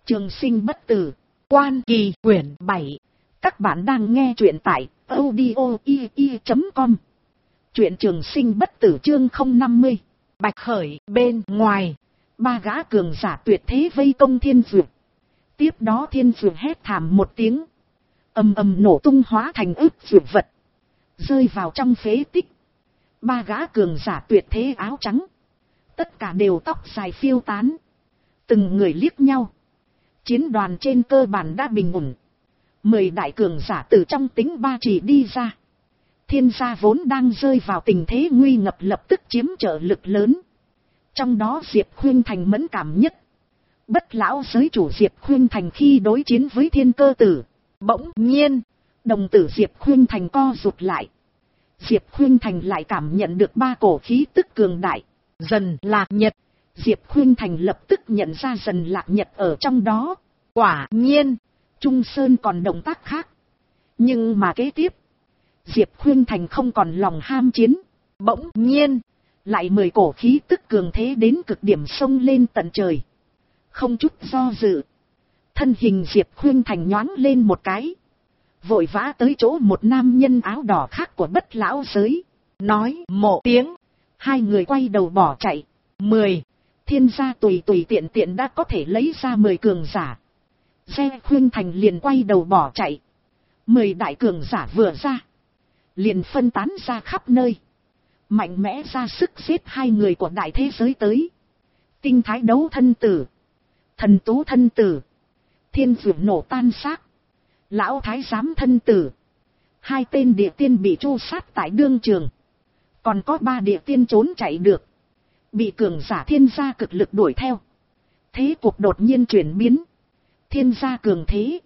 Trường sinh bất tử, Quan Kỳ quyển 7. Các bạn đang nghe truyện tại audio.com. Truyện Trường sinh bất tử chương 050. Bạch Khởi bên ngoài, ba gã cường giả tuyệt thế vây công Thiên Dược. Tiếp đó Thiên Dược hét thảm một tiếng, ầm ầm nổ tung hóa thành ức dược vật, rơi vào trong phế tích. Ba gã cường giả tuyệt thế áo trắng, tất cả đều tóc dài phiêu tán, từng người liếc nhau. Chiến đoàn trên cơ bản đã bình ổn. 10 đại cường giả từ trong tính ba chỉ đi ra. Thiên gia vốn đang rơi vào tình thế nguy ngập lập tức chiếm trợ lực lớn. Trong đó Diệp Khuynh Thành mẫn cảm nhất. Bất lão giới chủ Diệp Khuynh Thành khi đối chiến với Thiên Cơ Tử, bỗng nhiên đồng tử Diệp Khuynh Thành co rụt lại. Diệp Khuynh Thành lại cảm nhận được ba cổ khí tức cường đại. Dần Lạc Nhật. Diệp Khuynh Thành lập tức nhận ra Dần Lạc Nhật ở trong đó. Quả nhiên, Trung Sơn còn động tác khác. Nhưng mà kế tiếp, Diệp Khuynh Thành không còn lòng ham chiến. Bỗng nhiên, lại 10 cổ khí tức cường thế đến cực điểm xông lên tận trời. Không chút do dự, thân hình Diệp Khuynh Thành nhoáng lên một cái, vội vã tới chỗ một nam nhân áo đỏ khác của bất lão giới. Nói một tiếng, hai người quay đầu bỏ chạy. 10. Thiên gia tùy tiện tiện đã có thể lấy ra 10 cường giả. Xe Khuynh Thành liền quay đầu bỏ chạy. 10 đại cường giả vừa ra, liền phân tán ra khắp nơi, mạnh mẽ ra sức giết hai người của đại thế giới tới. Tinh Thái Đấu thân tử, Thần Tú thân tử, Thiên Dược nổ tan xác, Lão Thái giám thân tử. 2 tên địa tiên bị tru sát tại đương trường. Còn có 3 địa tiên trốn chạy được, bị cường giả Thiên gia cực lực đuổi theo. Thế cuộc đột nhiên chuyển biến. Thiên gia cường thế,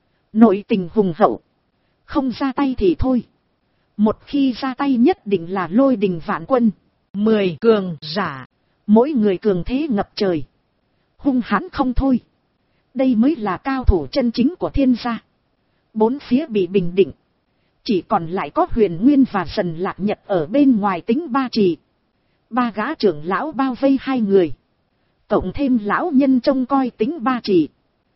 nội tình hùng hậu, không ra tay thì thôi, một khi ra tay nhất định là lôi đình vạn quân. 10 cường giả, mỗi người cường thế ngập trời, hung hãn không thôi. Đây mới là cao thủ chân chính của Thiên gia. Bốn phía bị bình định, chỉ còn lại có Huyền Nguyên và Dần Lạc Nhật ở bên ngoài tính ba trì. Ba gã trưởng lão bao vây hai người, cộng thêm lão nhân trông coi tính ba trì.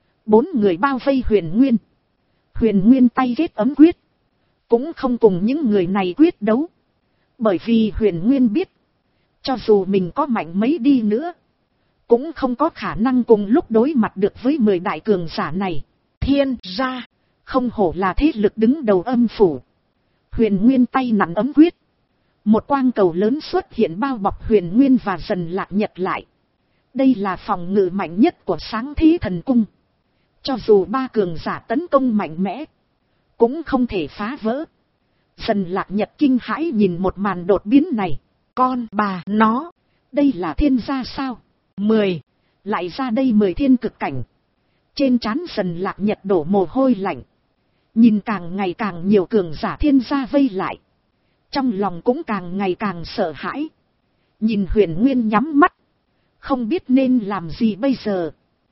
4 người bao vây Huyền Nguyên. Huyền Nguyên tay ghét ấm quyết, cũng không cùng những người này quyết đấu. Bởi vì Huyền Nguyên biết, cho dù mình có mạnh mấy đi nữa, cũng không có khả năng cùng lúc đối mặt được với 10 đại cường giả này. Thiên gia, không hổ là thế lực đứng đầu âm phủ. Huyền Nguyên tay nặn ấm quyết, một quang cầu lớn xuất hiện bao bọc Huyền Nguyên và Dần Lạc Nhật lại. Đây là phòng ngự mạnh nhất của Sáng Thế Thần Cung. Cho dù 3 cường giả tấn công mạnh mẽ, cũng không thể phá vỡ. Dần Lạc Nhật kinh hãi nhìn một màn đột biến này. Con bà nó, đây là Thiên gia sao? 10. Lại ra đây 10 thiên cực cảnh. Trên trán Dần Lạc Nhật đổ mồ hôi lạnh. Nhìn càng ngày càng nhiều cường giả Thiên gia vây lại, trong lòng cũng càng ngày càng sợ hãi. Nhìn Huyền Nguyên nhắm mắt, không biết nên làm gì bây giờ.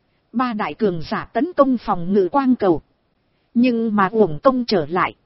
3 đại cường giả tấn công phòng ngự quang cầu, nhưng mà uổng công trở lại.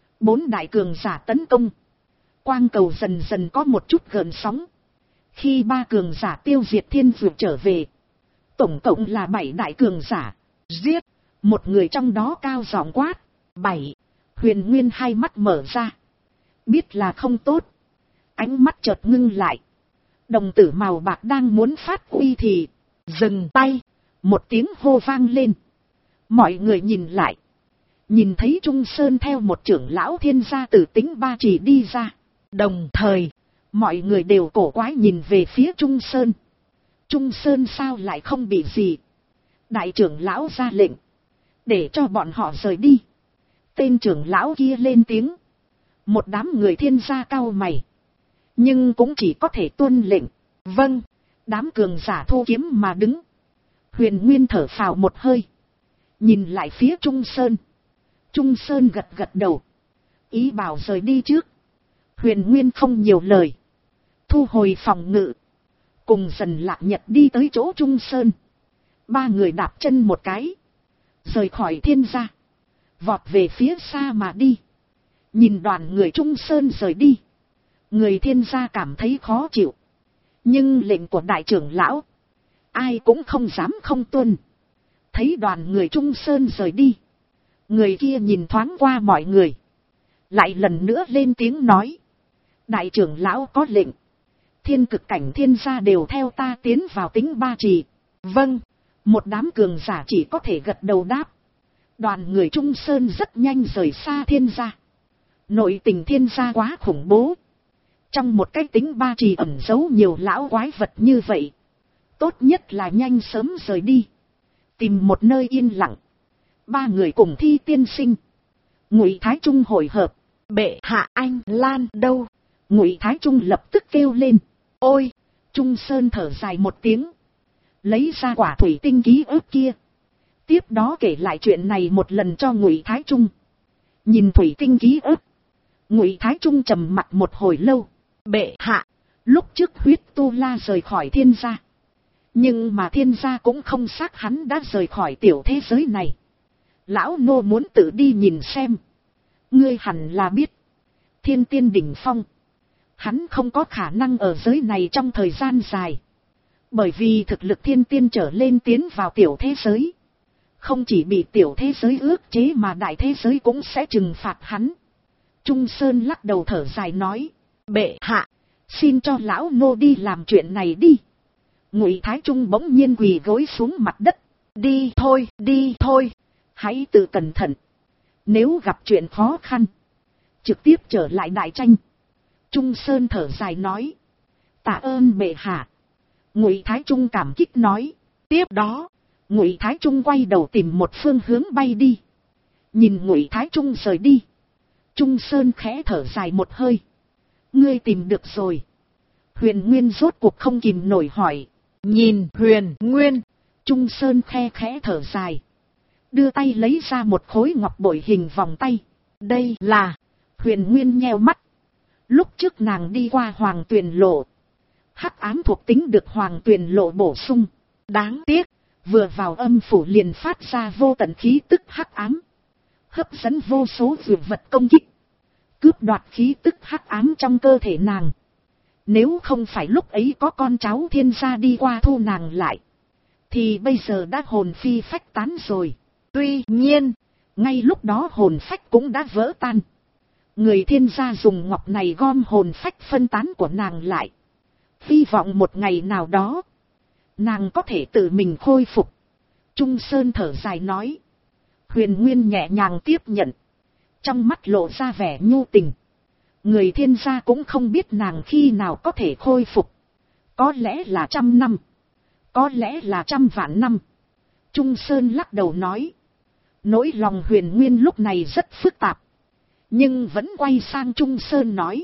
4 đại cường giả tấn công, quang cầu dần dần có một chút gợn sóng. Khi 3 cường giả tiêu diệt Thiên Dược trở về, tổng cộng là 7 đại cường giả. Giết! Một người trong đó cao giọng quát. 7. Huyền Nguyên hai mắt mở ra, biết là không tốt, ánh mắt chợt ngưng lại. Đồng tử màu bạc đang muốn phát uy thì dừng tay. Một tiếng hô vang lên. Mọi người nhìn lại, nhìn thấy Trung Sơn theo một trưởng lão Thiên gia từ tính ba chỉ đi ra. Đồng thời, mọi người đều cổ quái nhìn về phía Trung Sơn. Trung Sơn sao lại không bị gì? Đại trưởng lão ra lệnh, để cho bọn họ rời đi. Tên trưởng lão kia lên tiếng. Một đám người Thiên gia cau mày, nhưng cũng chỉ có thể tuân lệnh. Vâng. Đám cường giả thu kiếm mà đứng. Huyền Nguyên thở phào một hơi, nhìn lại phía Trung Sơn. Trung Sơn gật gật đầu, ý bảo rời đi trước. Huyền Nguyên không nhiều lời, thu hồi phòng ngự, cùng Dần Lạc Nhật đi tới chỗ Trung Sơn. 3 người đạp chân một cái, rời khỏi Thiên gia, vọt về phía xa mà đi. Nhìn đoàn người Trung Sơn rời đi, người Thiên gia cảm thấy khó chịu. Nhưng lệnh của đại trưởng lão, ai cũng không dám không tuân. Thấy đoàn người Trung Sơn rời đi. Người kia nhìn thoáng qua mọi người. Lại lần nữa lên tiếng nói. Đại trưởng lão có lệnh. Thiên cực cảnh thiên gia đều theo ta tiến vào Tính Ba Trì. Vâng. Một đám cường giả chỉ có thể gật đầu đáp. Đoàn người Trung Sơn rất nhanh rời xa thiên gia. Nội tình thiên gia quá khủng bố. Trong một cái Tính Ba Trì ẩn giấu nhiều lão quái vật như vậy. Tốt nhất là nhanh sớm rời đi. Tìm một nơi yên lặng. Ba người cùng Thi tiên sinh. Ngụy Thái Trung hội hợp. Bệ hạ anh Lan đâu? Ngụy Thái Trung lập tức kêu lên. Ôi! Trung Sơn thở dài một tiếng. Lấy ra quả thủy tinh ký ức kia. Tiếp đó kể lại chuyện này một lần cho Ngụy Thái Trung. Nhìn thủy tinh ký ức. Ngụy Thái Trung trầm mặt một hồi lâu. Bệ hạ! Lúc trước Huyết Tu La rời khỏi thiên gia. Nhưng mà thiên gia cũng không xác hắn đã rời khỏi tiểu thế giới này. Lão nô muốn tự đi nhìn xem. Ngươi hẳn là biết. Thiên tiên đỉnh phong. Hắn không có khả năng ở giới này trong thời gian dài. Bởi vì thực lực thiên tiên trở lên tiến vào tiểu thế giới. Không chỉ bị tiểu thế giới ước chế mà đại thế giới cũng sẽ trừng phạt hắn. Trung Sơn lắc đầu thở dài nói. Bệ hạ, xin cho lão nô đi làm chuyện này đi. Ngụy Thái Trung bỗng nhiên quỳ gối xuống mặt đất. Đi thôi, hãy tự cẩn thận. Nếu gặp chuyện khó khăn, trực tiếp trở lại đại tranh. Trung Sơn thở dài nói. Tạ ơn bệ hạ. Ngụy Thái Trung cảm kích nói. Tiếp đó, Ngụy Thái Trung quay đầu tìm một phương hướng bay đi. Nhìn Ngụy Thái Trung rời đi. Trung Sơn khẽ thở dài một hơi. Ngươi tìm được rồi. Huyền Nguyên rốt cuộc không kìm nổi hỏi. Nhìn Huyền Nguyên. Trung Sơn khẽ thở dài. Đưa tay lấy ra một khối ngọc bội hình vòng tay. Đây là. Huyền Nguyên nheo mắt. Lúc trước nàng đi qua Hoàng Tuyền Lộ. Hắc ám thuộc tính được Hoàng Tuyền Lộ bổ sung. Đáng tiếc. Vừa vào âm phủ liền phát ra vô tận khí tức hắc ám. Hấp dẫn vô số dược vật công kích. Cướp đoạt khí tức hắc ám trong cơ thể nàng. Nếu không phải lúc ấy có con cháu thiên gia đi qua thu nàng lại. Thì bây giờ đã hồn phi phách tán rồi. Tuy nhiên, ngay lúc đó hồn phách cũng đã vỡ tan. Người thiên gia dùng ngọc này gom hồn phách phân tán của nàng lại. Hy vọng một ngày nào đó, nàng có thể tự mình khôi phục. Trung Sơn thở dài nói. Huyền Nguyên nhẹ nhàng tiếp nhận. Trong mắt lộ ra vẻ nhu tình. Người thiên gia cũng không biết nàng khi nào có thể khôi phục. Có lẽ là 100 năm. Có lẽ là 100 vạn năm. Trung Sơn lắc đầu nói. Nỗi lòng Huyền Nguyên lúc này rất phức tạp. Nhưng vẫn quay sang Trung Sơn nói.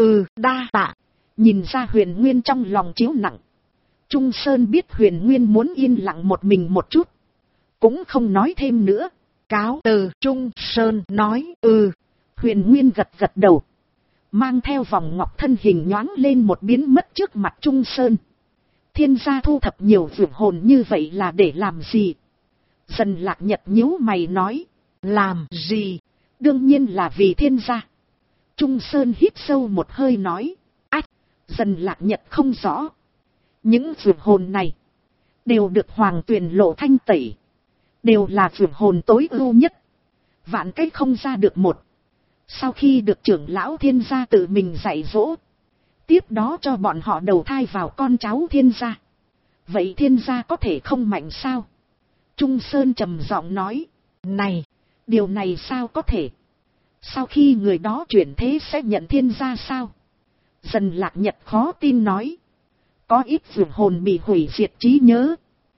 Đa tạ. Nhìn ra Huyền Nguyên trong lòng chiếu nặng. Trung Sơn biết Huyền Nguyên muốn yên lặng một mình một chút. Cũng không nói thêm nữa. Cáo từ. Trung Sơn nói. Huyền Nguyên gật đầu. Mang theo vòng ngọc thân hình nhoáng lên một biến mất trước mặt Trung Sơn. Thiên gia thu thập nhiều vượt hồn như vậy là để làm gì? Dần Lạc Nhật nhíu mày nói. Làm gì? Đương nhiên là vì thiên gia. Trung Sơn hít sâu một hơi nói. Ách! Dần Lạc Nhật không rõ. Những vượt hồn này đều được Hoàng Tuyền Lộ thanh tẩy. Đều là vượt hồn tối ưu nhất. Vạn cách không ra được một. Sau khi được trưởng lão thiên gia tự mình dạy dỗ. Tiếp đó cho bọn họ đầu thai vào con cháu thiên gia. Vậy thiên gia có thể không mạnh sao? Trung Sơn trầm giọng nói. Này! Điều này sao có thể? Sau khi người đó chuyển thế sẽ nhận thiên gia sao? Dần Lạc Nhật khó tin nói. Có ít vượt hồn bị hủy diệt trí nhớ.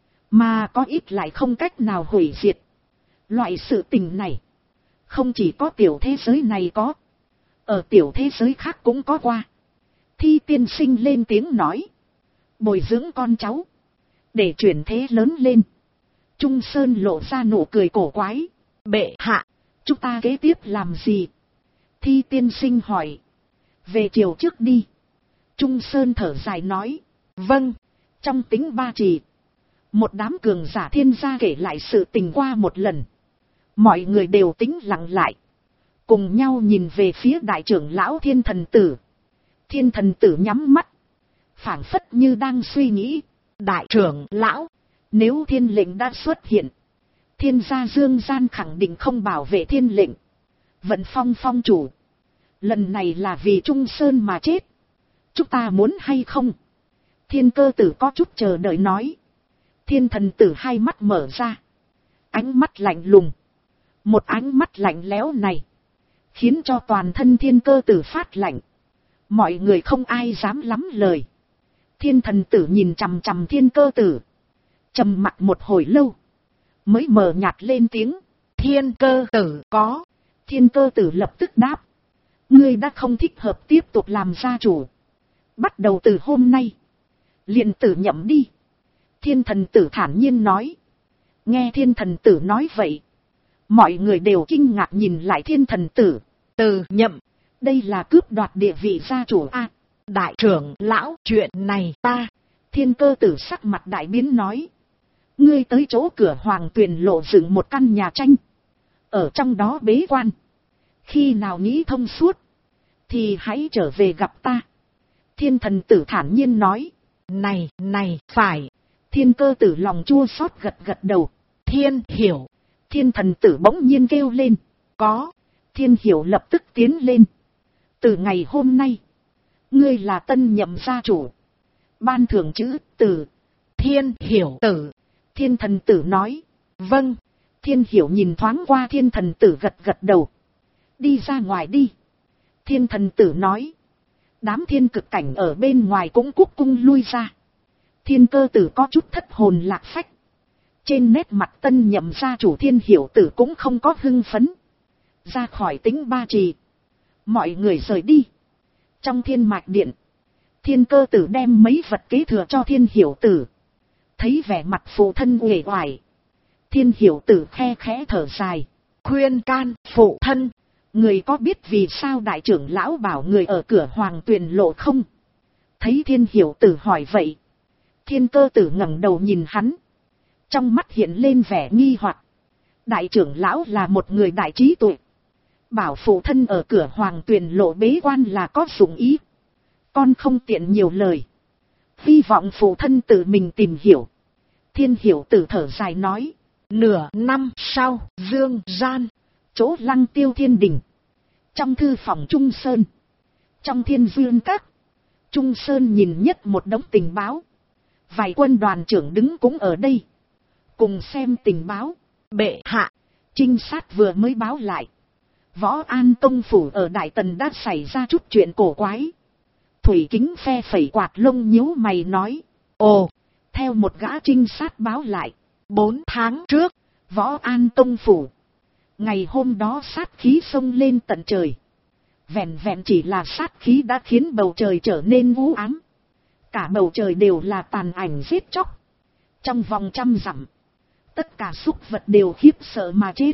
Mà có ít lại không cách nào hủy diệt. Loại sự tình này. Không chỉ có tiểu thế giới này có. Ở tiểu thế giới khác cũng có qua. Thi tiên sinh lên tiếng nói. Bồi dưỡng con cháu. Để chuyển thế lớn lên. Trung Sơn lộ ra nụ cười cổ quái. Bệ hạ, chúng ta kế tiếp làm gì? Thi tiên sinh hỏi. Về chiều trước đi. Trung Sơn thở dài nói. Vâng, trong Tính Ba Trì. Một đám cường giả thiên gia kể lại sự tình qua một lần. Mọi người đều tĩnh lặng lại. Cùng nhau nhìn về phía đại trưởng lão Thiên Thần Tử. Thiên Thần Tử nhắm mắt. Phảng phất như đang suy nghĩ. Đại trưởng lão, nếu thiên lệnh đã xuất hiện. Thiên gia Dương Gian khẳng định không bảo vệ thiên lệnh. Vận Phong phong chủ. Lần này là vì Trung Sơn mà chết. Chúng ta muốn hay không? Thiên Cơ Tử có chút chờ đợi nói. Thiên Thần Tử hai mắt mở ra. Ánh mắt lạnh lùng. Một ánh mắt lạnh lẽo này. Khiến cho toàn thân Thiên Cơ Tử phát lạnh. Mọi người không ai dám lắm lời. Thiên Thần Tử nhìn chằm chằm Thiên Cơ Tử. Trầm mặc một hồi lâu. Mới mờ nhạt lên tiếng. Thiên Cơ Tử có. Thiên Cơ Tử lập tức đáp. Ngươi đã không thích hợp tiếp tục làm gia chủ. Bắt đầu từ hôm nay. Liền tử nhậm đi. Thiên Thần Tử thản nhiên nói. Nghe Thiên Thần Tử nói vậy. Mọi người đều kinh ngạc nhìn lại Thiên Thần Tử. Từ nhậm. Đây là cướp đoạt địa vị gia chủ a. Đại trưởng lão, chuyện này ta. Thiên Cơ Tử sắc mặt đại biến nói. Ngươi tới chỗ cửa Hoàng Tuyền Lộ dựng một căn nhà tranh. Ở trong đó bế quan. Khi nào nghĩ thông suốt. Thì hãy trở về gặp ta. Thiên Thần Tử thản nhiên nói. Này, phải. Thiên Cơ Tử lòng chua xót gật đầu. Thiên Hiểu. Thiên Thần Tử bỗng nhiên kêu lên. Có. Thiên Hiểu lập tức tiến lên. Từ ngày hôm nay. Ngươi là tân nhậm gia chủ. Ban thưởng chữ Tử. Thiên Hiểu Tử. Thiên Thần Tử nói. Vâng. Thiên Hiểu nhìn thoáng qua Thiên Thần Tử gật đầu. Đi ra ngoài đi. Thiên Thần Tử nói. Đám thiên cực cảnh ở bên ngoài cũng cúc cung lui ra. Thiên Cơ Tử có chút thất hồn lạc phách. Trên nét mặt tân nhậm gia chủ Thiên Hiểu Tử cũng không có hưng phấn. Ra khỏi Tĩnh Ba Trì. Mọi người rời đi. Trong Thiên Mạch Điện. Thiên Cơ Tử đem mấy vật kế thừa cho Thiên Hiểu Tử. Thấy vẻ mặt phụ thân uể oải. Thiên Hiểu Tử khe khẽ thở dài. Khuyên can phụ thân. Người có biết vì sao đại trưởng lão bảo người ở cửa Hoàng Tuyền Lộ không? Thấy Thiên Hiểu Tử hỏi vậy. Thiên Cơ Tử ngẩng đầu nhìn hắn. Trong mắt hiện lên vẻ nghi hoặc. Đại trưởng lão là một người đại trí tuệ. Bảo phụ thân ở cửa Hoàng Tuyền Lộ bế quan là có dụng ý. Con không tiện nhiều lời. Hy vọng phụ thân tự mình tìm hiểu. Thiên Hiểu Tử thở dài nói. Nửa năm sau, Dương Gian, chỗ Lăng Tiêu Thiên Đình. Trong thư phòng Trung Sơn. Trong Thiên Dương Các. Trung Sơn nhìn nhất một đống tình báo. Vài quân đoàn trưởng đứng cũng ở đây. Cùng xem tình báo. Bệ hạ. Trinh sát vừa mới báo lại. Võ An Tông Phủ ở Đại Tần đã xảy ra chút chuyện cổ quái. Thủy Kính phe phẩy quạt lông nhíu mày nói. Ồ, theo một gã trinh sát báo lại. 4 tháng trước, Võ An Tông Phủ. Ngày hôm đó sát khí xông lên tận trời. Vẹn vẹn chỉ là sát khí đã khiến bầu trời trở nên u ám. Cả bầu trời đều là tàn ảnh giết chóc. Trong vòng 100 dặm, tất cả súc vật đều khiếp sợ mà chết.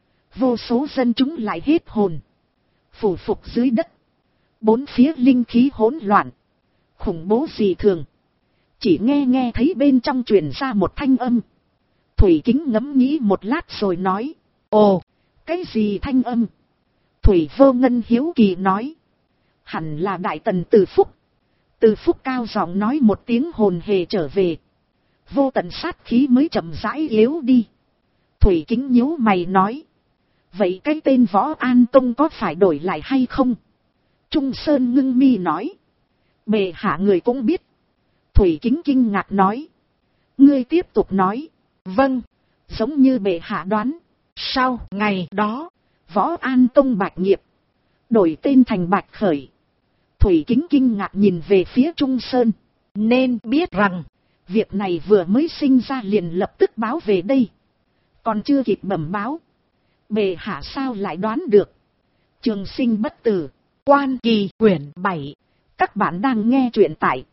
Vô số dân chúng lại hết hồn. Phủ phục dưới đất. Bốn phía linh khí hỗn loạn. Khủng bố dị thường. Chỉ nghe thấy bên trong truyền ra một thanh âm. Thủy Kính ngẫm nghĩ một lát rồi nói. Ồ, cái gì thanh âm? Thủy Vô Ngân hiếu kỳ nói. Hẳn là Đại Tần Từ Phúc. Từ Phúc cao giọng nói một tiếng hồn hề trở về. Vô tận sát khí mới chậm rãi yếu đi. Thủy Kính nhíu mày nói. Vậy cái tên Võ An Tông có phải đổi lại hay không? Trung Sơn ngưng mi nói. Bệ hạ người cũng biết. Thủy Kính kinh ngạc nói. Ngươi tiếp tục nói. Vâng, giống như bệ hạ đoán. Sau ngày đó, Võ An Tông bạch nghiệp. Đổi tên thành Bạch Khởi. Thủy Kính kinh ngạc nhìn về phía Trung Sơn. Nên biết rằng, việc này vừa mới sinh ra liền lập tức báo về đây. Còn chưa kịp bẩm báo. Bệ hạ sao lại đoán được? Trường Sinh Bất Tử, Quan Kỳ quyển 7. Các bạn đang nghe truyện tại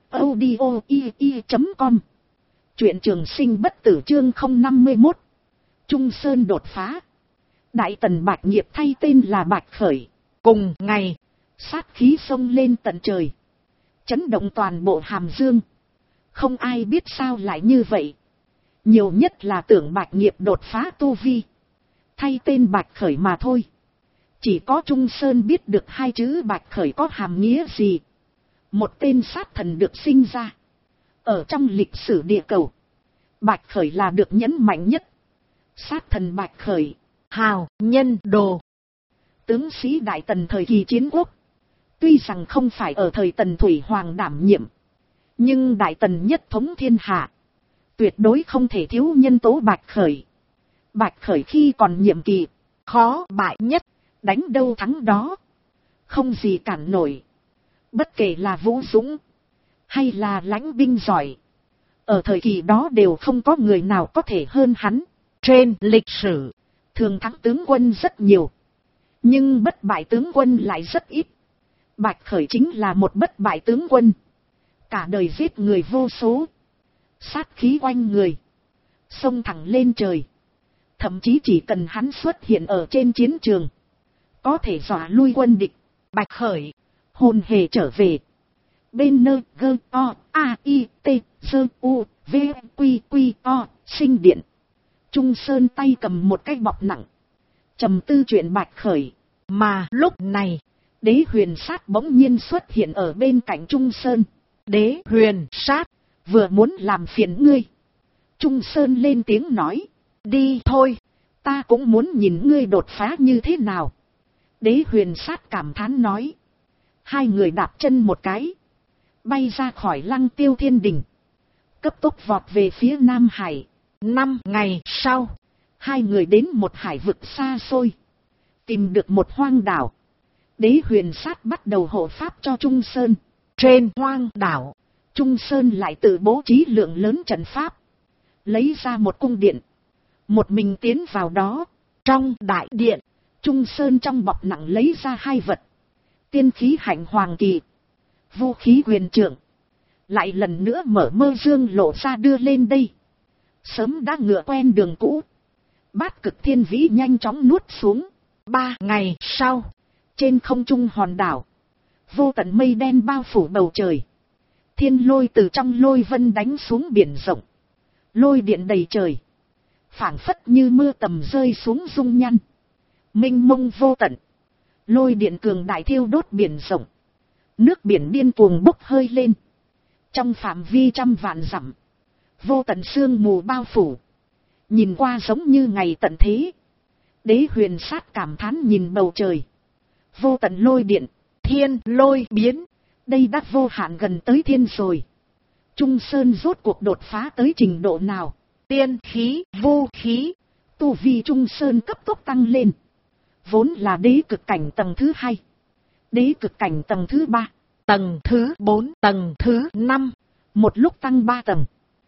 audio.com. Truyện Trường Sinh Bất Tử chương 051. Trung Sơn đột phá. Đại Tần bạch nghiệp thay tên là Bạch Khởi. Cùng ngày, sát khí xông lên tận trời. Chấn động toàn bộ Hàm Dương. Không ai biết sao lại như vậy. Nhiều nhất là tưởng bạch nghiệp đột phá tu vi. Thay tên Bạch Khởi mà thôi. Chỉ có Trung Sơn biết được hai chữ Bạch Khởi có hàm nghĩa gì. Một tên sát thần được sinh ra. Ở trong lịch sử địa cầu, Bạch Khởi là được nhấn mạnh nhất. Sát thần Bạch Khởi, hào nhân đồ. Tướng sĩ Đại Tần thời kỳ chiến quốc. Tuy rằng không phải ở thời Tần Thủy Hoàng đảm nhiệm. Nhưng Đại Tần nhất thống thiên hạ. Tuyệt đối không thể thiếu nhân tố Bạch Khởi. Bạch Khởi khi còn nhiệm kỳ, khó bại nhất, đánh đâu thắng đó. Không gì cản nổi. Bất kể là vũ dũng, hay là lãnh binh giỏi. Ở thời kỳ đó đều không có người nào có thể hơn hắn. Trên lịch sử, thường thắng tướng quân rất nhiều. Nhưng bất bại tướng quân lại rất ít. Bạch Khởi chính là một bất bại tướng quân. Cả đời giết người vô số. Sát khí quanh người. Xông thẳng lên trời. Thậm chí chỉ cần hắn xuất hiện ở trên chiến trường. Có thể dọa lui quân địch. Bạch Khởi, hồn hề trở về. Bên nơ gơ o a i t sơ u v q q o sinh điện. Trung Sơn tay cầm một cái bọc nặng. Trầm tư chuyện Bạch Khởi. Mà lúc này, Đế Huyền Sát bỗng nhiên xuất hiện ở bên cạnh Trung Sơn. Đế Huyền Sát, vừa muốn làm phiền ngươi. Trung Sơn lên tiếng nói. Đi thôi, ta cũng muốn nhìn ngươi đột phá như thế nào. Đế Huyền Sát cảm thán nói. Hai người đạp chân một cái. Bay ra khỏi Lăng Tiêu Thiên Đình. Cấp tốc vọt về phía Nam Hải. 5 ngày sau, hai người đến một hải vực xa xôi. Tìm được một hoang đảo. Đế Huyền Sát bắt đầu hộ pháp cho Trung Sơn. Trên hoang đảo, Trung Sơn lại tự bố trí lượng lớn trận pháp. Lấy ra một cung điện. Một mình tiến vào đó. Trong đại điện, Trung Sơn trong bọc nặng lấy ra hai vật. Tiên khí hạnh hoàng kỳ. Vũ khí huyền trượng. Lại lần nữa mở mơ dương lộ ra đưa lên đây. Sớm đã ngựa quen đường cũ. Bát Cực Thiên Vĩ nhanh chóng nuốt xuống. 3 ngày sau, trên không trung hòn đảo, vô tận mây đen bao phủ bầu trời. Thiên lôi từ trong lôi vân đánh xuống biển rộng. Lôi điện đầy trời. Phảng phất như mưa tầm rơi xuống dung nhăn. Mênh mông vô tận. Lôi điện cường đại thiêu đốt biển rộng. Nước biển điên cuồng bốc hơi lên. Trong phạm vi trăm vạn dặm, vô tận sương mù bao phủ. Nhìn qua giống như ngày tận thế. Đế Huyền Sát cảm thán nhìn bầu trời. Vô tận lôi điện, thiên lôi biến. Đây đã vô hạn gần tới thiên rồi. Trung Sơn rốt cuộc đột phá tới trình độ nào? Tiên khí, vô khí. Tu vi Trung Sơn cấp tốc tăng lên. Vốn là đế cực cảnh tầng thứ 2. Đế cực cảnh tầng thứ 3. Tầng thứ 4, tầng thứ 5. Một lúc tăng 3 tầng.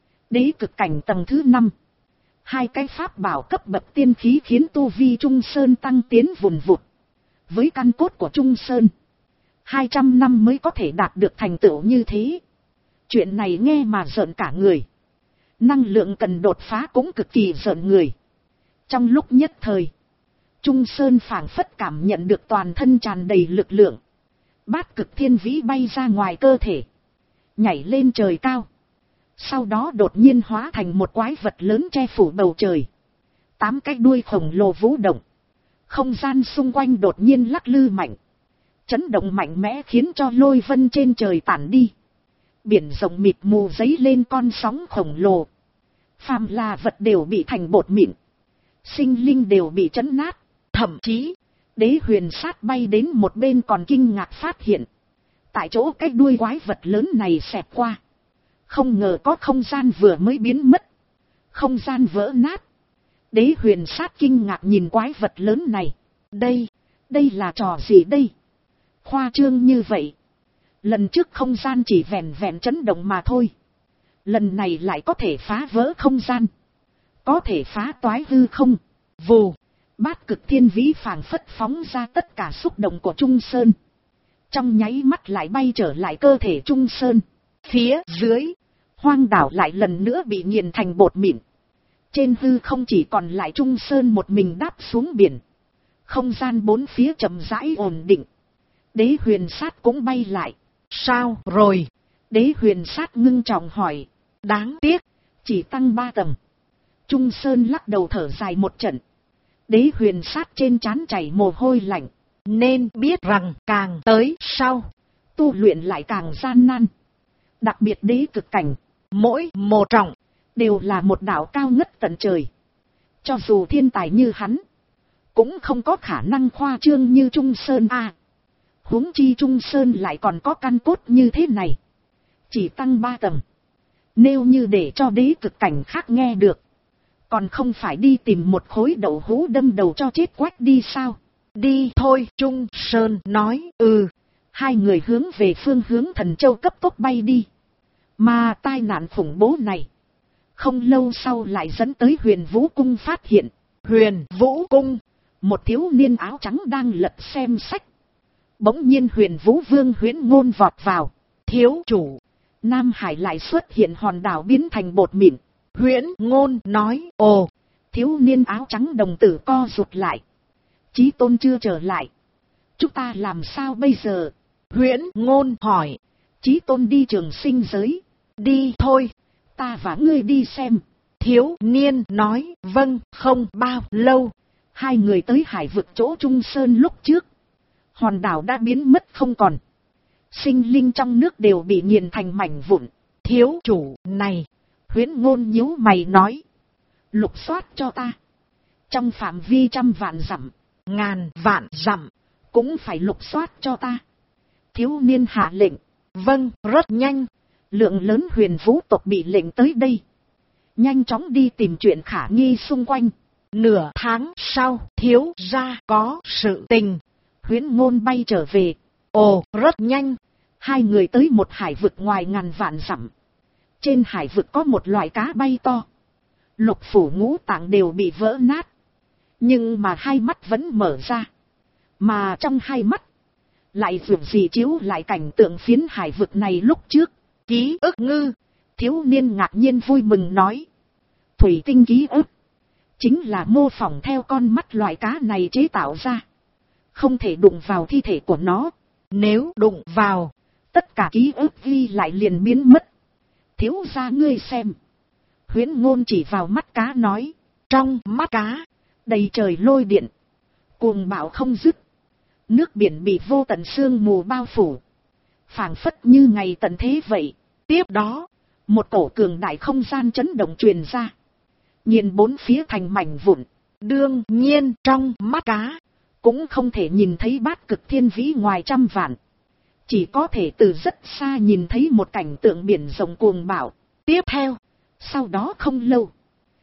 Đế cực cảnh tầng thứ 5. Hai cái pháp bảo cấp bậc tiên khí khiến tu vi Trung Sơn tăng tiến vùn vụt. Với căn cốt của Trung Sơn, 200 năm mới có thể đạt được thành tựu như thế. Chuyện này nghe mà rợn cả người. Năng lượng cần đột phá cũng cực kỳ rợn người. Trong lúc nhất thời, Trung Sơn phảng phất cảm nhận được toàn thân tràn đầy lực lượng. Bát Cực Thiên Vĩ bay ra ngoài cơ thể, nhảy lên trời cao. Sau đó đột nhiên hóa thành một quái vật lớn che phủ bầu trời. 8 cái đuôi khổng lồ vũ động. Không gian xung quanh đột nhiên lắc lư mạnh. Chấn động mạnh mẽ khiến cho lôi vân trên trời tản đi. Biển rộng mịt mù dấy lên con sóng khổng lồ. Phàm là vật đều bị thành bột mịn. Sinh linh đều bị chấn nát. Thậm chí, Đế Huyền Sát bay đến một bên còn kinh ngạc phát hiện. Tại chỗ cái đuôi quái vật lớn này xẹt qua. Không ngờ có không gian vừa mới biến mất. Không gian vỡ nát. Đế Huyền Sát kinh ngạc nhìn quái vật lớn này. Đây là trò gì đây? Khoa trương như vậy. Lần trước không gian chỉ vẹn vẹn chấn động mà thôi. Lần này lại có thể phá vỡ không gian. Có thể phá toái hư không. Vù. Bát Cực Thiên Vĩ phảng phất phóng ra tất cả xúc động của Trung Sơn. Trong nháy mắt lại bay trở lại cơ thể Trung Sơn. Phía dưới, hoang đảo lại lần nữa bị nghiền thành bột mịn. Trên hư không chỉ còn lại Trung Sơn một mình đáp xuống biển. Không gian bốn phía chậm rãi ổn định. Đế Huyền Sát cũng bay lại. Sao rồi? Đế Huyền Sát ngưng trọng hỏi. Đáng tiếc, chỉ tăng 3 tầng. Trung Sơn lắc đầu thở dài một trận. Đế Huyền Sát trên trán chảy mồ hôi lạnh. Nên biết rằng càng tới sau, tu luyện lại càng gian nan. Đặc biệt đế cực cảnh, mỗi một trọng đều là một đạo cao ngất tận trời. Cho dù thiên tài như hắn, cũng không có khả năng khoa trương như Trung Sơn a. Huống chi Trung Sơn lại còn có căn cốt như thế này. Chỉ tăng 3 tầng. Nếu như để cho đế cực cảnh khác nghe được, còn không phải đi tìm một khối đậu hũ đâm đầu cho chết quách đi sao? Đi thôi, Trung Sơn nói. Hai người hướng về phương hướng Thần Châu cấp tốc bay đi. Mà tai nạn khủng bố này, không lâu sau lại dẫn tới Huyền Vũ Cung phát hiện. Huyền Vũ Cung, một thiếu niên áo trắng đang lật xem sách. Bỗng nhiên Huyền Vũ Vương Huyễn Ngôn vọt vào. Thiếu chủ, Nam Hải lại xuất hiện hòn đảo biến thành bột mịn. Huyễn Ngôn nói. Ồ, thiếu niên áo trắng đồng tử co rụt lại. Chí Tôn chưa trở lại. Chúng ta làm sao bây giờ? Huyễn Ngôn hỏi. Chí Tôn đi Trường Sinh giới. Đi thôi, ta và ngươi đi xem. Thiếu niên nói. Vâng. Không bao lâu, hai người tới hải vực chỗ Trung Sơn lúc trước. Hòn đảo đã biến mất không còn. Sinh linh trong nước đều bị nghiền thành mảnh vụn. Thiếu chủ này, Huyễn Ngôn nhíu mày nói. Lục soát cho ta. Trong phạm vi 100 vạn dặm, 1000 vạn dặm, cũng phải lục soát cho ta. Thiếu niên hạ lệnh. Vâng, rất nhanh. Lượng lớn Huyền Vũ tộc bị lệnh tới đây. Nhanh chóng đi tìm chuyện khả nghi xung quanh. Nửa tháng sau, thiếu gia có sự tình. Huyễn Ngôn bay trở về. Ồ, rất nhanh. Hai người tới một hải vực ngoài 1000 vạn dặm. Trên hải vực có một loại cá bay to. Lục phủ ngũ tạng đều bị vỡ nát. Nhưng mà hai mắt vẫn mở ra. Mà trong hai mắt, lại dường gì chiếu lại cảnh tượng phiến hải vực này lúc trước. Ký ức ngư. Thiếu niên ngạc nhiên vui mừng nói. Thủy tinh ký ức. Chính là mô phỏng theo con mắt loại cá này chế tạo ra. Không thể đụng vào thi thể của nó. Nếu đụng vào, tất cả ký ức ghi lại liền biến mất. Thiếu gia ngươi xem. Huyễn Ngôn chỉ vào mắt cá nói. Trong mắt cá, đầy trời lôi điện. Cuồng bạo không dứt. Nước biển bị vô tận sương mù bao phủ. Phảng phất như ngày tận thế vậy. Tiếp đó, một cổ cường đại không gian chấn động truyền ra. Nhìn bốn phía thành mảnh vụn. Đương nhiên trong mắt cá, cũng không thể nhìn thấy bát cực thiên vĩ ngoài 100 vạn. Chỉ có thể từ rất xa nhìn thấy một cảnh tượng biển rộng cuồng bạo. Tiếp theo, sau đó không lâu,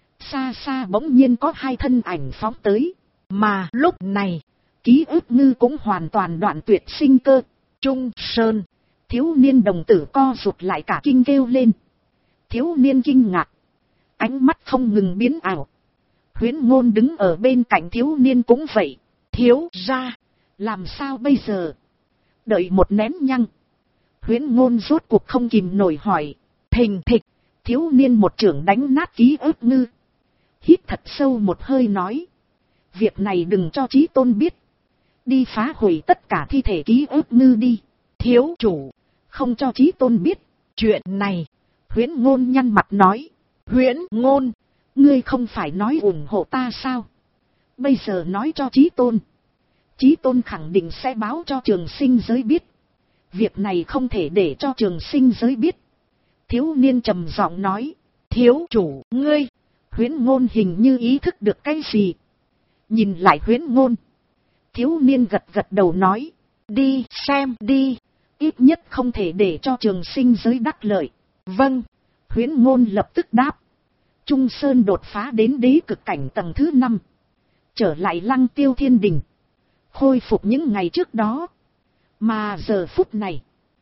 xa xa bỗng nhiên có hai thân ảnh phóng tới. Mà lúc này, ký ức ngư cũng hoàn toàn đoạn tuyệt sinh cơ. Trung Sơn, thiếu niên đồng tử co rụt lại cả kinh kêu lên. Thiếu niên kinh ngạc, ánh mắt không ngừng biến ảo. Huyễn Ngôn đứng ở bên cạnh thiếu niên cũng vậy. Thiếu gia, làm sao bây giờ? Đợi một nén nhăng. Huyễn Ngôn rốt cuộc không kìm nổi hỏi. Thình thịch, thiếu niên một chưởng đánh nát ký ức ngư. Hít thật sâu một hơi nói. Việc này đừng cho Chí Tôn biết. Đi phá hủy tất cả thi thể ký ức ngư đi. Thiếu chủ, không cho Chí Tôn biết. Chuyện này, Huyễn Ngôn nhăn mặt nói. Huyễn Ngôn, ngươi không phải nói ủng hộ ta sao? Bây giờ nói cho Chí Tôn. Chí Tôn khẳng định sẽ báo cho Trường Sinh giới biết. Việc này không thể để cho Trường Sinh giới biết. Thiếu niên trầm giọng nói. Thiếu chủ, ngươi. Huyễn Ngôn hình như ý thức được cái gì. Nhìn lại Huyễn Ngôn. Thiếu niên gật gật đầu nói. Đi xem đi. Ít nhất không thể để cho Trường Sinh giới đắc lợi. Vâng. Huyễn Ngôn lập tức đáp. Trung Sơn đột phá đến đế cực cảnh tầng thứ 5. Trở lại Lăng Tiêu Thiên Đình. Khôi phục những ngày trước đó. Mà giờ phút này,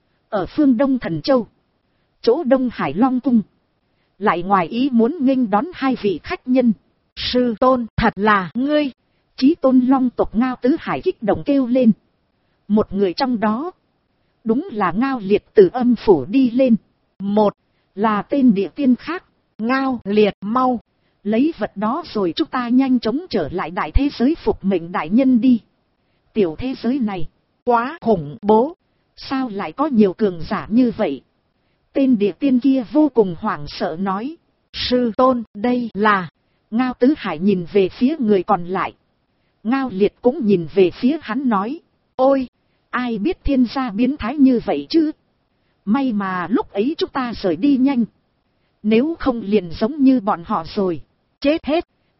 ở phương Đông Thần Châu, chỗ Đông Hải Long Cung, lại ngoài ý muốn nghênh đón hai vị khách nhân. Sư tôn, thật là ngươi. Chí Tôn Long tộc Ngao Tứ Hải kích động kêu lên. Một người trong đó, đúng là Ngao Liệt từ âm phủ đi lên. Một là tên địa tiên khác. Ngao Liệt, mau lấy vật đó rồi chúng ta nhanh chóng trở lại đại thế giới phục mệnh đại nhân đi. Tiểu thế giới này quá khủng bố, sao lại có nhiều cường giả như vậy? Tên địa tiên kia vô cùng hoảng sợ nói. Sư tôn, đây là... Ngao Tứ Hải nhìn về phía người còn lại. Ngao Liệt cũng nhìn về phía hắn nói. Ôi, ai biết thiên gia biến thái như vậy chứ? May mà lúc ấy chúng ta rời đi nhanh. Nếu không liền giống như bọn họ rồi. Chết hết.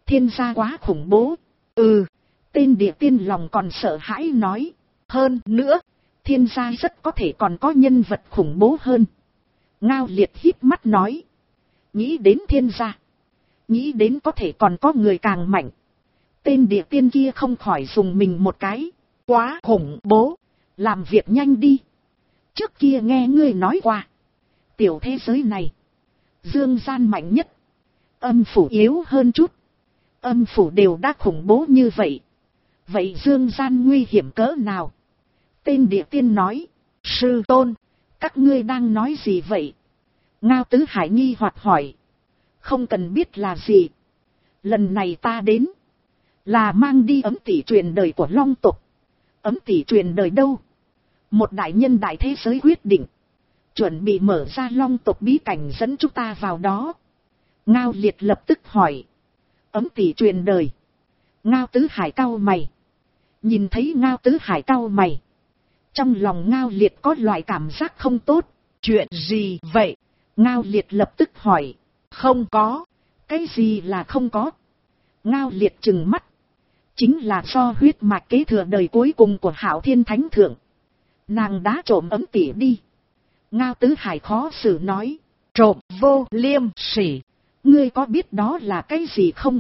Thiên gia quá khủng bố. Ừ, tên địa tiên lòng còn sợ hãi nói. Hơn nữa, thiên gia rất có thể còn có nhân vật khủng bố hơn. Ngao Liệt híp mắt nói. Nghĩ đến thiên gia, nghĩ đến có thể còn có người càng mạnh. Tên địa tiên kia không khỏi dùng mình một cái. Quá khủng bố, làm việc nhanh đi. Trước kia nghe ngươi nói qua, tiểu thế giới này, dương gian mạnh nhất, âm phủ yếu hơn chút. Âm phủ đều đã khủng bố như vậy, vậy dương gian nguy hiểm cỡ nào? Tên địa tiên nói. Sư tôn, các ngươi đang nói gì vậy? Ngao Tứ Hải nghi hoặc hỏi. Không cần biết là gì. Lần này ta đến, là mang đi ấm tỷ truyền đời của Long tộc. Ấm tỷ truyền đời đâu? Một đại nhân đại thế giới quyết định, chuẩn bị mở ra Long tộc bí cảnh dẫn chúng ta vào đó. Ngao Liệt lập tức hỏi. Ấm tỷ truyền đời. Ngao Tứ Hải cau mày. Nhìn thấy Ngao Tứ Hải cau mày, trong lòng Ngao Liệt có loại cảm giác không tốt. Chuyện gì vậy? Ngao Liệt lập tức hỏi. Không có. Cái gì là không có? Ngao Liệt trừng mắt. Chính là do huyết mạch kế thừa đời cuối cùng của Hạo Thiên Thánh Thượng. Nàng đã trộm ấm tỷ đi. Ngao Tứ Hải khó xử nói. Trộm vô liêm sỉ. Ngươi có biết đó là cái gì không?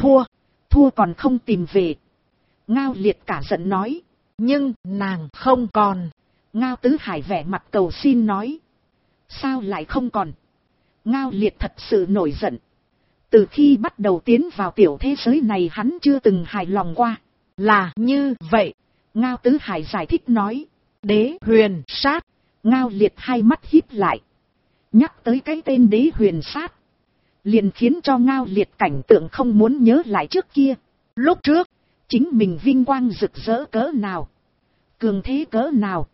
Thua còn không tìm về. Ngao Liệt cả giận nói. Nhưng nàng không còn. Ngao Tứ Hải vẻ mặt cầu xin nói. Sao lại không còn? Ngao Liệt thật sự nổi giận. Từ khi bắt đầu tiến vào tiểu thế giới này hắn chưa từng hài lòng qua. Là như vậy. Ngao Tứ Hải giải thích nói. Đế huyền sát. Ngao Liệt hai mắt híp lại. Nhắc tới cái tên đế huyền sát, liền khiến cho Ngao Liệt cảnh tượng không muốn nhớ lại trước kia. Lúc trước, chính mình vinh quang rực rỡ cỡ nào, cường thế cỡ nào.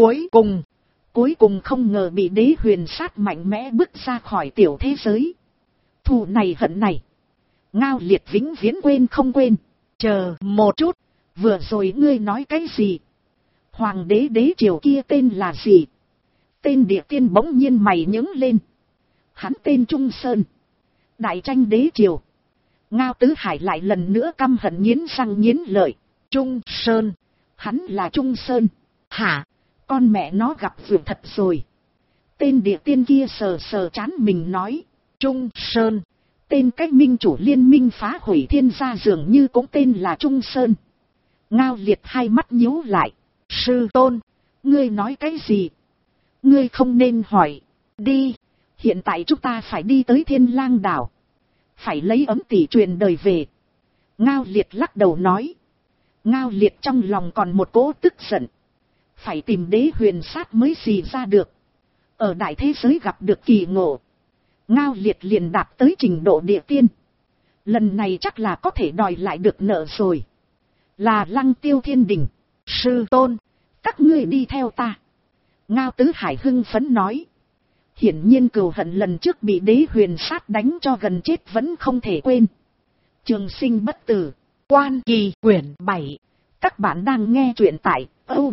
Cuối cùng không ngờ bị đế huyền sát mạnh mẽ bước ra khỏi tiểu thế giới. Thù này hận này, Ngao Liệt vĩnh viễn quên không quên. Chờ một chút, vừa rồi ngươi nói cái gì? Hoàng đế đế triều kia tên là gì? Tên địa tiên bỗng nhiên mày nhướng lên. Hắn tên Trung Sơn. Đại tranh đế triều. Ngao Tứ Hải lại lần nữa căm hận nghiến răng nghiến lợi. Trung Sơn. Hắn là Trung Sơn. Hả? Con mẹ nó gặp vượt thật rồi. Tên địa tiên kia sờ sờ trán mình nói. Trung Sơn. Tên cách minh chủ liên minh phá hủy thiên gia dường như cũng tên là Trung Sơn. Ngao Liệt hai mắt nhíu lại. Sư tôn, ngươi nói cái gì? Ngươi không nên hỏi. Đi, hiện tại chúng ta phải đi tới Thiên Lang đảo. Phải lấy ấm tỷ truyền đời về. Ngao Liệt lắc đầu nói. Ngao Liệt trong lòng còn một cỗ tức giận. Phải tìm đế huyền sát mới xì ra được. Ở đại thế giới gặp được kỳ ngộ, Ngao Liệt liền đạt tới trình độ địa tiên. Lần này chắc là có thể đòi lại được nợ rồi. Là Lăng Tiêu Thiên Đình. Sư tôn, các ngươi đi theo ta. Ngao Tứ Hải hưng phấn nói. Hiển nhiên cừu hận lần trước bị đế huyền sát đánh cho gần chết vẫn không thể quên. Trường Sinh Bất Tử, Quan Kỳ quyển 7. Các bạn đang nghe truyện tại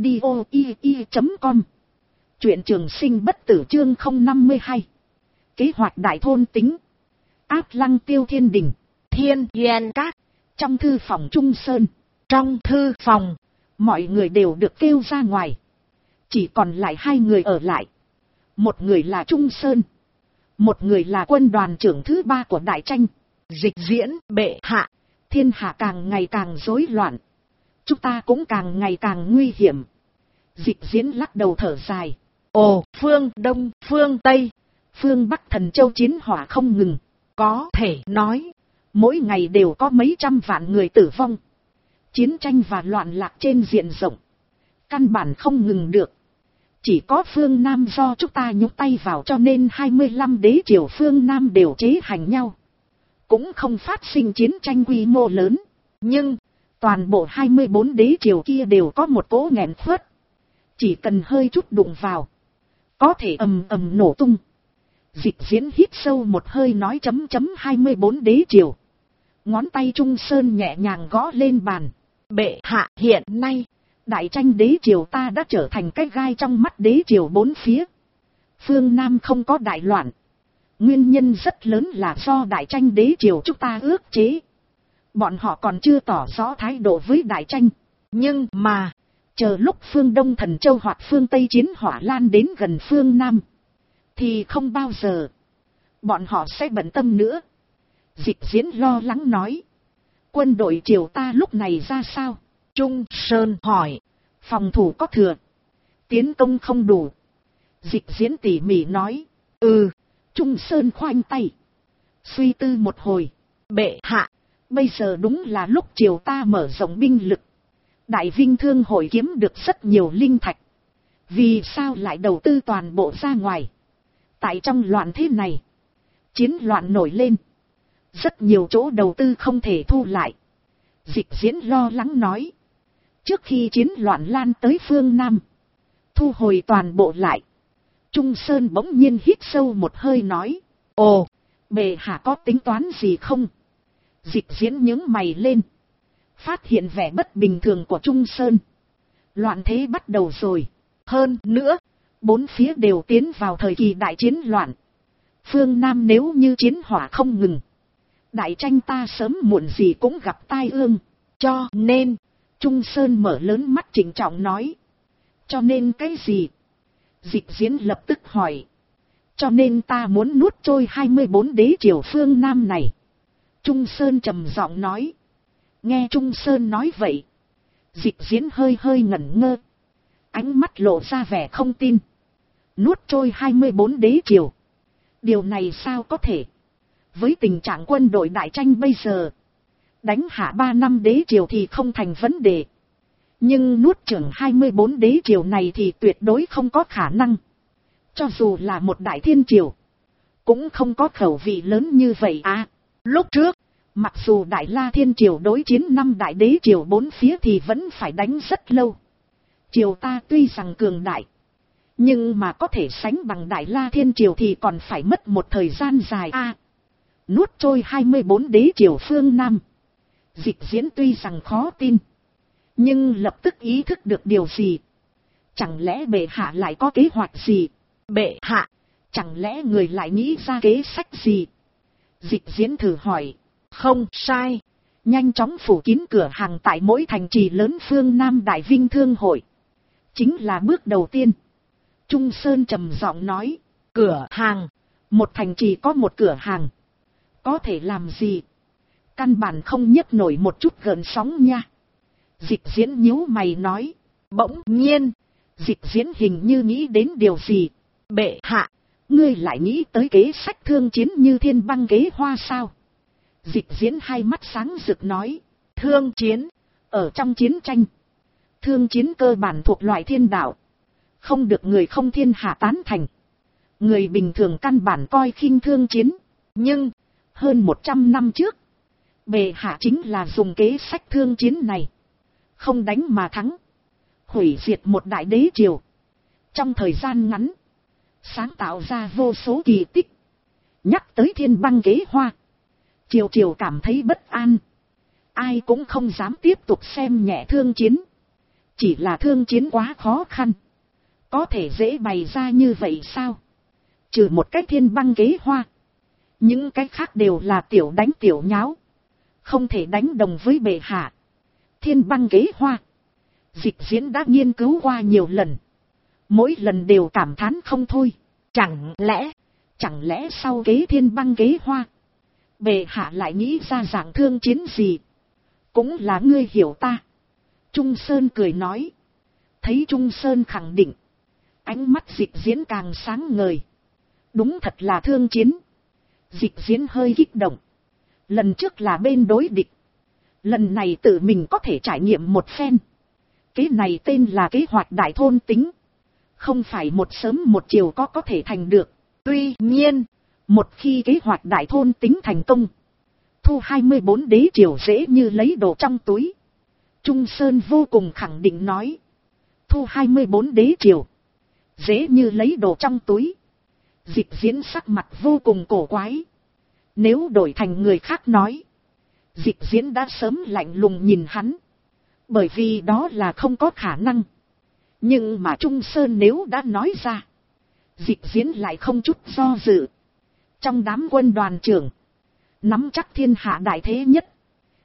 audio.com. Truyện Trường Sinh Bất Tử chương 052. Kế hoạch đại thôn tính. Áp Lăng Tiêu Thiên Đình, Thiên Yên Các. Trong thư phòng Trung Sơn. Trong thư phòng, mọi người đều được kêu ra ngoài. Chỉ còn lại hai người ở lại. Một người là Trung Sơn. Một người là quân đoàn trưởng thứ 3 của Đại Tranh. Dịch Diễn bệ hạ. Thiên hạ càng ngày càng rối loạn. Chúng ta cũng càng ngày càng nguy hiểm. Dịch Diễn lắc đầu thở dài. Ồ, phương Đông, phương Tây, phương Bắc Thần Châu chiến hỏa không ngừng. Có thể nói, mỗi ngày đều có mấy trăm vạn người tử vong. Chiến tranh và loạn lạc trên diện rộng. Căn bản không ngừng được. Chỉ có phương Nam do chúng ta nhúc tay vào cho nên 25 đế triều phương Nam đều chế hành nhau. Cũng không phát sinh chiến tranh quy mô lớn. Nhưng, toàn bộ 24 đế triều kia đều có một cỗ nghẹn khuất. Chỉ cần hơi chút đụng vào, có thể ầm ầm nổ tung. Dịch Diễn hít sâu một hơi nói 24 đế triều. Ngón tay Trung Sơn nhẹ nhàng gõ lên bàn. Bệ hạ, hiện nay, Đại Tranh đế triều ta đã trở thành cái gai trong mắt đế triều bốn phía. Phương Nam không có đại loạn. Nguyên nhân rất lớn là do Đại Tranh đế triều chúng ta ước chế. bọn họ còn chưa tỏ rõ thái độ với Đại Tranh. Nhưng mà, chờ lúc phương Đông Thần Châu hoặc phương Tây chiến hỏa lan đến gần phương Nam, thì không bao giờ bọn họ sẽ bận tâm nữa. Dịch Diễn lo lắng nói. Quân đội Triều ta lúc này ra sao? Trung Sơn hỏi. Phòng thủ có thừa, tiến công không đủ. Dịch Diễn tỉ mỉ nói. Trung Sơn khoanh tay, suy tư một hồi. Bệ hạ, bây giờ đúng là lúc Triều ta mở rộng binh lực. Đại Vinh Thương hội kiếm được rất nhiều linh thạch. Vì sao lại đầu tư toàn bộ ra ngoài? Tại trong loạn thế này, chiến loạn nổi lên, rất nhiều chỗ đầu tư không thể thu lại. Dịch Diễn lo lắng nói. Trước khi chiến loạn lan tới phương Nam, thu hồi toàn bộ lại. Trung Sơn bỗng nhiên hít sâu một hơi nói. Ồ, bệ hạ có tính toán gì không? Dịch Diễn nhướng mày lên, phát hiện vẻ bất bình thường của Trung Sơn. Loạn thế bắt đầu rồi. Hơn nữa, bốn phía đều tiến vào thời kỳ đại chiến loạn. Phương Nam nếu như chiến hỏa không ngừng, Đại Tranh ta sớm muộn gì cũng gặp tai ương. Cho nên, Trung Sơn mở lớn mắt trịnh trọng nói. Cho nên cái gì? Dịch Diễn lập tức hỏi. Cho nên ta muốn nuốt trôi 24 đế triều phương Nam này. Trung Sơn trầm giọng nói. Nghe Trung Sơn nói vậy, Dịch Diễn hơi hơi ngẩn ngơ, ánh mắt lộ ra vẻ không tin. Nuốt trôi 24 đế triều? Điều này sao có thể? Với tình trạng quân đội Đại Tranh bây giờ, đánh hạ 3 năm đế triều thì không thành vấn đề. Nhưng nuốt chửng 24 đế triều này thì tuyệt đối không có khả năng. Cho dù là một đại thiên triều, cũng không có khẩu vị lớn như vậy à. Lúc trước, mặc dù Đại La Thiên Triều đối chiến 5 đại đế triều 4 phía thì vẫn phải đánh rất lâu. Triều ta tuy rằng cường đại, nhưng mà có thể sánh bằng Đại La Thiên Triều thì còn phải mất một thời gian dài à. Nuốt trôi 24 đế triều phương Nam. Dịch Diễn tuy rằng khó tin, nhưng lập tức ý thức được điều gì. Chẳng lẽ bệ hạ lại có kế hoạch gì? Bệ hạ, chẳng lẽ người lại nghĩ ra kế sách gì? Dịch Diễn thử hỏi. Không sai, nhanh chóng phủ kín cửa hàng tại mỗi thành trì lớn phương Nam Đại Vinh Thương hội, chính là bước đầu tiên. Trung Sơn trầm giọng nói. Cửa hàng? Một thành trì có một cửa hàng, có thể làm gì? Căn bản không nhấc nổi một chút gợn sóng nha. Dịch Diễn nhíu mày nói. Bỗng nhiên, Dịch Diễn hình như nghĩ đến điều gì. Bệ hạ, ngươi lại nghĩ tới kế sách thương chiến như Thiên Băng Kế Hoa sao? Dịch Diễn hai mắt sáng rực nói. Thương chiến? Ở trong chiến tranh, thương chiến cơ bản thuộc loại thiên đạo, không được người không thiên hạ tán thành. Người bình thường căn bản coi khinh thương chiến. Nhưng, hơn 100 năm trước, bệ hạ chính là dùng kế sách thương chiến này, không đánh mà thắng, hủy diệt một đại đế triều. Trong thời gian ngắn, sáng tạo ra vô số kỳ tích. Nhắc tới Thiên Băng Kế Hoa, triều triều cảm thấy bất an. Ai cũng không dám tiếp tục xem nhẹ thương chiến. Chỉ là thương chiến quá khó khăn, có thể dễ bày ra như vậy sao? Trừ một cái Thiên Băng Kế Hoa, những cái khác đều là tiểu đánh tiểu nháo, không thể đánh đồng với bệ hạ. Thiên Băng Kế Hoa, Dịch Diễn đã nghiên cứu qua nhiều lần, mỗi lần đều cảm thán không thôi. Chẳng lẽ sau kế Thiên Băng Kế Hoa, bệ hạ lại nghĩ ra dạng thương chiến gì? Cũng là ngươi hiểu ta. Trung Sơn cười nói. Thấy Trung Sơn khẳng định, ánh mắt Dịch Diễn càng sáng ngời. Đúng thật là thương chiến. Dịch Diễn hơi kích động. Lần trước là bên đối địch, lần này tự mình có thể trải nghiệm một phen. Kế này tên là kế hoạch đại thôn tính, không phải một sớm một chiều có thể thành được. Tuy nhiên, một khi kế hoạch đại thôn tính thành công, thu 24 đế triều dễ như lấy đồ trong túi. Trung Sơn vô cùng khẳng định nói. Thu 24 đế triều, dễ như lấy đồ trong túi. Dịch Diễn sắc mặt vô cùng cổ quái. Nếu đổi thành người khác nói, Dịch Diễn đã sớm lạnh lùng nhìn hắn, bởi vì đó là không có khả năng. Nhưng mà Trung Sơn nếu đã nói ra, Dịch Diễn lại không chút do dự. Trong đám quân đoàn trưởng, nắm chắc thiên hạ đại thế nhất,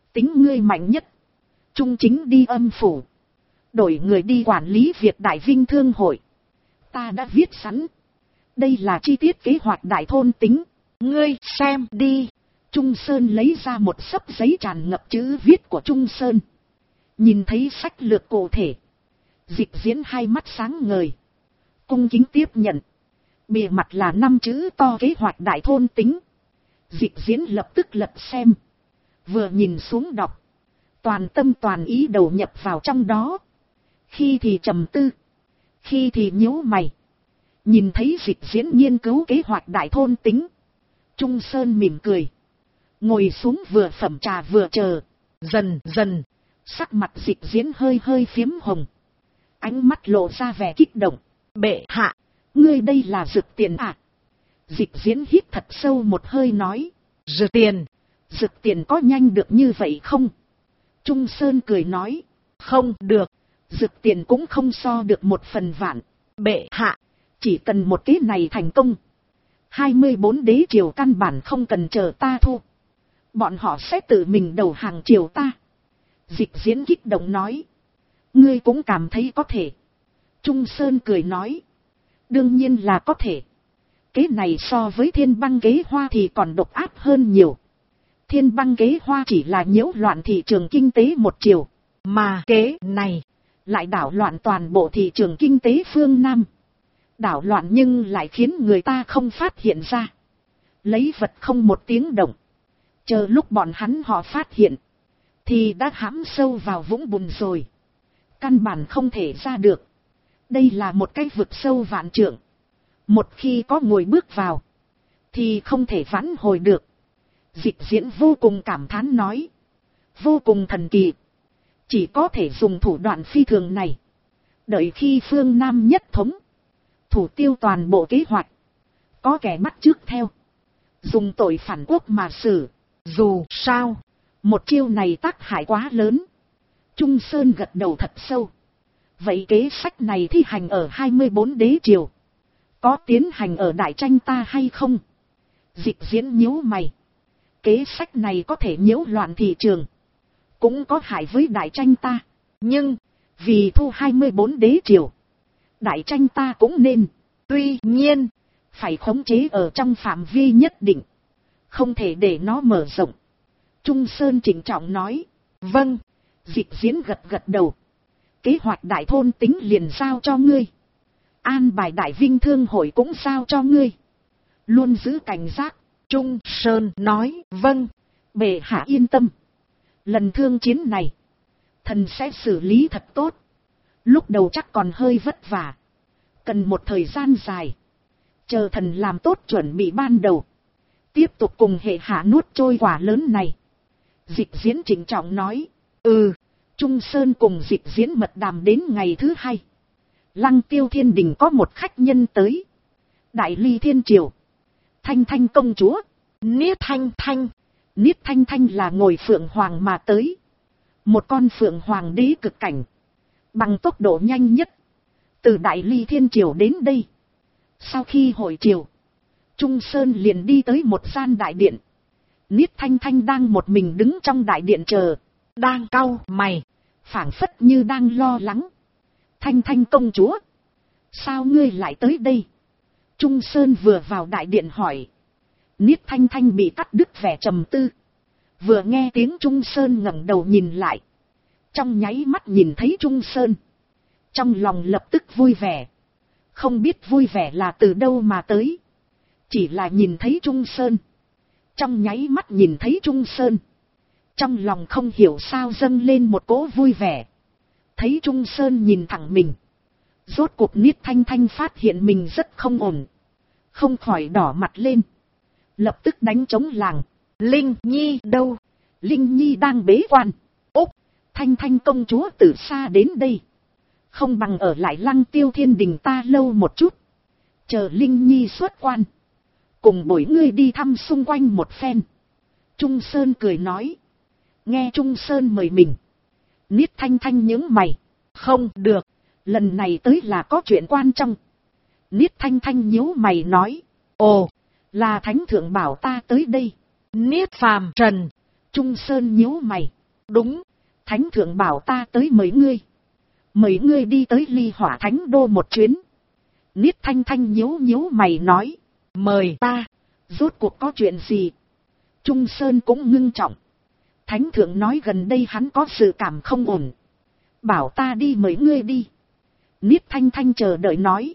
Tính ngươi mạnh nhất. Trung chính đi âm phủ. Đổi người đi quản lý việc Đại Vinh Thương hội. Ta đã viết sẵn. Đây là chi tiết kế hoạch đại thôn tính. Ngươi xem đi. Trung Sơn lấy ra một xấp giấy tràn ngập chữ viết của Trung Sơn. Nhìn thấy sách lược cụ thể. Dịch Diễn hai mắt sáng ngời. Cung kính tiếp nhận. Bìa mặt là 5 chữ to kế hoạch đại thôn tính. Dịch Diễn lập tức lật xem. Vừa nhìn xuống đọc. Toàn tâm toàn ý đầu nhập vào trong đó. Khi thì trầm tư. Khi thì nhíu mày. Nhìn thấy Dịch Diễn nghiên cứu kế hoạch đại thôn tính. Trung Sơn mỉm cười. Ngồi xuống vừa phẩm trà vừa chờ. Dần dần. Sắc mặt Dịch Diễn hơi hơi phiếm hồng. Ánh mắt lộ ra vẻ kích động. Bệ hạ. Ngươi đây là dược tiền à? Dịch Diễn hít thật sâu một hơi nói. Dược tiền. Dược tiền có nhanh được như vậy không? Trung Sơn cười nói. Không được. Dược tiền cũng không so được 1/1000. Bệ hạ. Chỉ cần một kế này thành công. 24 đế triều căn bản không cần chờ ta thu. Bọn họ sẽ tự mình đầu hàng triều ta. Dịch Diễn kích động nói. Ngươi cũng cảm thấy có thể. Trung Sơn cười nói. Đương nhiên là có thể. Kế này so với Thiên Băng Kế Hoa thì còn độc ác hơn nhiều. Thiên Băng Kế Hoa chỉ là nhiễu loạn thị trường kinh tế một chiều. Mà kế này lại đảo loạn toàn bộ thị trường kinh tế phương Nam. Đảo loạn nhưng lại khiến người ta không phát hiện ra. Lấy vật không một tiếng động. Chờ lúc bọn họ phát hiện. Thì đã hãm sâu vào vũng bùn rồi. Căn bản không thể ra được. Đây là một cái vực sâu vạn trượng. Một khi có người bước vào. Thì không thể vãn hồi được. Dịch Diễn vô cùng cảm thán nói. Vô cùng thần kỳ. Chỉ có thể dùng thủ đoạn phi thường này. Đợi khi phương Nam nhất thống. Thủ tiêu toàn bộ kế hoạch. Có kẻ bắt chước theo. Dùng tội phản quốc mà xử. Dù sao. Một chiêu này tác hại quá lớn. Trung Sơn gật đầu thật sâu. Vậy kế sách này thi hành ở 24 đế triều. Có tiến hành ở đại tranh ta hay không? Dịch Diễn nhíu mày. Kế sách này có thể nhiễu loạn thị trường. Cũng có hại với đại tranh ta. Nhưng, vì thu 24 đế triều. Đại tranh ta cũng nên. Tuy nhiên, phải khống chế ở trong phạm vi nhất định. Không thể để nó mở rộng. Trung Sơn trịnh trọng nói. Vâng. Dịch Diễn gật gật đầu. Kế hoạch đại thôn tính liền giao cho ngươi. An bài Đại Vinh Thương hội cũng giao cho ngươi. Luôn giữ cảnh giác. Trung Sơn nói. Vâng. Bệ hạ yên tâm. Lần thương chiến này. Thần sẽ xử lý thật tốt. Lúc đầu chắc còn hơi vất vả. Cần một thời gian dài. Chờ thần làm tốt chuẩn bị ban đầu. Tiếp tục cùng hệ hạ nuốt trôi quả lớn này. Dịch Diễn trịnh trọng nói. Trung Sơn cùng Dịch Diễn mật đàm đến ngày thứ 2. Lăng Tiêu Thiên Đình có một khách nhân tới. Đại Ly Thiên Triều. Thanh Thanh công chúa. Niết Thanh Thanh. Niết Thanh Thanh là ngồi phượng hoàng mà tới. Một con phượng hoàng đế cực cảnh. Bằng tốc độ nhanh nhất. Từ Đại Ly Thiên Triều đến đây. Sau khi hội triều. Trung Sơn liền đi tới một gian đại điện. Niết Thanh Thanh đang một mình đứng trong đại điện chờ. Đang cau mày. Phảng phất như đang lo lắng. Thanh Thanh công chúa. Sao ngươi lại tới đây? Trung Sơn vừa vào đại điện hỏi. Niết Thanh Thanh bị cắt đứt vẻ trầm tư. Vừa nghe tiếng Trung Sơn ngẩng đầu nhìn lại. Trong nháy mắt nhìn thấy Trung Sơn. Trong lòng lập tức vui vẻ. Không biết vui vẻ là từ đâu mà tới. Chỉ là nhìn thấy Trung Sơn. Trong nháy mắt nhìn thấy Trung Sơn. Trong lòng không hiểu sao dâng lên một cỗ vui vẻ. Thấy Trung Sơn nhìn thẳng mình. Rốt cuộc Niết Thanh Thanh phát hiện mình rất không ổn. Không khỏi đỏ mặt lên. Lập tức đánh trống làng. Linh Nhi đâu? Linh Nhi đang bế quan. Úp! Thanh Thanh công chúa từ xa đến đây. Không bằng ở lại Lăng Tiêu Thiên Đình ta lâu một chút. Chờ Linh Nhi xuất quan. Cùng bổi ngươi đi thăm xung quanh một phen. Trung Sơn cười nói. Nghe Trung Sơn mời mình. Niết Thanh Thanh nhướng mày. Không được. Lần này tới là có chuyện quan trọng. Niết Thanh Thanh nhíu mày nói. Ồ, là Thánh Thượng bảo ta tới đây. Niết Phàm Trần. Trung Sơn nhíu mày. Đúng, thánh thượng bảo ta tới mời ngươi. Mời ngươi đi tới Ly Hỏa Thánh Đô một chuyến. Niết Thanh Thanh nhíu nhíu mày nói. Mời ta, rốt cuộc có chuyện gì? Trung Sơn cũng ngưng trọng. Thánh thượng nói gần đây hắn có sự cảm không ổn. Bảo ta đi mời ngươi đi. Niết Thanh Thanh chờ đợi nói.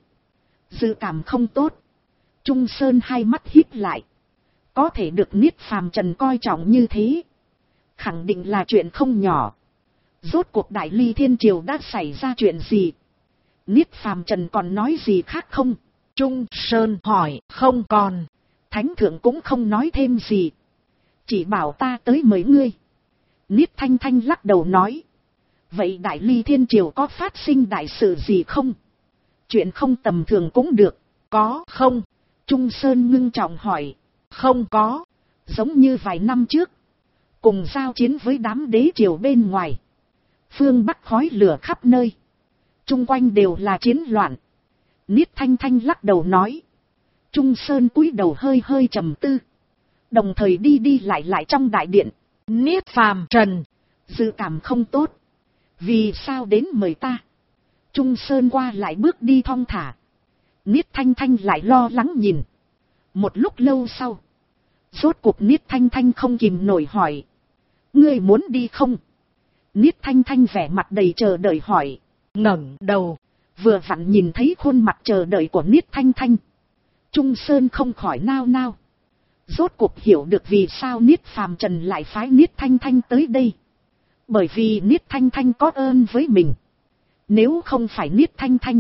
Dự cảm không tốt. Trung Sơn hai mắt híp lại. Có thể được Niết Phàm Trần coi trọng như thế, khẳng định là chuyện không nhỏ. Rốt cuộc Đại Ly Thiên Triều đã xảy ra chuyện gì? Niết Phàm Trần còn nói gì khác không? Trung Sơn hỏi. Không còn. Thánh thượng cũng không nói thêm gì. Chỉ bảo ta tới mời ngươi. Niết Thanh Thanh lắc đầu nói. Vậy Đại Ly Thiên Triều có phát sinh đại sự gì không? Chuyện không tầm thường cũng được. Có không? Trung Sơn ngưng trọng hỏi. Không có. Giống như vài năm trước, cùng giao chiến với đám đế triều bên ngoài. Phương Bắc khói lửa khắp nơi. Trung quanh đều là chiến loạn. Niết Thanh Thanh lắc đầu nói. Trung Sơn cúi đầu hơi hơi trầm tư. Đồng thời đi đi lại lại trong đại điện. Niết Phàm Trần, dự cảm không tốt. Vì sao đến mời ta? Trung Sơn qua lại bước đi thong thả. Niết Thanh Thanh lại lo lắng nhìn. Một lúc lâu sau, rốt cuộc Niết Thanh Thanh không kìm nổi hỏi. Ngươi muốn đi không? Niết Thanh Thanh vẻ mặt đầy chờ đợi hỏi. Ngẩng đầu, vừa vặn nhìn thấy khuôn mặt chờ đợi của Niết Thanh Thanh. Trung Sơn không khỏi nao nao. Rốt cuộc hiểu được vì sao Niết Phàm Trần lại phái Niết Thanh Thanh tới đây. Bởi vì Niết Thanh Thanh có ơn với mình. Nếu không phải Niết Thanh Thanh,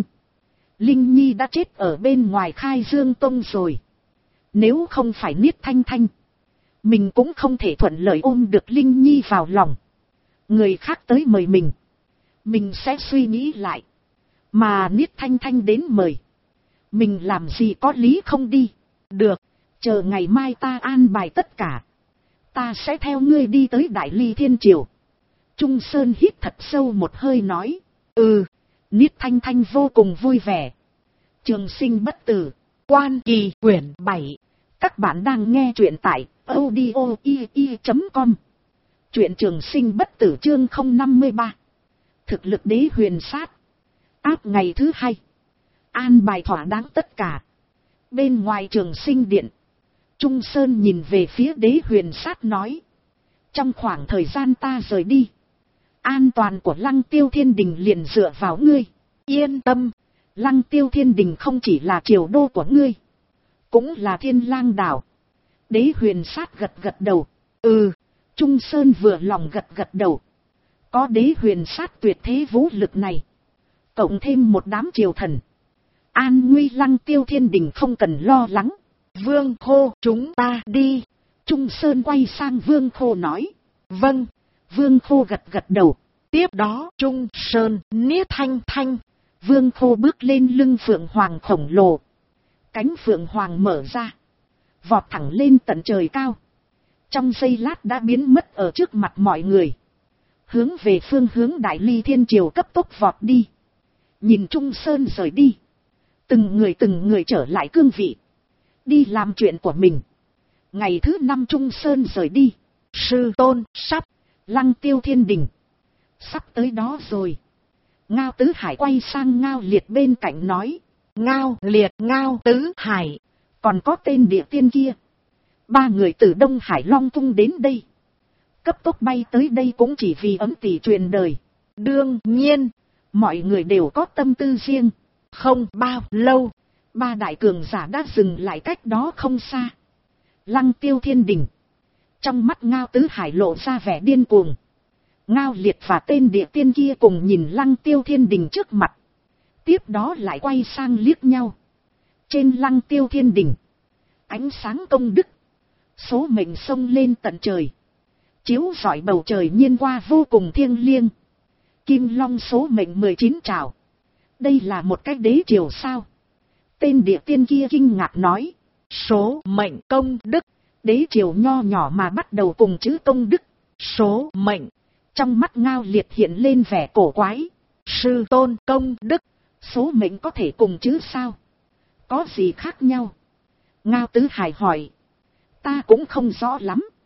Linh Nhi đã chết ở bên ngoài Khai Dương Tông rồi. Nếu không phải Niết Thanh Thanh, mình cũng không thể thuận lợi ôm được Linh Nhi vào lòng. Người khác tới mời mình sẽ suy nghĩ lại. Mà Niết Thanh Thanh đến mời, mình làm gì có lý không đi. Được, chờ ngày mai ta an bài tất cả. Ta sẽ theo ngươi đi tới Đại Ly Thiên Triều. Trung Sơn hít thật sâu một hơi nói. Niết Thanh Thanh vô cùng vui vẻ. Trường Sinh Bất Tử, Quan Kỳ quyển 7. Các bạn đang nghe truyện tại audio.com. Truyện Trường Sinh Bất Tử chương 053. Thực lực Đế Huyền Sát. Áp ngày thứ 2. An bài thỏa đáng tất cả. Bên ngoài Trường Sinh Điện, Trung Sơn nhìn về phía Đế Huyền Sát nói. Trong khoảng thời gian ta rời đi, an toàn của Lăng Tiêu Thiên Đình liền dựa vào ngươi. Yên tâm, Lăng Tiêu Thiên Đình không chỉ là triều đô của ngươi, cũng là Thiên Lang đảo. Đế Huyền Sát gật gật đầu. Trung Sơn vừa lòng gật gật đầu. Có Đế Huyền Sát tuyệt thế vũ lực này, cộng thêm một đám triều thần, an nguy Lăng Tiêu Thiên Đình không cần lo lắng. Vương Khô, chúng ta đi. Trung Sơn quay sang Vương Khô nói. Vâng. Vương Khô gật gật đầu. Tiếp đó Trung Sơn, Niết Thanh Thanh, Vương Khô bước lên lưng Phượng Hoàng khổng lồ. Cánh Phượng Hoàng mở ra, vọt thẳng lên tận trời cao. Trong giây lát đã biến mất ở trước mặt mọi người, hướng về phương hướng Đại Ly Thiên Triều cấp tốc vọt đi. Nhìn Trung Sơn rời đi, từng người trở lại cương vị, đi làm chuyện của mình. Ngày thứ 5 Trung Sơn rời đi. Sư tôn, sắp, Lăng Tiêu Thiên Đình sắp tới đó rồi. Ngao Tứ Hải quay sang Ngao Liệt bên cạnh nói. Ngao Liệt, Ngao Tứ Hải, còn có tên địa tiên kia. 3 người từ Đông Hải Long Cung đến đây, cấp tốc bay tới đây cũng chỉ vì ấm tỷ truyền đời. Đương nhiên, mọi người đều có tâm tư riêng. Không bao lâu, 3 đại cường giả đã dừng lại cách đó không xa. Lăng Tiêu Thiên Đình. Trong mắt Ngao Tứ Hải lộ ra vẻ điên cuồng. Ngao Liệt và tên địa tiên kia cùng nhìn Lăng Tiêu Thiên Đình trước mặt, tiếp đó lại quay sang liếc nhau. Trên Lăng Tiêu Thiên Đình, ánh sáng công đức, số mệnh sông lên tận trời, chiếu rọi bầu trời nhiên qua vô cùng thiêng liêng. Kim Long số mệnh 19 trảo. Đây là một cái đế triều sao? Tên địa tiên kia kinh ngạc nói. Số mệnh công đức. Đế triều nho nhỏ mà bắt đầu cùng chữ công đức. Số mệnh. Trong mắt Ngao Liệt hiện lên vẻ cổ quái. Sư tôn, công đức, số mệnh có thể cùng chữ sao? Có gì khác nhau? Ngao Tứ Hải hỏi. Ta cũng không rõ lắm.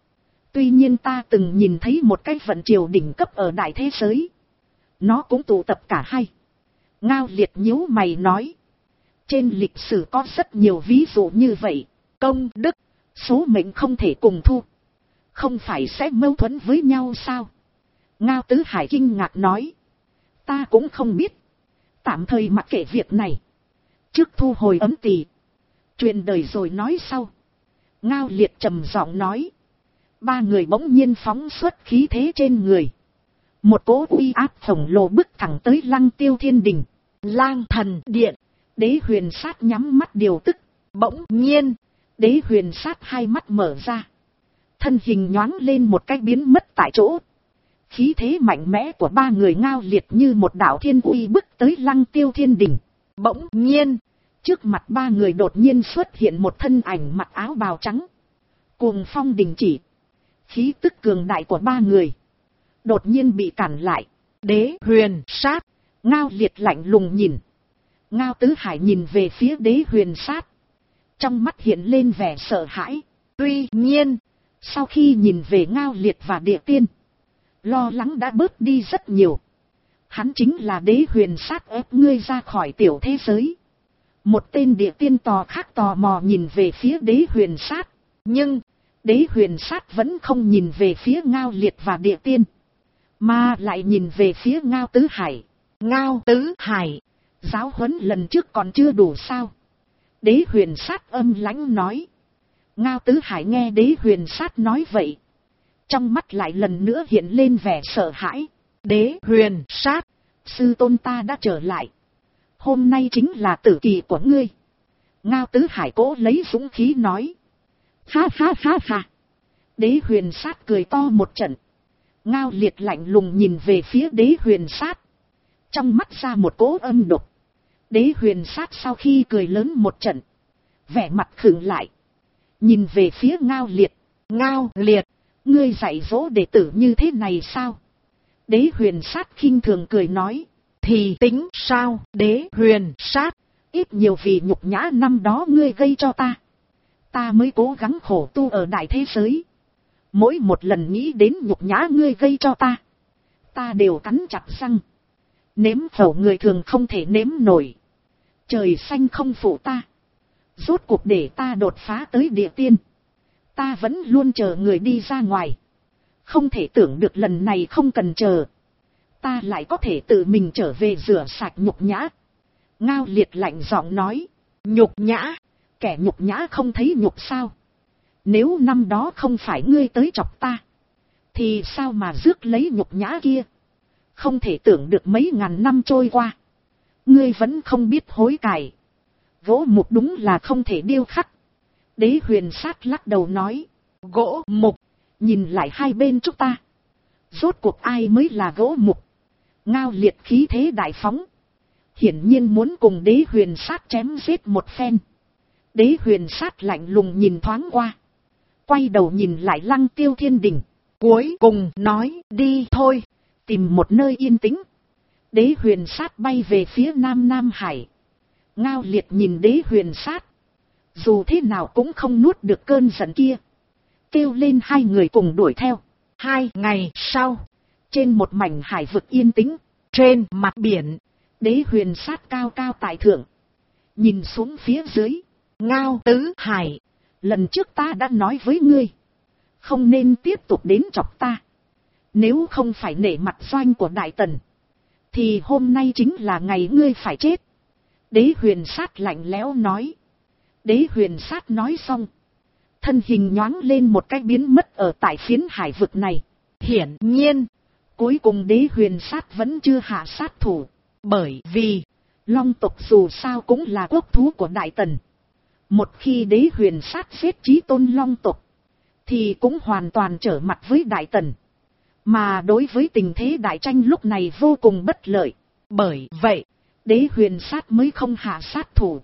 Tuy nhiên ta từng nhìn thấy một cái vận triều đỉnh cấp ở đại thế giới. Nó cũng tụ tập cả hai. Ngao Liệt nhíu mày nói. Trên lịch sử có rất nhiều ví dụ như vậy. Công đức, số mệnh không thể cùng thu. Không phải sẽ mâu thuẫn với nhau sao? Ngao Tứ Hải kinh ngạc nói. Ta cũng không biết. Tạm thời mặc kệ việc này. Trước thu hồi ấm tỳ. Chuyện đời rồi nói sau. Ngao Liệt trầm giọng nói. Ba người bỗng nhiên phóng xuất khí thế trên người. Một cỗ uy áp khổng lồ bức thẳng tới Lăng Tiêu Thiên Đình. Lang Thần Điện. Đế Huyền Sát nhắm mắt điều tức. Bỗng nhiên, Đế Huyền Sát hai mắt mở ra. Thân hình nhoáng lên một cái biến mất tại chỗ. Khí thế mạnh mẽ của ba người Ngao Liệt như một đạo thiên uy bức tới Lăng Tiêu Thiên Đình. Bỗng nhiên, trước mặt ba người đột nhiên xuất hiện một thân ảnh mặc áo bào trắng. Cuồng phong đình chỉ. Khí tức cường đại của ba người đột nhiên bị cản lại. Đế Huyền Sát. Ngao Liệt lạnh lùng nhìn. Ngao Tứ Hải nhìn về phía Đế Huyền Sát. Trong mắt hiện lên vẻ sợ hãi. Tuy nhiên, sau khi nhìn về Ngao Liệt và Địa Tiên, lo lắng đã bớt đi rất nhiều. Hắn chính là Đế Huyền Sát ép ngươi ra khỏi tiểu thế giới. Một tên Địa Tiên khác tò mò nhìn về phía Đế Huyền Sát. Nhưng Đế Huyền Sát vẫn không nhìn về phía Ngao Liệt và Địa Tiên, mà lại nhìn về phía Ngao Tứ Hải. Ngao Tứ Hải, giáo huấn lần trước còn chưa đủ sao? Đế Huyền Sát âm lãnh nói. Ngao Tứ Hải nghe Đế Huyền Sát nói vậy, trong mắt lại lần nữa hiện lên vẻ sợ hãi. Đế Huyền Sát, sư tôn ta đã trở lại. Hôm nay chính là tử kỳ của ngươi. Ngao Tứ Hải cố lấy dũng khí nói. Ha ha ha ha. Đế Huyền Sát cười to một trận. Ngao Liệt lạnh lùng nhìn về phía Đế Huyền Sát. Trong mắt ra một cỗ âm độc. Đế Huyền Sát sau khi cười lớn một trận, vẻ mặt khựng lại. Nhìn về phía Ngao Liệt. Ngao Liệt, ngươi dạy dỗ đệ tử như thế này sao? Đế Huyền Sát khinh thường cười nói. Thì tính sao? Đế Huyền Sát, ít nhiều vì nhục nhã năm đó ngươi gây cho ta, ta mới cố gắng khổ tu ở đại thế giới. Mỗi một lần nghĩ đến nhục nhã ngươi gây cho ta, ta đều cắn chặt răng. Nếm khẩu người thường không thể nếm nổi. Trời xanh không phụ ta. Rốt cuộc để ta đột phá tới địa tiên, ta vẫn luôn chờ người đi ra ngoài. Không thể tưởng được lần này không cần chờ, ta lại có thể tự mình trở về rửa sạch nhục nhã. Ngao Liệt lạnh giọng nói. Nhục nhã? Kẻ nhục nhã không thấy nhục sao? Nếu năm đó không phải ngươi tới chọc ta, thì sao mà rước lấy nhục nhã kia? Không thể tưởng được mấy ngàn năm trôi qua, ngươi vẫn không biết hối cải. Gỗ mục đúng là không thể điêu khắc. Đế Huyền Sát lắc đầu nói. Gỗ mục? Nhìn lại hai bên chúng ta, rốt cuộc ai mới là gỗ mục? Ngao Liệt khí thế đại phóng, hiển nhiên muốn cùng Đế Huyền Sát chém giết một phen. Đế Huyền Sát lạnh lùng nhìn thoáng qua, quay đầu nhìn lại Lăng Tiêu Thiên Đình, cuối cùng nói. Đi thôi, tìm một nơi yên tĩnh. Đế Huyền Sát bay về phía Nam Hải. Ngao Liệt nhìn Đế Huyền Sát, dù thế nào cũng không nuốt được cơn giận kia, kêu lên hai người cùng đuổi theo. 2 ngày sau, trên một mảnh hải vực yên tĩnh, trên mặt biển, Đế Huyền Sát cao cao tại thượng, nhìn xuống phía dưới. Ngao Tứ Hải, lần trước ta đã nói với ngươi, không nên tiếp tục đến chọc ta. Nếu không phải nể mặt doanh của Đại Tần, thì hôm nay chính là ngày ngươi phải chết. Đế Huyền Sát lạnh lẽo nói. Đế Huyền Sát nói xong, thân hình nhoáng lên một cái biến mất ở tại phiến hải vực này. Hiển nhiên, cuối cùng Đế Huyền Sát vẫn chưa hạ sát thủ, bởi vì Long tộc dù sao cũng là quốc thú của Đại Tần. Một khi Đế Huyền Sát giết Chí Tôn Long tộc, thì cũng hoàn toàn trở mặt với Đại Tần, mà đối với tình thế đại tranh lúc này vô cùng bất lợi. Bởi vậy, Đế Huyền Sát mới không hạ sát thủ.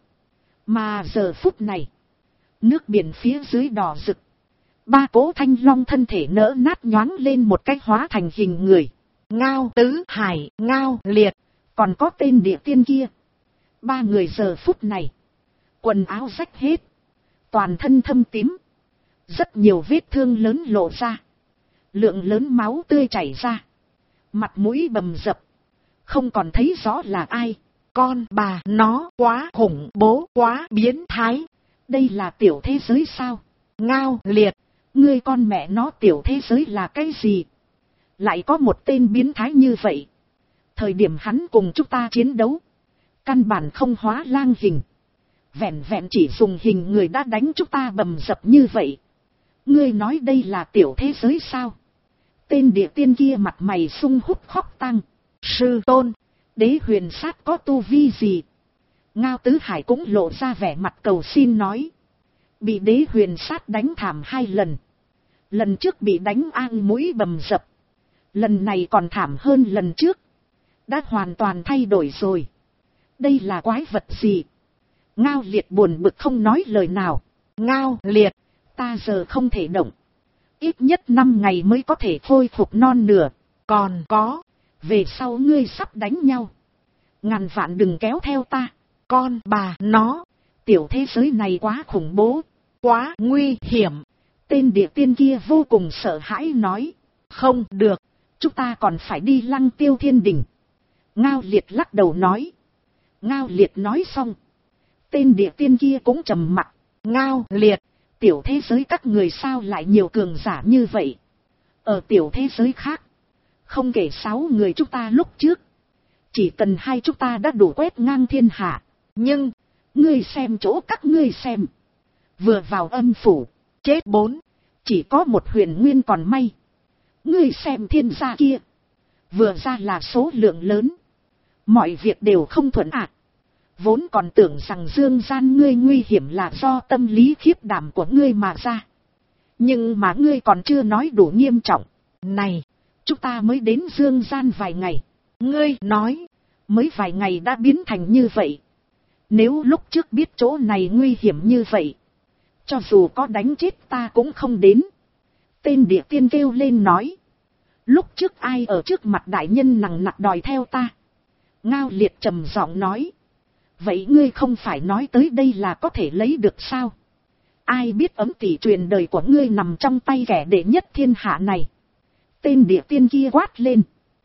Mà giờ phút này, nước biển phía dưới đỏ rực, ba cỗ thanh long thân thể nỡ nát nhoáng lên một cách hóa thành hình người. Ngao Tứ Hải, Ngao Liệt, còn có tên Địa Tiên kia. Ba người giờ phút này, quần áo rách hết, toàn thân thâm tím, rất nhiều vết thương lớn lộ ra. Lượng lớn máu tươi chảy ra. Mặt mũi bầm dập. Không còn thấy rõ là ai. Con bà nó quá khủng bố, quá biến thái. Đây là tiểu thế giới sao? Ngao Liệt, ngươi con mẹ nó tiểu thế giới là cái gì? Lại có một tên biến thái như vậy. Thời điểm hắn cùng chúng ta chiến đấu, căn bản không hóa lang hình. Vẹn vẹn chỉ dùng hình người đã đánh chúng ta bầm dập như vậy. Ngươi nói đây là tiểu thế giới sao? Tên địa tiên kia mặt mày sung hút khóc tăng. Sư tôn, Đế Huyền Sát có tu vi gì? Ngao Tứ Hải cũng lộ ra vẻ mặt cầu xin nói. Bị Đế Huyền Sát đánh thảm 2 lần. Lần trước bị đánh ang mũi bầm dập. Lần này còn thảm hơn lần trước. Đã hoàn toàn thay đổi rồi. Đây là quái vật gì? Ngao Liệt buồn bực không nói lời nào. Ngao Liệt, ta giờ không thể động. Ít nhất 5 ngày mới có thể khôi phục non nửa. Còn có, về sau ngươi sắp đánh nhau. Ngàn vạn đừng kéo theo ta. Con bà nó, tiểu thế giới này quá khủng bố, quá nguy hiểm. Tên địa tiên kia vô cùng sợ hãi nói. Không được, chúng ta còn phải đi Lăng Tiêu Thiên Đình. Ngao Liệt lắc đầu nói. Ngao Liệt nói xong, tên địa tiên kia cũng trầm mặc. Ngao Liệt, tiểu thế giới các người sao lại nhiều cường giả như vậy? Ở tiểu thế giới khác, không kể 6 người chúng ta lúc trước, chỉ cần 2 chúng ta đã đủ quét ngang thiên hạ. Nhưng, ngươi xem chỗ các ngươi xem. Vừa vào âm phủ, chết 4, chỉ có một Huyền Nguyên còn may. Ngươi xem thiên gia kia, vừa ra là số lượng lớn. Mọi việc đều không thuận ạ. Vốn còn tưởng rằng dương gian ngươi nguy hiểm là do tâm lý khiếp đảm của ngươi mà ra. Nhưng mà ngươi còn chưa nói đủ nghiêm trọng. Này, chúng ta mới đến dương gian vài ngày. Ngươi nói, mới vài ngày đã biến thành như vậy. Nếu lúc trước biết chỗ này nguy hiểm như vậy, cho dù có đánh chết ta cũng không đến. Tên địa tiên kêu lên nói. Lúc trước ai ở trước mặt đại nhân nằng nặc đòi theo ta? Ngao Liệt trầm giọng nói. Vậy ngươi không phải nói tới đây là có thể lấy được sao? Ai biết ấm tỷ truyền đời của ngươi nằm trong tay kẻ đệ nhất thiên hạ này. Tên địa tiên kia quát lên.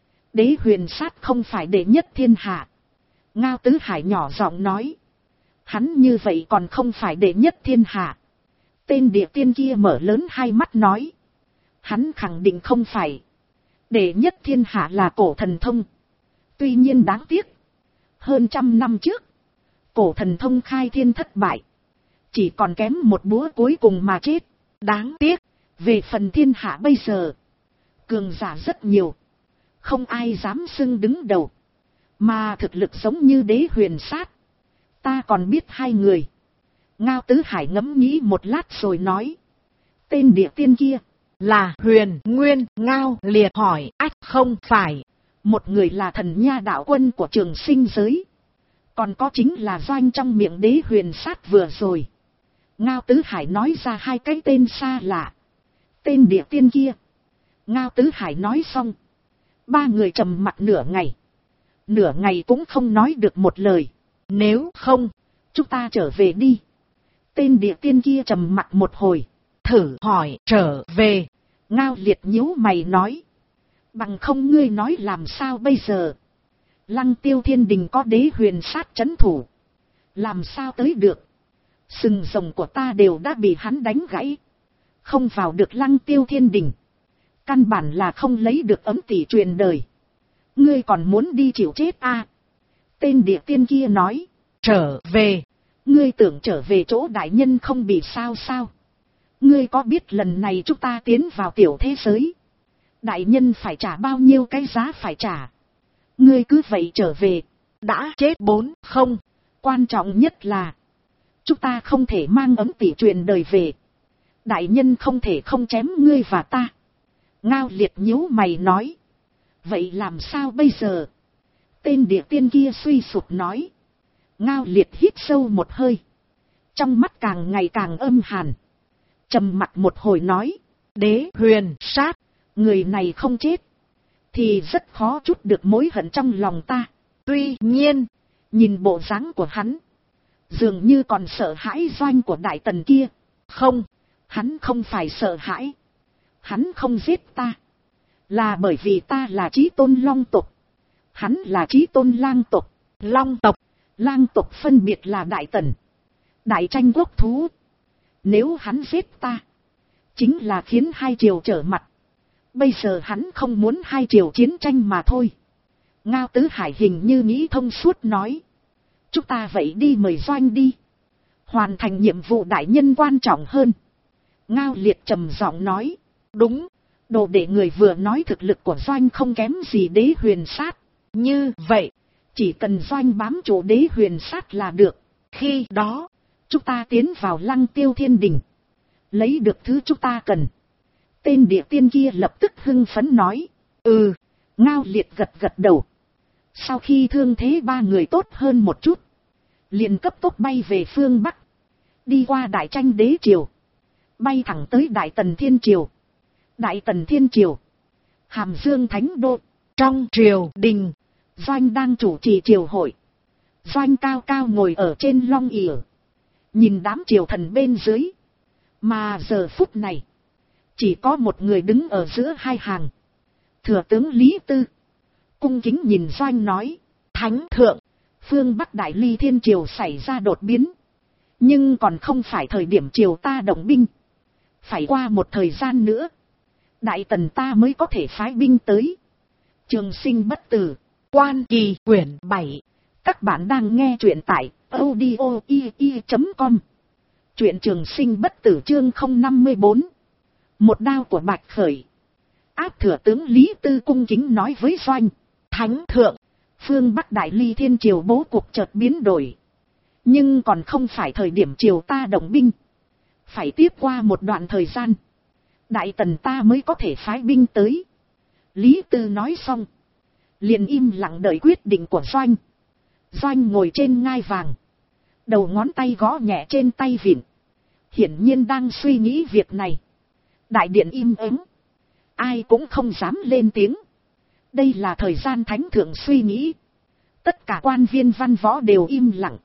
Đế Huyền Sát không phải đệ nhất thiên hạ. Ngao Tứ Hải nhỏ giọng nói. Hắn như vậy còn không phải đệ nhất thiên hạ. Tên địa tiên kia mở lớn hai mắt nói. Hắn khẳng định không phải. Đệ nhất thiên hạ là Cổ Thần Thông. Tuy nhiên đáng tiếc. Hơn 100 năm trước, Cổ Thần Thông khai thiên thất bại. Chỉ còn kém một búa cuối cùng mà chết. Đáng tiếc, về phần thiên hạ bây giờ, cường giả rất nhiều. Không ai dám xưng đứng đầu. Mà thực lực giống như Đế Huyền Sát, ta còn biết 2 người. Ngao Tứ Hải ngẫm nghĩ một lát rồi nói. Tên địa tiên kia là Huyền Nguyên. Ngao Liệt hỏi. Ách, không phải. Một người là Thần Nha đạo quân của Trường Sinh giới. Còn có chính là Doanh trong miệng Đế Huyền Sát vừa rồi. Ngao Tứ Hải nói ra 2 cái tên xa lạ. Tên địa tiên kia. Ngao Tứ Hải nói xong, 3 người trầm mặc nửa ngày. Nửa ngày cũng không nói được một lời. Nếu không, chúng ta trở về đi. Tên địa tiên kia trầm mặc một hồi. Thử hỏi trở về. Ngao Liệt nhíu mày nói. Bằng không ngươi nói làm sao bây giờ? Lăng Tiêu Thiên Đình có Đế Huyền Sát trấn thủ. Làm sao tới được? Sừng rồng của ta đều đã bị hắn đánh gãy. Không vào được Lăng Tiêu Thiên Đình. Căn bản là không lấy được ấm tỷ truyền đời. Ngươi còn muốn đi chịu chết à? Tên địa tiên kia nói. Trở về. Ngươi tưởng trở về chỗ đại nhân không bị sao sao? Ngươi có biết lần này chúng ta tiến vào tiểu thế giới, đại nhân phải trả bao nhiêu cái giá phải trả? Ngươi cứ vậy trở về, đã chết 4 không. Quan trọng nhất là, chúng ta không thể mang ấm tỷ truyền đời về. Đại nhân không thể không chém ngươi và ta. Ngao Liệt nhíu mày nói. Vậy làm sao bây giờ? Tên địa tiên kia suy sụp nói. Ngao Liệt hít sâu một hơi. Trong mắt càng ngày càng âm hàn. Trầm mặt một hồi nói. Đế Huyền Sát, người này không chết, thì rất khó trút được mối hận trong lòng ta. Tuy nhiên, nhìn bộ dáng của hắn, dường như còn sợ hãi Doanh của Đại Tần kia. Không, hắn không phải sợ hãi. Hắn không giết ta, là bởi vì ta là chí tôn long tộc. Hắn là chí tôn lang tộc. Long tộc, lang tộc phân biệt là Đại Tần, Đại Tranh quốc thú. Nếu hắn giết ta, chính là khiến hai triều trở mặt. Bây giờ hắn không muốn hai triều chiến tranh mà thôi. Ngao Tứ Hải hình như nghĩ thông suốt nói. Chúng ta vậy đi mời Doanh đi. Hoàn thành nhiệm vụ đại nhân quan trọng hơn. Ngao Liệt trầm giọng nói. Đúng, đồ đệ người vừa nói thực lực của Doanh không kém gì Đế Huyền Sát. Như vậy, chỉ cần Doanh bám trụ Đế Huyền Sát là được. Khi đó, chúng ta tiến vào Lăng Tiêu Thiên Đình, lấy được thứ chúng ta cần. Tên địa tiên kia lập tức hưng phấn nói. Ừ. Ngao Liệt gật gật đầu. Sau khi thương thế ba người tốt hơn một chút, liền cấp tốc bay về phương Bắc, đi qua Đại Tranh Đế Triều, bay thẳng tới Đại Tần Thiên Triều. Đại Tần Thiên Triều, Hàm Dương Thánh Đô. Trong triều đình, Doanh đang chủ trì triều hội. Doanh cao cao ngồi ở trên long ỷ, nhìn đám triều thần bên dưới. Mà giờ phút này, chỉ có một người đứng ở giữa hai hàng. Thừa tướng Lý Tư cung kính nhìn Doanh nói. Thánh thượng, phương Bắc Đại Ly Thiên Triều xảy ra đột biến, nhưng còn không phải thời điểm triều ta động binh. Phải qua một thời gian nữa, Đại Tần ta mới có thể phái binh tới. Trường Sinh Bất Tử, Quan Kỳ quyển 7. Các bạn đang nghe truyện tại audio.com. Truyện Trường Sinh Bất Tử chương 054. Một đao của Bạch Khởi. Áp thừa tướng Lý Tư cung kính nói với Doanh. Thánh thượng, phương Bắc Đại Ly Thiên Triều bố cục chợt biến đổi, nhưng còn không phải thời điểm triều ta động binh. Phải tiếp qua một đoạn thời gian, Đại Tần ta mới có thể phái binh tới. Lý Tư nói xong, liền im lặng đợi quyết định của Doanh. Doanh ngồi trên ngai vàng, đầu ngón tay gõ nhẹ trên tay vịn, hiển nhiên đang suy nghĩ việc này. Đại điện im ắng, ai cũng không dám lên tiếng. Đây là thời gian thánh thượng suy nghĩ. Tất cả quan viên văn võ đều im lặng.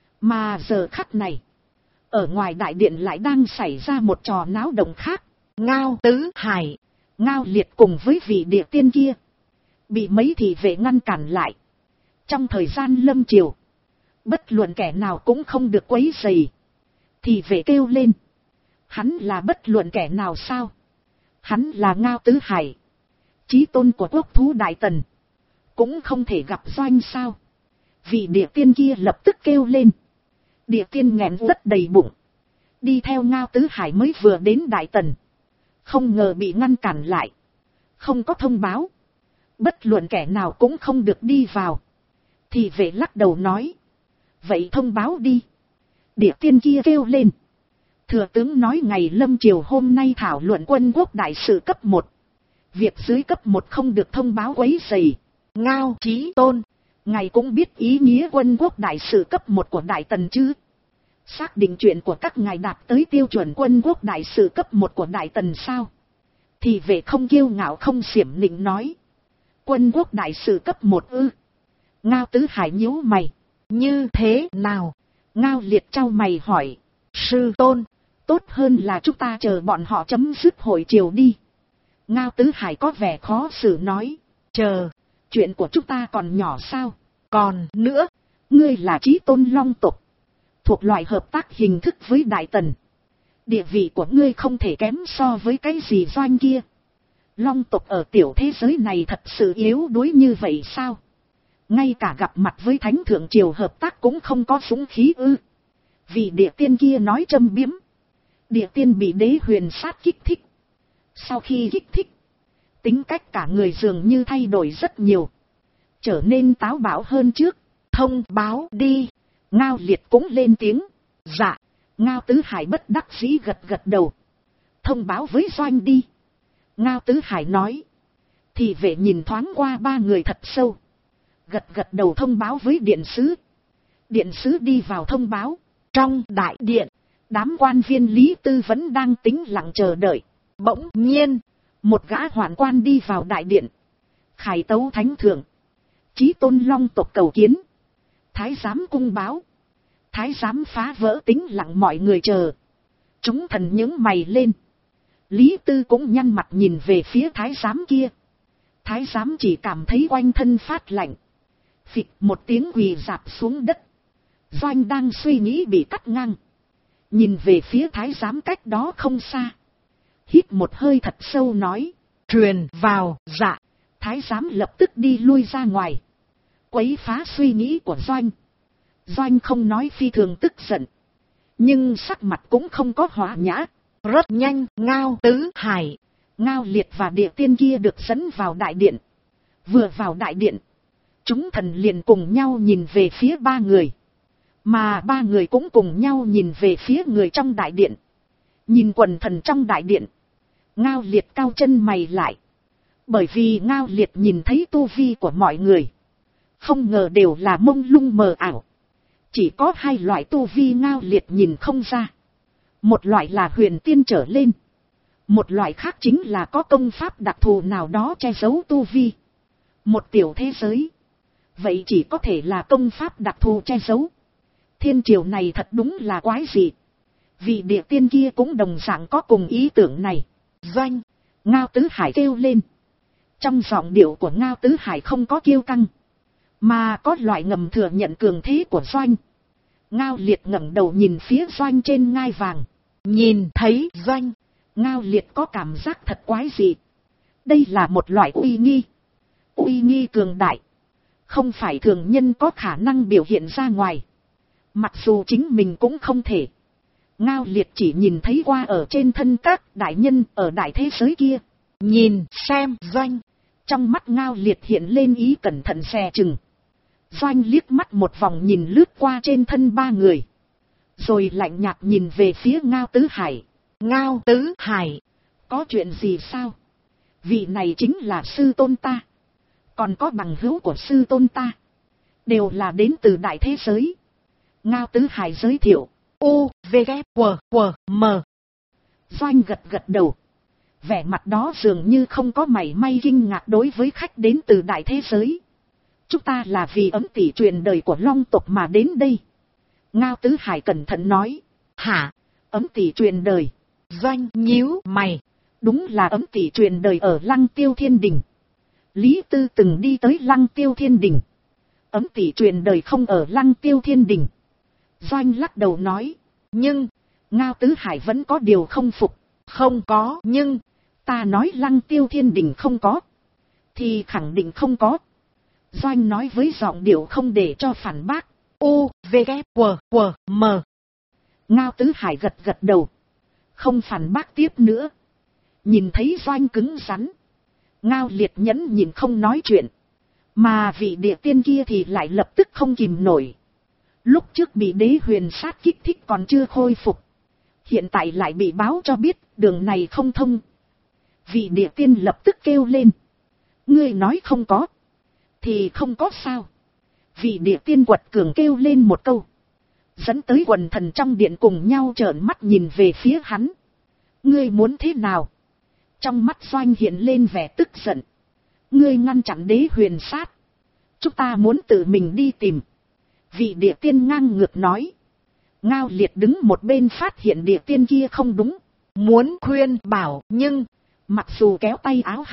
Mà giờ khắc này, ở ngoài đại điện lại đang xảy ra một trò náo động khác. Ngao Tứ Hải, Ngao Liệt cùng với vị địa tiên kia, bị mấy thị vệ ngăn cản lại. Trong thời gian lâm triều, bất luận kẻ nào cũng không được quấy rầy. Thị vệ kêu lên. Hắn là bất luận kẻ nào sao? Hắn là Ngao Tứ Hải, chí tôn của quốc thú Đại Tần, cũng không thể gặp Doanh sao? Vị địa tiên kia lập tức kêu lên. Địa tiên nghẹn rất đầy bụng, đi theo Ngao Tứ Hải mới vừa đến Đại Tần, không ngờ bị ngăn cản lại, không có thông báo, bất luận kẻ nào cũng không được đi vào. Thì vệ lắc đầu nói. Vậy thông báo đi. Địa tiên kia kêu lên. Thừa tướng nói ngày lâm triều hôm nay thảo luận quân quốc đại sự cấp 1. Việc dưới cấp 1 không được thông báo quấy rầy. Ngao Chí Tôn, ngài cũng biết ý nghĩa quân quốc đại sự cấp 1 của Đại Tần chứ? Xác định chuyện của các ngài đạt tới tiêu chuẩn quân quốc đại sự cấp 1 của Đại Tần sao? Thì vệ không kiêu ngạo không xiểm nịnh nói. Quân quốc đại sự cấp 1 ư? Ngao Tứ Hải nhíu mày. Như thế nào? Ngao Liệt trao mày hỏi. Sư tôn, tốt hơn là chúng ta chờ bọn họ chấm dứt hội triều đi. Ngao Tứ Hải có vẻ khó xử nói. Chờ, chuyện của chúng ta còn nhỏ sao? Còn nữa, ngươi là chí tôn long tộc, thuộc loại hợp tác hình thức với Đại Tần. Địa vị của ngươi không thể kém so với cái gì Doanh kia. Long tộc ở tiểu thế giới này thật sự yếu đuối như vậy sao? Ngay cả gặp mặt với thánh thượng triều hợp tác cũng không có dũng khí ư? Vì địa tiên kia nói châm biếm. Địa tiên bị Đế Huyền Sát kích thích. Sau khi kích thích, tính cách cả người dường như thay đổi rất nhiều, trở nên táo bạo hơn trước. Thông báo đi. Ngao Liệt cũng lên tiếng. Dạ. Ngao Tứ Hải bất đắc dĩ gật gật đầu. Thông báo với Doanh đi. Ngao Tứ Hải nói. Thì vệ nhìn thoáng qua ba người thật sâu, gật gật đầu thông báo với điện sứ. Điện sứ đi vào thông báo. Trong đại điện, đám quan viên Lý Tư vẫn đang tĩnh lặng chờ đợi. Bỗng nhiên, một gã hoạn quan đi vào đại điện. Khải tấu thánh thượng, chí tôn long tộc cầu kiến. Thái giám cung báo. Thái giám phá vỡ tĩnh lặng mọi người chờ. Chúng thần nhướng mày lên. Lý Tư cũng nhăn mặt nhìn về phía thái giám kia. Thái giám chỉ cảm thấy quanh thân phát lạnh. Phịch một tiếng quỳ rạp xuống đất. Doanh đang suy nghĩ bị cắt ngang. Nhìn về phía thái giám cách đó không xa. Hít một hơi thật sâu nói. Truyền vào. Dạ. Thái giám lập tức đi lui ra ngoài. Quấy phá suy nghĩ của Doanh. Doanh không nói phi thường tức giận. Nhưng sắc mặt cũng không có hòa nhã. Rất nhanh, Ngao Tứ Hải, Ngao Liệt và địa tiên kia được dẫn vào đại điện. Vừa vào đại điện, chúng thần liền cùng nhau nhìn về phía ba người. Mà ba người cũng cùng nhau nhìn về phía người trong đại điện. Nhìn quần thần trong đại điện. Ngao Liệt cau chân mày lại. Bởi vì Ngao Liệt nhìn thấy tu vi của mọi người. Không ngờ đều là mông lung mờ ảo. Chỉ có hai loại tu vi Ngao Liệt nhìn không ra. Một loại là huyền tiên trở lên. Một loại khác chính là có công pháp đặc thù nào đó che giấu tu vi. Một tiểu thế giới. Vậy chỉ có thể là công pháp đặc thù che giấu. Thiên triều này thật đúng là quái dị. Vị địa tiên kia cũng đồng dạng có cùng ý tưởng này. Doanh, Ngao Tứ Hải kêu lên. Trong giọng điệu của Ngao Tứ Hải không có kiêu căng. Mà có loại ngầm thừa nhận cường thế của Doanh. Ngao Liệt ngẩng đầu nhìn phía Doanh trên ngai vàng. Nhìn thấy Doanh, Ngao Liệt có cảm giác thật quái dị. Đây là một loại uy nghi. Uy nghi cường đại. Không phải thường nhân có khả năng biểu hiện ra ngoài. Mặc dù chính mình cũng không thể. Ngao Liệt chỉ nhìn thấy qua ở trên thân các đại nhân ở đại thế giới kia. Nhìn xem Doanh. Trong mắt Ngao Liệt hiện lên ý cẩn thận dè chừng. Doanh liếc mắt một vòng nhìn lướt qua trên thân ba người. Rồi lạnh nhạt nhìn về phía Ngao Tứ Hải. Ngao Tứ Hải, có chuyện gì sao? Vị này chính là sư tôn ta. Còn có bằng hữu của sư tôn ta. Đều là đến từ đại thế giới. Ngao Tứ Hải giới thiệu. U, V, K, W, W, M. Doanh gật gật đầu. Vẻ mặt đó dường như không có mảy may kinh ngạc đối với khách đến từ đại thế giới. Chúng ta là vì ấm tỷ truyền đời của Long tộc mà đến đây. Ngao Tứ Hải cẩn thận nói. Hả? Ấm tỷ truyền đời. Doanh nhíu mày. Đúng là ấm tỷ truyền đời ở Lăng Tiêu Thiên Đình. Lý Tư từng đi tới Lăng Tiêu Thiên Đình. Ấm tỷ truyền đời không ở Lăng Tiêu Thiên Đình. Doanh lắc đầu nói. Nhưng, Ngao Tứ Hải vẫn có điều không phục. Không có, nhưng, ta nói Lăng Tiêu Thiên Đình không có. Thì khẳng định không có. Doanh nói với giọng điệu không để cho phản bác. U, V, K, W, W, M. Ngao Tứ Hải gật gật đầu. Không phản bác tiếp nữa. Nhìn thấy Doanh cứng rắn. Ngao Liệt nhẫn nhìn không nói chuyện. Mà vị địa tiên kia thì lại lập tức không kìm nổi. Lúc trước bị đế huyền sát kích thích còn chưa khôi phục. Hiện tại lại bị báo cho biết đường này không thông. Vị địa tiên lập tức kêu lên. Ngươi nói không có. Thì không có sao. Vị địa tiên quật cường kêu lên một câu. Dẫn tới quần thần trong điện cùng nhau trợn mắt nhìn về phía hắn. Ngươi muốn thế nào? Trong mắt Doanh hiện lên vẻ tức giận. Ngươi ngăn chặn đế huyền sát. Chúng ta muốn tự mình đi tìm. Vị địa tiên ngang ngược nói. Ngao Liệt đứng một bên phát hiện địa tiên kia không đúng. Muốn khuyên bảo nhưng, mặc dù kéo tay áo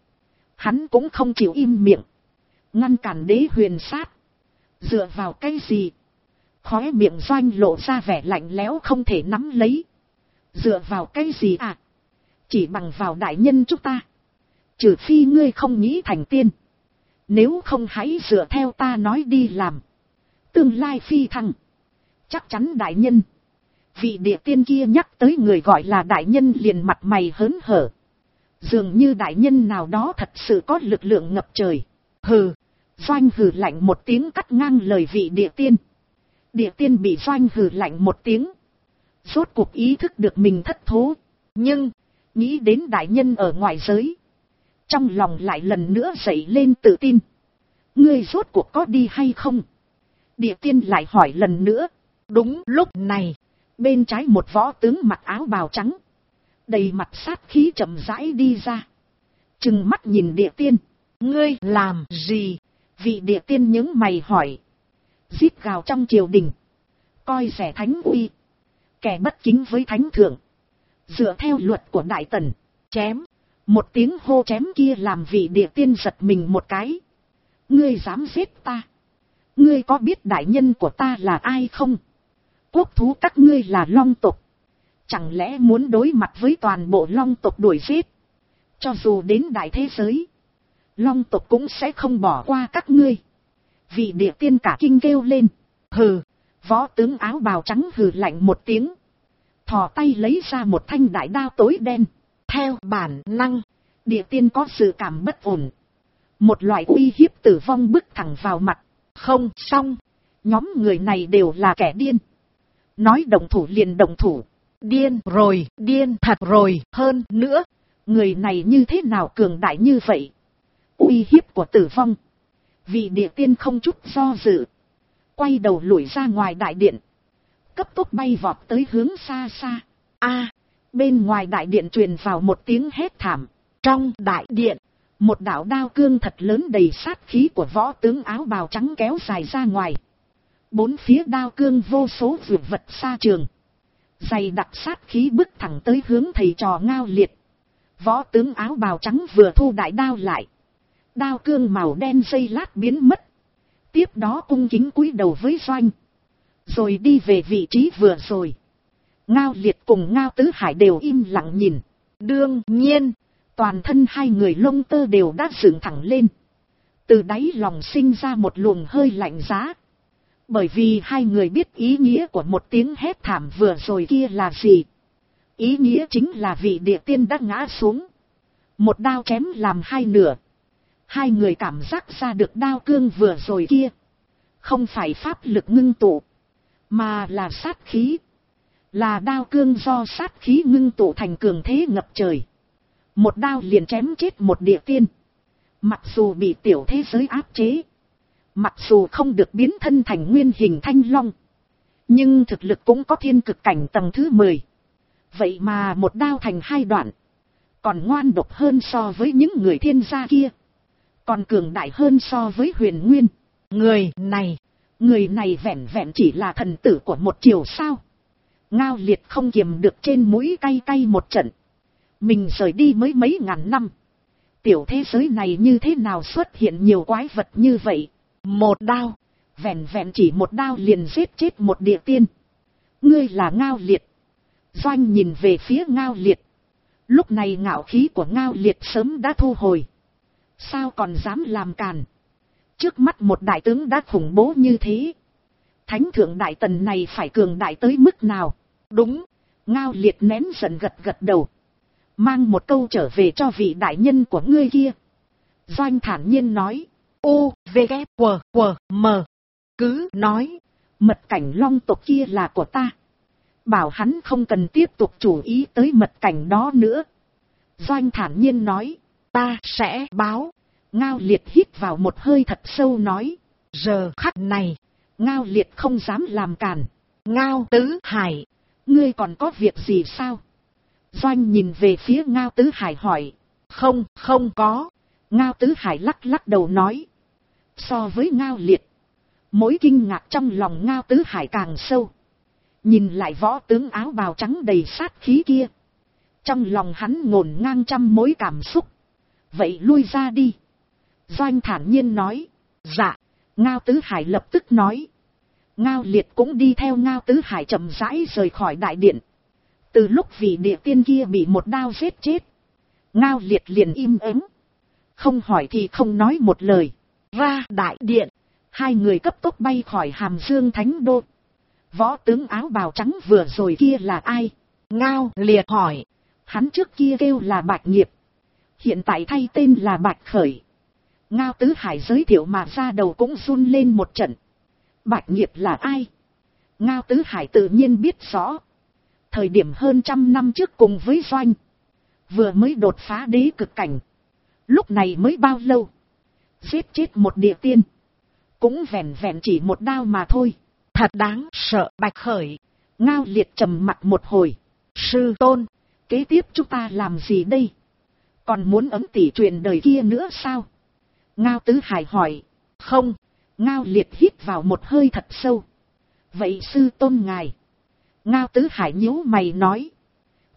hắn cũng không chịu im miệng. Ngăn cản đế huyền sát. Dựa vào cái gì? Khóe miệng Doanh lộ ra vẻ lạnh lẽo không thể nắm lấy. Dựa vào cái gì à? Chỉ bằng vào đại nhân chúng ta. Trừ phi ngươi không nghĩ thành tiên. Nếu không hãy dựa theo ta nói đi làm. Tương lai phi thăng. Chắc chắn đại nhân. Vị địa tiên kia nhắc tới người gọi là đại nhân liền mặt mày hớn hở. Dường như đại nhân nào đó thật sự có lực lượng ngập trời. Hừ. Doanh hừ lạnh một tiếng cắt ngang lời vị địa tiên. Địa tiên bị Doanh hừ lạnh một tiếng. Rốt cuộc ý thức được mình thất thố. Nhưng, nghĩ đến đại nhân ở ngoài giới. Trong lòng lại lần nữa dậy lên tự tin. Ngươi rốt cuộc có đi hay không? Địa tiên lại hỏi lần nữa. Đúng lúc này, bên trái một võ tướng mặc áo bào trắng. Đầy mặt sát khí chậm rãi đi ra. Trừng mắt nhìn địa tiên. Ngươi làm gì? Vị địa tiên nhướng mày hỏi. Rít gào trong triều đình. Coi rẻ thánh uy. Kẻ bất kính với thánh thượng. Dựa theo luật của Đại Tần, chém. Một tiếng hô chém kia làm vị địa tiên giật mình một cái. Ngươi dám giết ta? Ngươi có biết đại nhân của ta là ai không? Quốc thú các ngươi là Long tộc. Chẳng lẽ muốn đối mặt với toàn bộ Long tộc đuổi giết? Cho dù đến đại thế giới, Long tộc cũng sẽ không bỏ qua các ngươi. Vị địa tiên cả kinh kêu lên. Hừ. Võ tướng áo bào trắng hừ lạnh một tiếng. Thò tay lấy ra một thanh đại đao tối đen. Theo bản năng, địa tiên có sự cảm bất ổn. Một loại uy hiếp tử vong bức thẳng vào mặt. Không xong, nhóm người này đều là kẻ điên. Nói động thủ liền động thủ. Điên rồi, điên thật rồi. Hơn nữa, người này như thế nào cường đại như vậy? Uy hiếp của tử vong. Vị địa tiên không chút do dự, quay đầu lùi ra ngoài đại điện, cấp tốc bay vọt tới hướng xa xa. Bên ngoài đại điện truyền vào một tiếng hét thảm. Trong đại điện, một đạo đao cương thật lớn đầy sát khí của võ tướng áo bào trắng kéo dài ra ngoài. Bốn phía đao cương vô số vượt vật xa trường, dày đặc sát khí bức thẳng tới hướng thầy trò Ngao Liệt. Võ tướng áo bào trắng vừa thu đại đao lại, đao cương màu đen giây lát biến mất. Tiếp đó cung kính cúi đầu với Doanh, rồi đi về vị trí vừa rồi. Ngao Liệt cùng Ngao Tứ Hải đều im lặng nhìn. Đương nhiên, toàn thân hai người lông tơ đều đã dựng thẳng lên. Từ đáy lòng sinh ra một luồng hơi lạnh giá. Bởi vì hai người biết ý nghĩa của một tiếng hét thảm vừa rồi kia là gì. Ý nghĩa chính là vị địa tiên đã ngã xuống. Một đao chém làm hai nửa. Hai người cảm giác ra được đao cương vừa rồi kia không phải pháp lực ngưng tụ, mà là sát khí. Là đao cương do sát khí ngưng tụ thành cường thế ngập trời. Một đao liền chém chết một địa tiên. Mặc dù bị tiểu thế giới áp chế, mặc dù không được biến thân thành nguyên hình thanh long, nhưng thực lực cũng có thiên cực cảnh tầng thứ 10. Vậy mà một đao thành hai đoạn, còn ngoan độc hơn so với những người thiên gia kia, còn cường đại hơn so với Huyền Nguyên. Người này vẹn vẹn chỉ là thần tử của một triều sao? Ngao Liệt không kiềm được trên mũi cay cay một trận. Mình rời đi mới mấy ngàn năm, tiểu thế giới này như thế nào xuất hiện nhiều quái vật như vậy? Một đao, vẹn vẹn chỉ một đao liền giết chết một địa tiên. Ngươi là Ngao Liệt. Doanh nhìn về phía Ngao Liệt. Lúc này ngạo khí của Ngao Liệt sớm đã thu hồi. Sao còn dám làm càn? Trước mắt một đại tướng đã khủng bố như thế, Thánh thượng Đại Tần này phải cường đại tới mức nào? Đúng. Ngao Liệt nén giận gật gật đầu. Mang một câu trở về cho vị đại nhân của ngươi kia. Doanh thản nhiên nói. U-V-K-W-M. Cứ nói, mật cảnh Long tộc kia là của ta. Bảo hắn không cần tiếp tục chú ý tới mật cảnh đó nữa. Doanh thản nhiên nói. Ta sẽ báo. Ngao Liệt hít vào một hơi thật sâu nói. Giờ khắc này, Ngao Liệt không dám làm càn. Ngao Tứ Hải, ngươi còn có việc gì sao? Doanh nhìn về phía Ngao Tứ Hải hỏi. Không có. Ngao Tứ Hải lắc lắc đầu nói. So với Ngao Liệt, mối kinh ngạc trong lòng Ngao Tứ Hải càng sâu. Nhìn lại võ tướng áo bào trắng đầy sát khí kia, trong lòng hắn ngổn ngang trăm mối cảm xúc. Vậy lui ra đi. Doanh thản nhiên nói. Dạ. Ngao Tứ Hải lập tức nói. Ngao Liệt cũng đi theo Ngao Tứ Hải chậm rãi rời khỏi đại điện. Từ lúc vị địa tiên kia bị một đao giết chết, Ngao Liệt liền im ắng, không hỏi thì không nói một lời. Ra đại điện, hai người cấp tốc bay khỏi Hàm Dương Thánh Đô. Võ tướng áo bào trắng vừa rồi kia là ai? Ngao Liệt hỏi. Hắn trước kia kêu là Bạch Nghiệp, hiện tại thay tên là Bạch Khởi. Ngao Tứ Hải giới thiệu mà ra đầu cũng run lên một trận. Bạch Nghiệp là ai? Ngao Tứ Hải tự nhiên biết rõ. Thời điểm hơn 100 năm trước cùng với Doanh, vừa mới đột phá đế cực cảnh. Lúc này mới bao lâu? Giết chết một địa tiên, cũng vẹn vẹn chỉ một đao mà thôi. Thật đáng sợ. Bạch Khởi. Ngao Liệt trầm mặt một hồi. Sư tôn, kế tiếp chúng ta làm gì đây? Còn muốn ấm tỷ truyền đời kia nữa sao? Ngao Tứ Hải hỏi. Không. Ngao Liệt hít vào một hơi thật sâu. Vậy sư tôn ngài? Ngao Tứ Hải nhíu mày nói.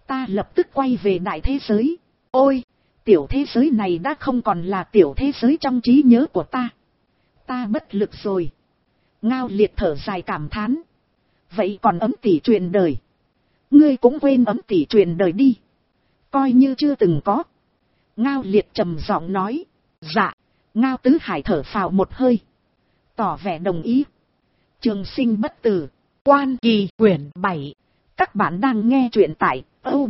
Ta lập tức quay về đại thế giới. Ôi, tiểu thế giới này đã không còn là tiểu thế giới trong trí nhớ của ta. Ta bất lực rồi. Ngao Liệt thở dài cảm thán. Vậy còn ấm tỷ truyền đời? Ngươi cũng quên ấm tỷ truyền đời đi. Coi như chưa từng có. Ngao Liệt trầm giọng nói. Dạ. Ngao Tứ Hải thở phào một hơi. Tỏ vẻ đồng ý. Trường sinh bất tử. Quan Kỳ quyển 7. Các bạn đang nghe truyện tại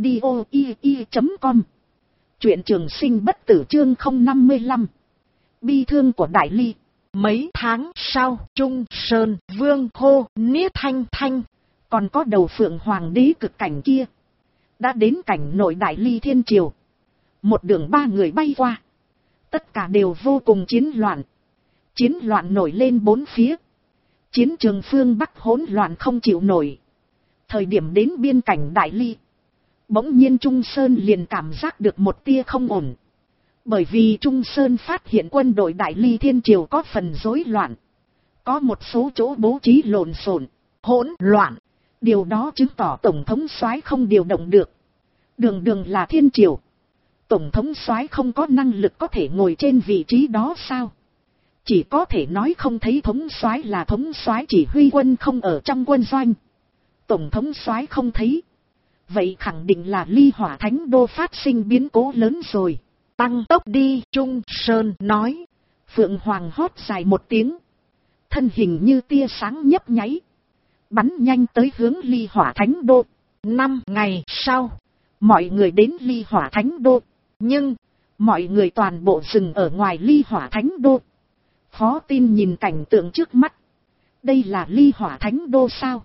audio.com. Truyện Trường sinh bất tử chương 055. Bi thương của Đại Ly. Mấy tháng sau, Trung Sơn Vương hô Niết Thanh Thanh, còn có đầu Phượng Hoàng đế cực cảnh kia, đã đến cảnh nội Đại Ly Thiên Triều. Một đường 3 người bay qua. Tất cả đều vô cùng chiến loạn. Chiến loạn nổi lên 4 phía. Chiến trường phương Bắc hỗn loạn không chịu nổi. Thời điểm đến biên cảnh Đại Ly, bỗng nhiên Trung Sơn liền cảm giác được một tia không ổn. Bởi vì Trung Sơn phát hiện quân đội Đại Ly Thiên Triều có phần rối loạn. Có một số chỗ bố trí lộn xộn, hỗn loạn. Điều đó chứng tỏ Tổng thống soái không điều động được. Đường đường là Thiên Triều. Tổng thống soái không có năng lực có thể ngồi trên vị trí đó sao? Chỉ có thể nói không thấy thống soái là thống soái, chỉ huy quân không ở trong quân doanh. Tổng thống soái không thấy. Vậy khẳng định là Ly Hỏa Thánh Đô phát sinh biến cố lớn rồi. Tăng tốc đi, Trung Sơn nói. Phượng Hoàng hót dài một tiếng. Thân hình như tia sáng nhấp nháy. Bắn nhanh tới hướng Ly Hỏa Thánh Đô. 5 ngày sau, mọi người đến Ly Hỏa Thánh Đô. Nhưng, mọi người toàn bộ dừng ở ngoài Ly Hỏa Thánh Đô. Khó tin nhìn cảnh tượng trước mắt. Đây là Ly Hỏa Thánh Đô sao?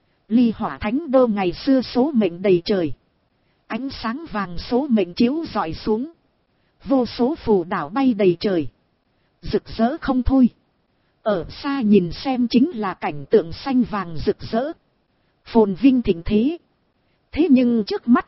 Ly Hỏa Thánh Đô ngày xưa số mệnh đầy trời. Ánh sáng vàng số mệnh chiếu rọi xuống. Vô số phù đảo bay đầy trời. Rực rỡ không thôi. Ở xa nhìn xem chính là cảnh tượng xanh vàng rực rỡ. Phồn vinh thịnh thế. Thế nhưng trước mắt,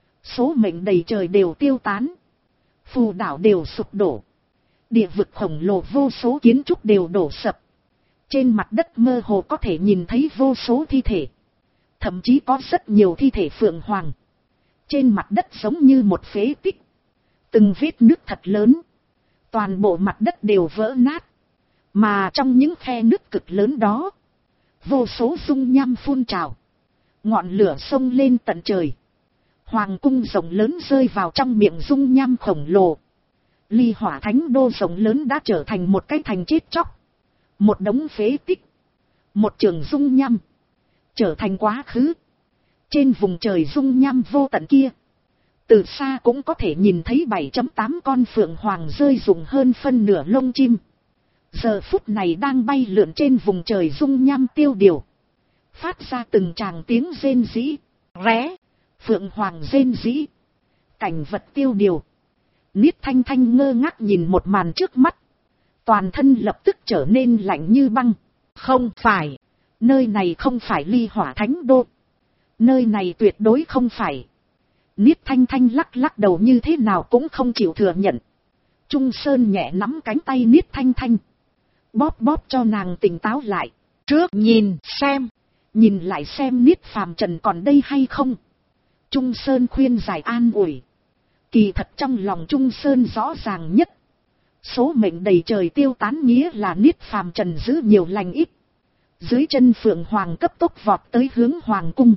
số mệnh đầy trời đều tiêu tán. Phù đảo đều sụp đổ. Địa vực khổng lồ vô số kiến trúc đều đổ sập. Trên mặt đất mơ hồ có thể nhìn thấy vô số thi thể. Thậm chí có rất nhiều thi thể Phượng Hoàng. Trên mặt đất giống như một phế tích. Từng vết nước thật lớn. Toàn bộ mặt đất đều vỡ nát. Mà trong những khe nước cực lớn đó, vô số dung nham phun trào. Ngọn lửa sông lên tận trời. Hoàng cung rộng lớn rơi vào trong miệng dung nham khổng lồ. Ly Hỏa Thánh Đô rộng lớn đã trở thành một cái thành chết chóc. Một đống phế tích. Một trường dung nham. Trở thành quá khứ. Trên vùng trời dung nham vô tận kia, từ xa cũng có thể nhìn thấy 7.8 con Phượng Hoàng rơi rụng hơn phân nửa lông chim. Giờ phút này đang bay lượn trên vùng trời dung nham tiêu điều. Phát ra từng tràng tiếng rên rỉ. Ré. Phượng Hoàng rên rỉ. Cảnh vật tiêu điều. Niết Thanh Thanh ngơ ngác nhìn một màn trước mắt. Toàn thân lập tức trở nên lạnh như băng. Không phải. Nơi này không phải Ly Hỏa Thánh Đô. Nơi này tuyệt đối không phải. Niết Thanh Thanh lắc lắc đầu như thế nào cũng không chịu thừa nhận. Trung Sơn nhẹ nắm cánh tay Niết Thanh Thanh. Bóp bóp cho nàng tỉnh táo lại. Trước nhìn xem. Nhìn lại xem Niết Phàm Trần còn đây hay không. Trung Sơn khuyên giải an ủi. Kỳ thật trong lòng Trung Sơn rõ ràng nhất. Số mệnh đầy trời tiêu tán nghĩa là Niết Phàm Trần giữ nhiều lành ít. Dưới chân Phượng Hoàng cấp tốc vọt tới hướng Hoàng cung.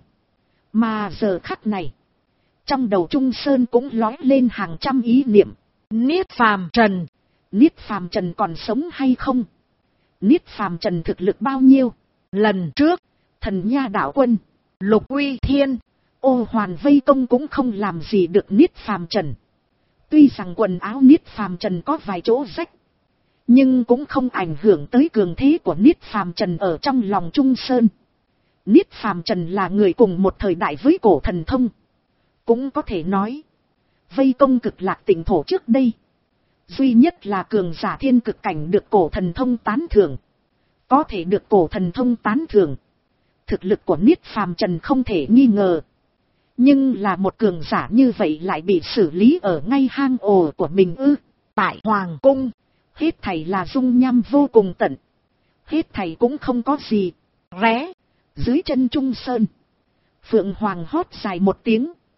Mà giờ khắc này, trong đầu Trung Sơn cũng lói lên hàng trăm ý niệm. Niết Phàm Trần. Niết Phàm Trần còn sống hay không? Niết Phàm Trần thực lực bao nhiêu? Lần trước, Thần Nha Đạo Quân, Lục Uy Thiên, Ô Hoàn vây công cũng không làm gì được Niết Phàm Trần. Tuy rằng quần áo Niết Phàm Trần có vài chỗ rách, nhưng cũng không ảnh hưởng tới cường thế của Niết Phàm Trần ở trong lòng Trung Sơn. Niết Phàm Trần là người cùng một thời đại với Cổ Thần Thông. Cũng có thể nói, vây công Cực Lạc Tỉnh thổ trước đây, duy nhất là cường giả thiên cực cảnh được Cổ Thần Thông tán thưởng. Có thể được Cổ Thần Thông tán thưởng, thực lực của Niết Phàm Trần không thể nghi ngờ. Nhưng là một cường giả như vậy lại bị xử lý ở ngay hang ổ của mình ư? Tại Hoàng cung, hết thảy là dung nham vô cùng tận. Hết thảy cũng không có gì. Ré. Dưới chân Trung Sơn, Phượng Hoàng hót dài một tiếng.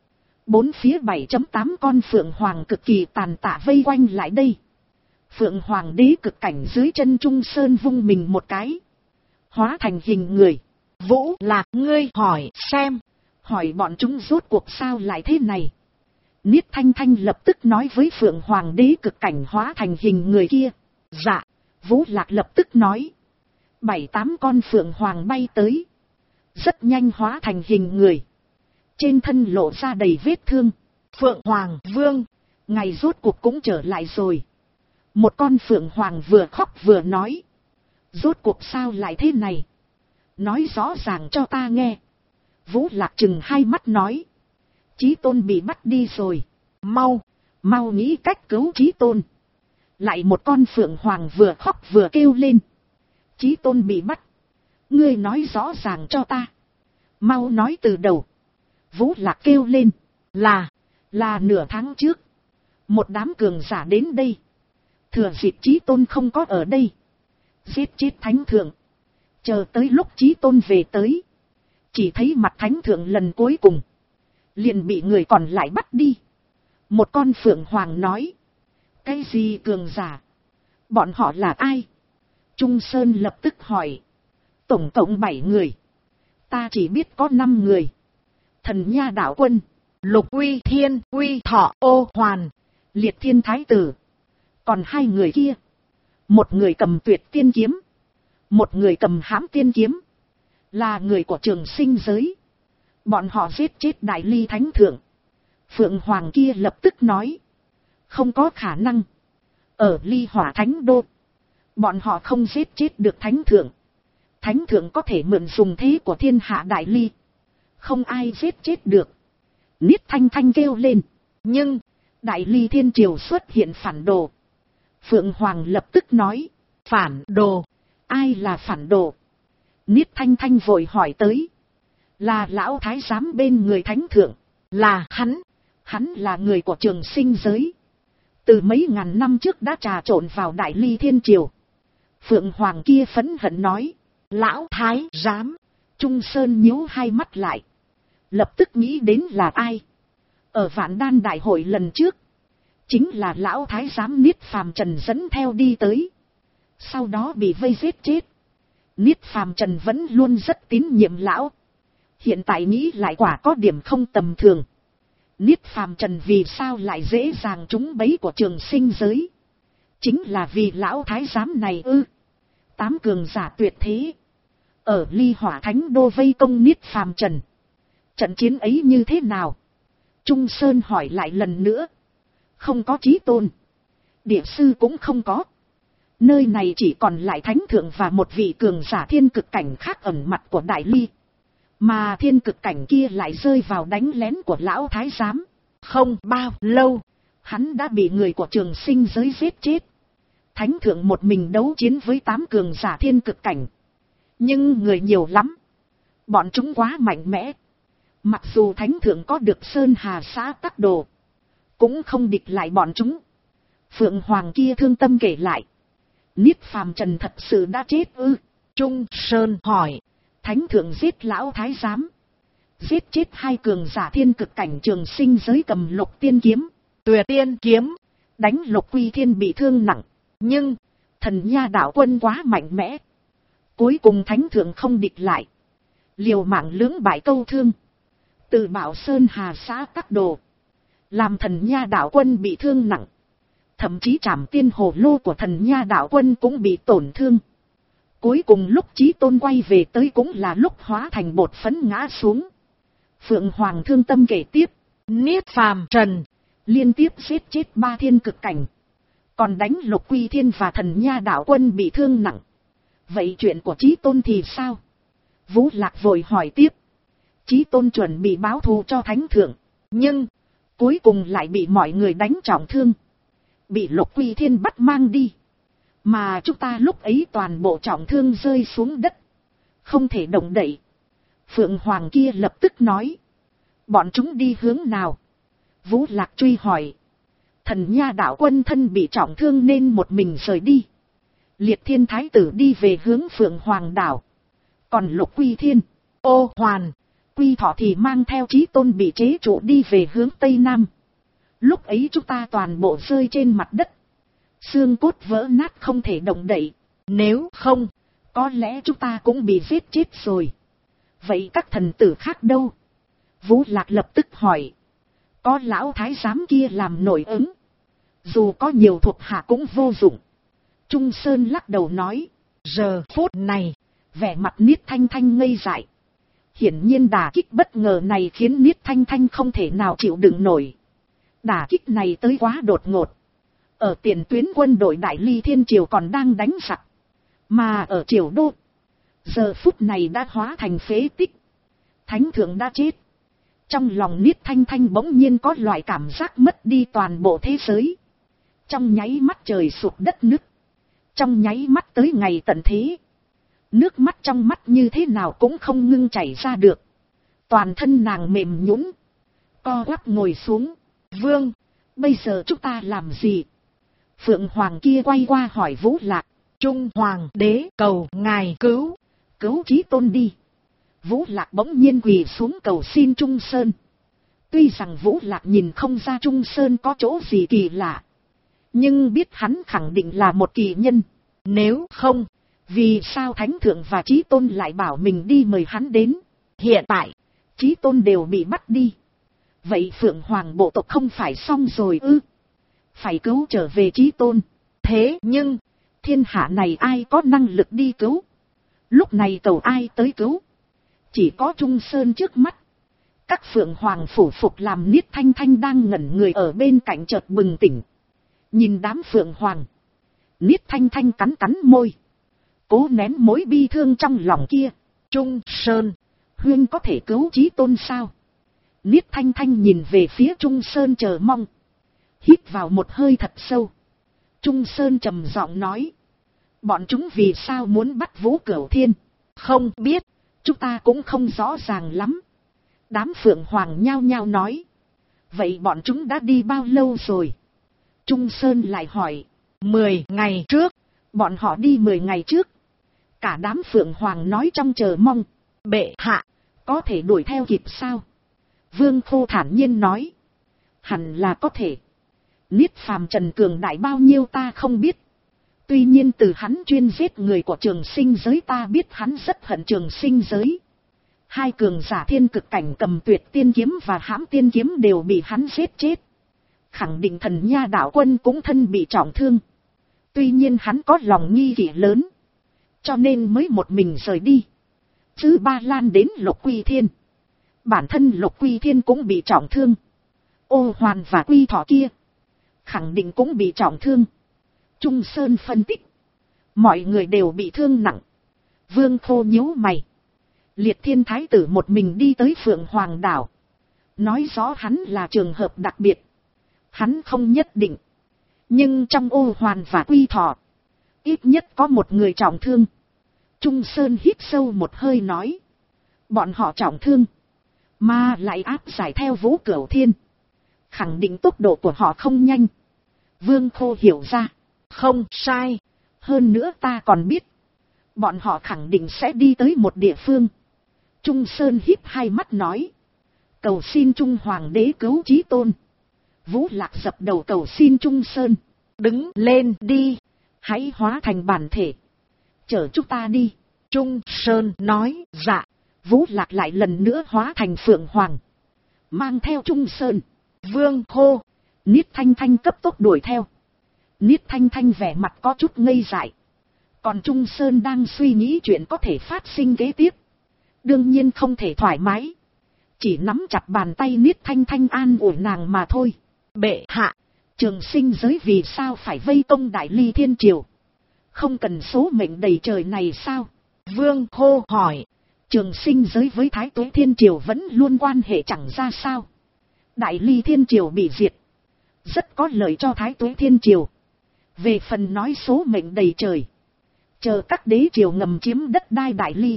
Bốn phía 7.8 con Phượng Hoàng cực kỳ tàn tạ vây quanh lại đây. Phượng Hoàng đế cực cảnh dưới chân Trung Sơn vung mình một cái, hóa thành hình người. Vũ Lạc, ngươi hỏi xem, hỏi bọn chúng rốt cuộc sao lại thế này. Niết Thanh Thanh lập tức nói với Phượng Hoàng đế cực cảnh hóa thành hình người kia. Dạ, Vũ Lạc lập tức nói. 7-8 con Phượng Hoàng bay tới, rất nhanh hóa thành hình người. Trên thân lộ ra đầy vết thương. Phượng Hoàng Vương, ngày rốt cuộc cũng trở lại rồi. Một con Phượng Hoàng vừa khóc vừa nói. Rốt cuộc sao lại thế này? Nói rõ ràng cho ta nghe. Vũ Lạc trừng hai mắt nói. Chí Tôn bị bắt đi rồi. Mau nghĩ cách cứu Chí Tôn. Lại một con Phượng Hoàng vừa khóc vừa kêu lên. Chí Tôn bị bắt. Ngươi nói rõ ràng cho ta. Mau nói từ đầu. Vũ Lạc kêu lên. Là nửa tháng trước. Một đám cường giả đến đây. Thừa dịp Chí Tôn không có ở đây. Giết chết Thánh Thượng. Chờ tới lúc Chí Tôn về tới. Chỉ thấy mặt Thánh Thượng lần cuối cùng. Liền bị người còn lại bắt đi. Một con Phượng Hoàng nói. Cái gì cường giả? Bọn họ là ai? Trung Sơn lập tức hỏi. Tổng cộng 7 người. Ta chỉ biết có 5 người. Thần Nha Đạo Quân, Lục Uy Thiên, Uy Thọ, Ô Hoàn, Liệt Thiên Thái Tử. Còn 2 người kia. Một người cầm Tuyệt Tiên Kiếm. Một người cầm Hãm Tiên Kiếm. Là người của Trường Sinh giới. Bọn họ giết chết Đại Ly Thánh Thượng. Phượng Hoàng kia lập tức nói. Không có khả năng. Ở Ly Hỏa Thánh Đô. Bọn họ không giết chết được Thánh Thượng. Thánh Thượng có thể mượn dùng thế của thiên hạ Đại Ly. Không ai giết chết được. Niết Thanh Thanh kêu lên. Nhưng, Đại Ly Thiên Triều xuất hiện phản đồ. Phượng Hoàng lập tức nói. Phản đồ? Ai là phản đồ? Niết Thanh Thanh vội hỏi tới. Là lão thái giám bên người Thánh Thượng. Là hắn. Hắn là người của Trường Sinh giới. Từ mấy ngàn năm trước đã trà trộn vào Đại Ly Thiên Triều. Phượng Hoàng kia phẫn hận nói. Lão thái giám. Trung Sơn nhíu hai mắt lại. Lập tức nghĩ đến là ai. Ở Vạn Đan Đại hội lần trước. Chính là lão thái giám Niết Phàm Trần dẫn theo đi tới. Sau đó bị vây giết chết. Niết Phàm Trần vẫn luôn rất tín nhiệm lão. Hiện tại nghĩ lại quả có điểm không tầm thường. Niết Phàm Trần vì sao lại dễ dàng trúng bẫy của Trường Sinh giới? Chính là vì lão thái giám này ư. 8 cường giả tuyệt thế. Ở Ly Hỏa Thánh Đô vây công Niết Phàm Trần. Trận chiến ấy như thế nào? Trung Sơn hỏi lại lần nữa. Không có Chí Tôn. Địa sư cũng không có. Nơi này chỉ còn lại Thánh Thượng và một vị cường giả thiên cực cảnh khác ẩn mặt của Đại Ly. Mà thiên cực cảnh kia lại rơi vào đánh lén của lão thái giám. Không bao lâu, hắn đã bị người của Trường Sinh giới giết chết. Thánh Thượng một mình đấu chiến với 8 cường giả thiên cực cảnh. Nhưng người nhiều lắm. Bọn chúng quá mạnh mẽ. Mặc dù Thánh Thượng có được Sơn Hà Xã Tắc Đồ, cũng không địch lại bọn chúng. Phượng Hoàng kia thương tâm kể lại. Niết Phàm Trần thật sự đã chết ư? Trung Sơn hỏi. Thánh Thượng giết lão thái giám. Giết chết 2 cường giả thiên cực cảnh Trường Sinh giới cầm Lục Tiên Kiếm, Tuyệt Tiên Kiếm. Đánh Lục Uy Thiên bị thương nặng. Nhưng, Thần Nha Đạo Quân quá mạnh mẽ. Cuối cùng Thánh Thượng không địch lại. Liều mạng lưỡng bại câu thương. Từ bảo Sơn Hà Xã Tắc Đồ. Làm Thần Nha Đạo Quân bị thương nặng. Thậm chí Trảm Tiên Hồ Lô của Thần Nha Đạo Quân cũng bị tổn thương. Cuối cùng lúc Chí Tôn quay về tới cũng là lúc hóa thành bột phấn ngã xuống. Phượng Hoàng thương tâm kể tiếp. Niết Phàm Trần liên tiếp giết chết 3 thiên cực cảnh. Còn đánh Lục Uy Thiên và Thần Nha Đạo Quân bị thương nặng. Vậy chuyện của Chí Tôn thì sao? Vũ Lạc vội hỏi tiếp. Chí Tôn chuẩn bị báo thù cho Thánh Thượng. Nhưng, cuối cùng lại bị mọi người đánh trọng thương. Bị Lục Uy Thiên bắt mang đi. Mà chúng ta lúc ấy toàn bộ trọng thương rơi xuống đất. Không thể động đậy. Phượng Hoàng kia lập tức nói. Bọn chúng đi hướng nào? Vũ Lạc truy hỏi. Thần Nha Đạo Quân thân bị trọng thương nên một mình rời đi. Liệt Thiên Thái Tử đi về hướng Phượng Hoàng đảo. Còn Lục Uy Thiên, Ô Hoàn, Quy Thọ thì mang theo Chí Tôn bị chế trụ đi về hướng Tây Nam. Lúc ấy chúng ta toàn bộ rơi trên mặt đất. Xương cốt vỡ nát không thể động đậy. Nếu không, có lẽ chúng ta cũng bị giết chết rồi. Vậy các thần tử khác đâu? Vũ Lạc lập tức hỏi. Có lão thái giám kia làm nổi ứng. Dù có nhiều thuộc hạ cũng vô dụng. Trung Sơn lắc đầu nói. Giờ phút này, vẻ mặt Niết Thanh Thanh ngây dại. Hiển nhiên đả kích bất ngờ này khiến Niết Thanh Thanh không thể nào chịu đựng nổi. Đả kích này tới quá đột ngột. Ở tiền tuyến quân đội Đại Ly Thiên Triều còn đang đánh giặc. Mà ở Triều Đô, giờ phút này đã hóa thành phế tích. Thánh thượng đã chết. Trong lòng Niết Thanh Thanh bỗng nhiên có loại cảm giác mất đi toàn bộ thế giới. Trong nháy mắt trời sụp đất nứt. Trong nháy mắt tới ngày tận thế. Nước mắt trong mắt như thế nào cũng không ngưng chảy ra được. Toàn thân nàng mềm nhũn, co quắp ngồi xuống. Vương, bây giờ chúng ta làm gì? Phượng Hoàng kia quay qua hỏi Vũ Lạc. Trung Hoàng đế cầu ngài cứu Chí Tôn đi. Vũ Lạc bỗng nhiên quỳ xuống cầu xin Trung Sơn. Tuy rằng Vũ Lạc nhìn không ra Trung Sơn có chỗ gì kỳ lạ, nhưng biết hắn khẳng định là một kỳ nhân. Nếu không, vì sao Thánh Thượng và Chí Tôn lại bảo mình đi mời hắn đến? Hiện tại, Chí Tôn đều bị bắt đi. Vậy Phượng Hoàng bộ tộc không phải xong rồi ư? Phải cứu trở về Chí Tôn. Thế nhưng, thiên hạ này ai có năng lực đi cứu? Lúc này cầu ai tới cứu? Chỉ có Trung Sơn trước mắt. Các Phượng Hoàng phủ phục làm Niết Thanh Thanh đang ngẩn người ở bên cạnh chợt bừng tỉnh. Nhìn đám Phượng Hoàng, Niết Thanh Thanh cắn cắn môi, cố nén mối bi thương trong lòng kia. Trung Sơn, huynh có thể cứu Chí Tôn sao? Niết Thanh Thanh nhìn về phía Trung Sơn chờ mong. Hít vào một hơi thật sâu. Trung Sơn trầm giọng nói. Bọn chúng vì sao muốn bắt Vũ Cửu Thiên? Không biết, chúng ta cũng không rõ ràng lắm. Đám Phượng Hoàng nhao nhao nói. Vậy bọn chúng đã đi bao lâu rồi? Trung Sơn lại hỏi. 10 ngày trước. Bọn họ đi 10 ngày trước. Cả đám Phượng Hoàng nói trong chờ mong. Bệ hạ, có thể đuổi theo kịp sao? Vương Khô thản nhiên nói. Hẳn là có thể. Niết Phàm Trần cường đại bao nhiêu ta không biết. Tuy nhiên từ hắn chuyên giết người của Trường Sinh giới ta biết hắn rất hận Trường Sinh giới. Hai cường giả thiên cực cảnh cầm Tuyệt Tiên kiếm và Hãm Tiên kiếm đều bị hắn giết chết. Khẳng định Thần Nha đạo quân cũng thân bị trọng thương. Tuy nhiên hắn có lòng nghi kỵ lớn, cho nên mới một mình rời đi. Chứ Ba Lan đến Lục Quy Thiên. Bản thân Lục Quy Thiên cũng bị trọng thương. Ô Hoàn và Quy Thọ kia khẳng định cũng bị trọng thương. Trung Sơn phân tích. Mọi người đều bị thương nặng. Vương Khô nhíu mày. Liệt Thiên Thái tử một mình đi tới Phượng Hoàng đảo. Nói rõ hắn là trường hợp đặc biệt. Hắn không nhất định. Nhưng trong Ô Hoàn và Quy Thọ, ít nhất có một người trọng thương. Trung Sơn hít sâu một hơi nói. Bọn họ trọng thương, mà lại áp giải theo Vũ Cửu Thiên. Khẳng định tốc độ của họ không nhanh. Vương Khô hiểu ra. Không sai. Hơn nữa ta còn biết. Bọn họ khẳng định sẽ đi tới một địa phương. Trung Sơn híp hai mắt nói. Cầu xin Trung Hoàng đế cứu Chí Tôn. Vũ Lạc dập đầu cầu xin Trung Sơn. Đứng lên đi. Hãy hóa thành bản thể. Chở chúng ta đi. Trung Sơn nói dạ. Vũ Lạc lại lần nữa hóa thành Phượng Hoàng. Mang theo Trung Sơn. Vương Khô. Niết Thanh Thanh cấp tốc đuổi theo. Niết Thanh Thanh vẻ mặt có chút ngây dại. Còn Trung Sơn đang suy nghĩ chuyện có thể phát sinh kế tiếp. Đương nhiên không thể thoải mái. Chỉ nắm chặt bàn tay Niết Thanh Thanh an ủi nàng mà thôi. Bệ hạ, Trường Sinh giới vì sao phải vây công Đại Ly Thiên Triều? Không cần số mệnh đầy trời này sao? Vương Khô hỏi. Trường Sinh giới với Thái Tuế Thiên Triều vẫn luôn quan hệ chẳng ra sao. Đại Ly Thiên Triều bị diệt, rất có lợi cho Thái Tuế Thiên Triều. Về phần nói số mệnh đầy trời, chờ các đế triều ngầm chiếm đất đai Đại Ly,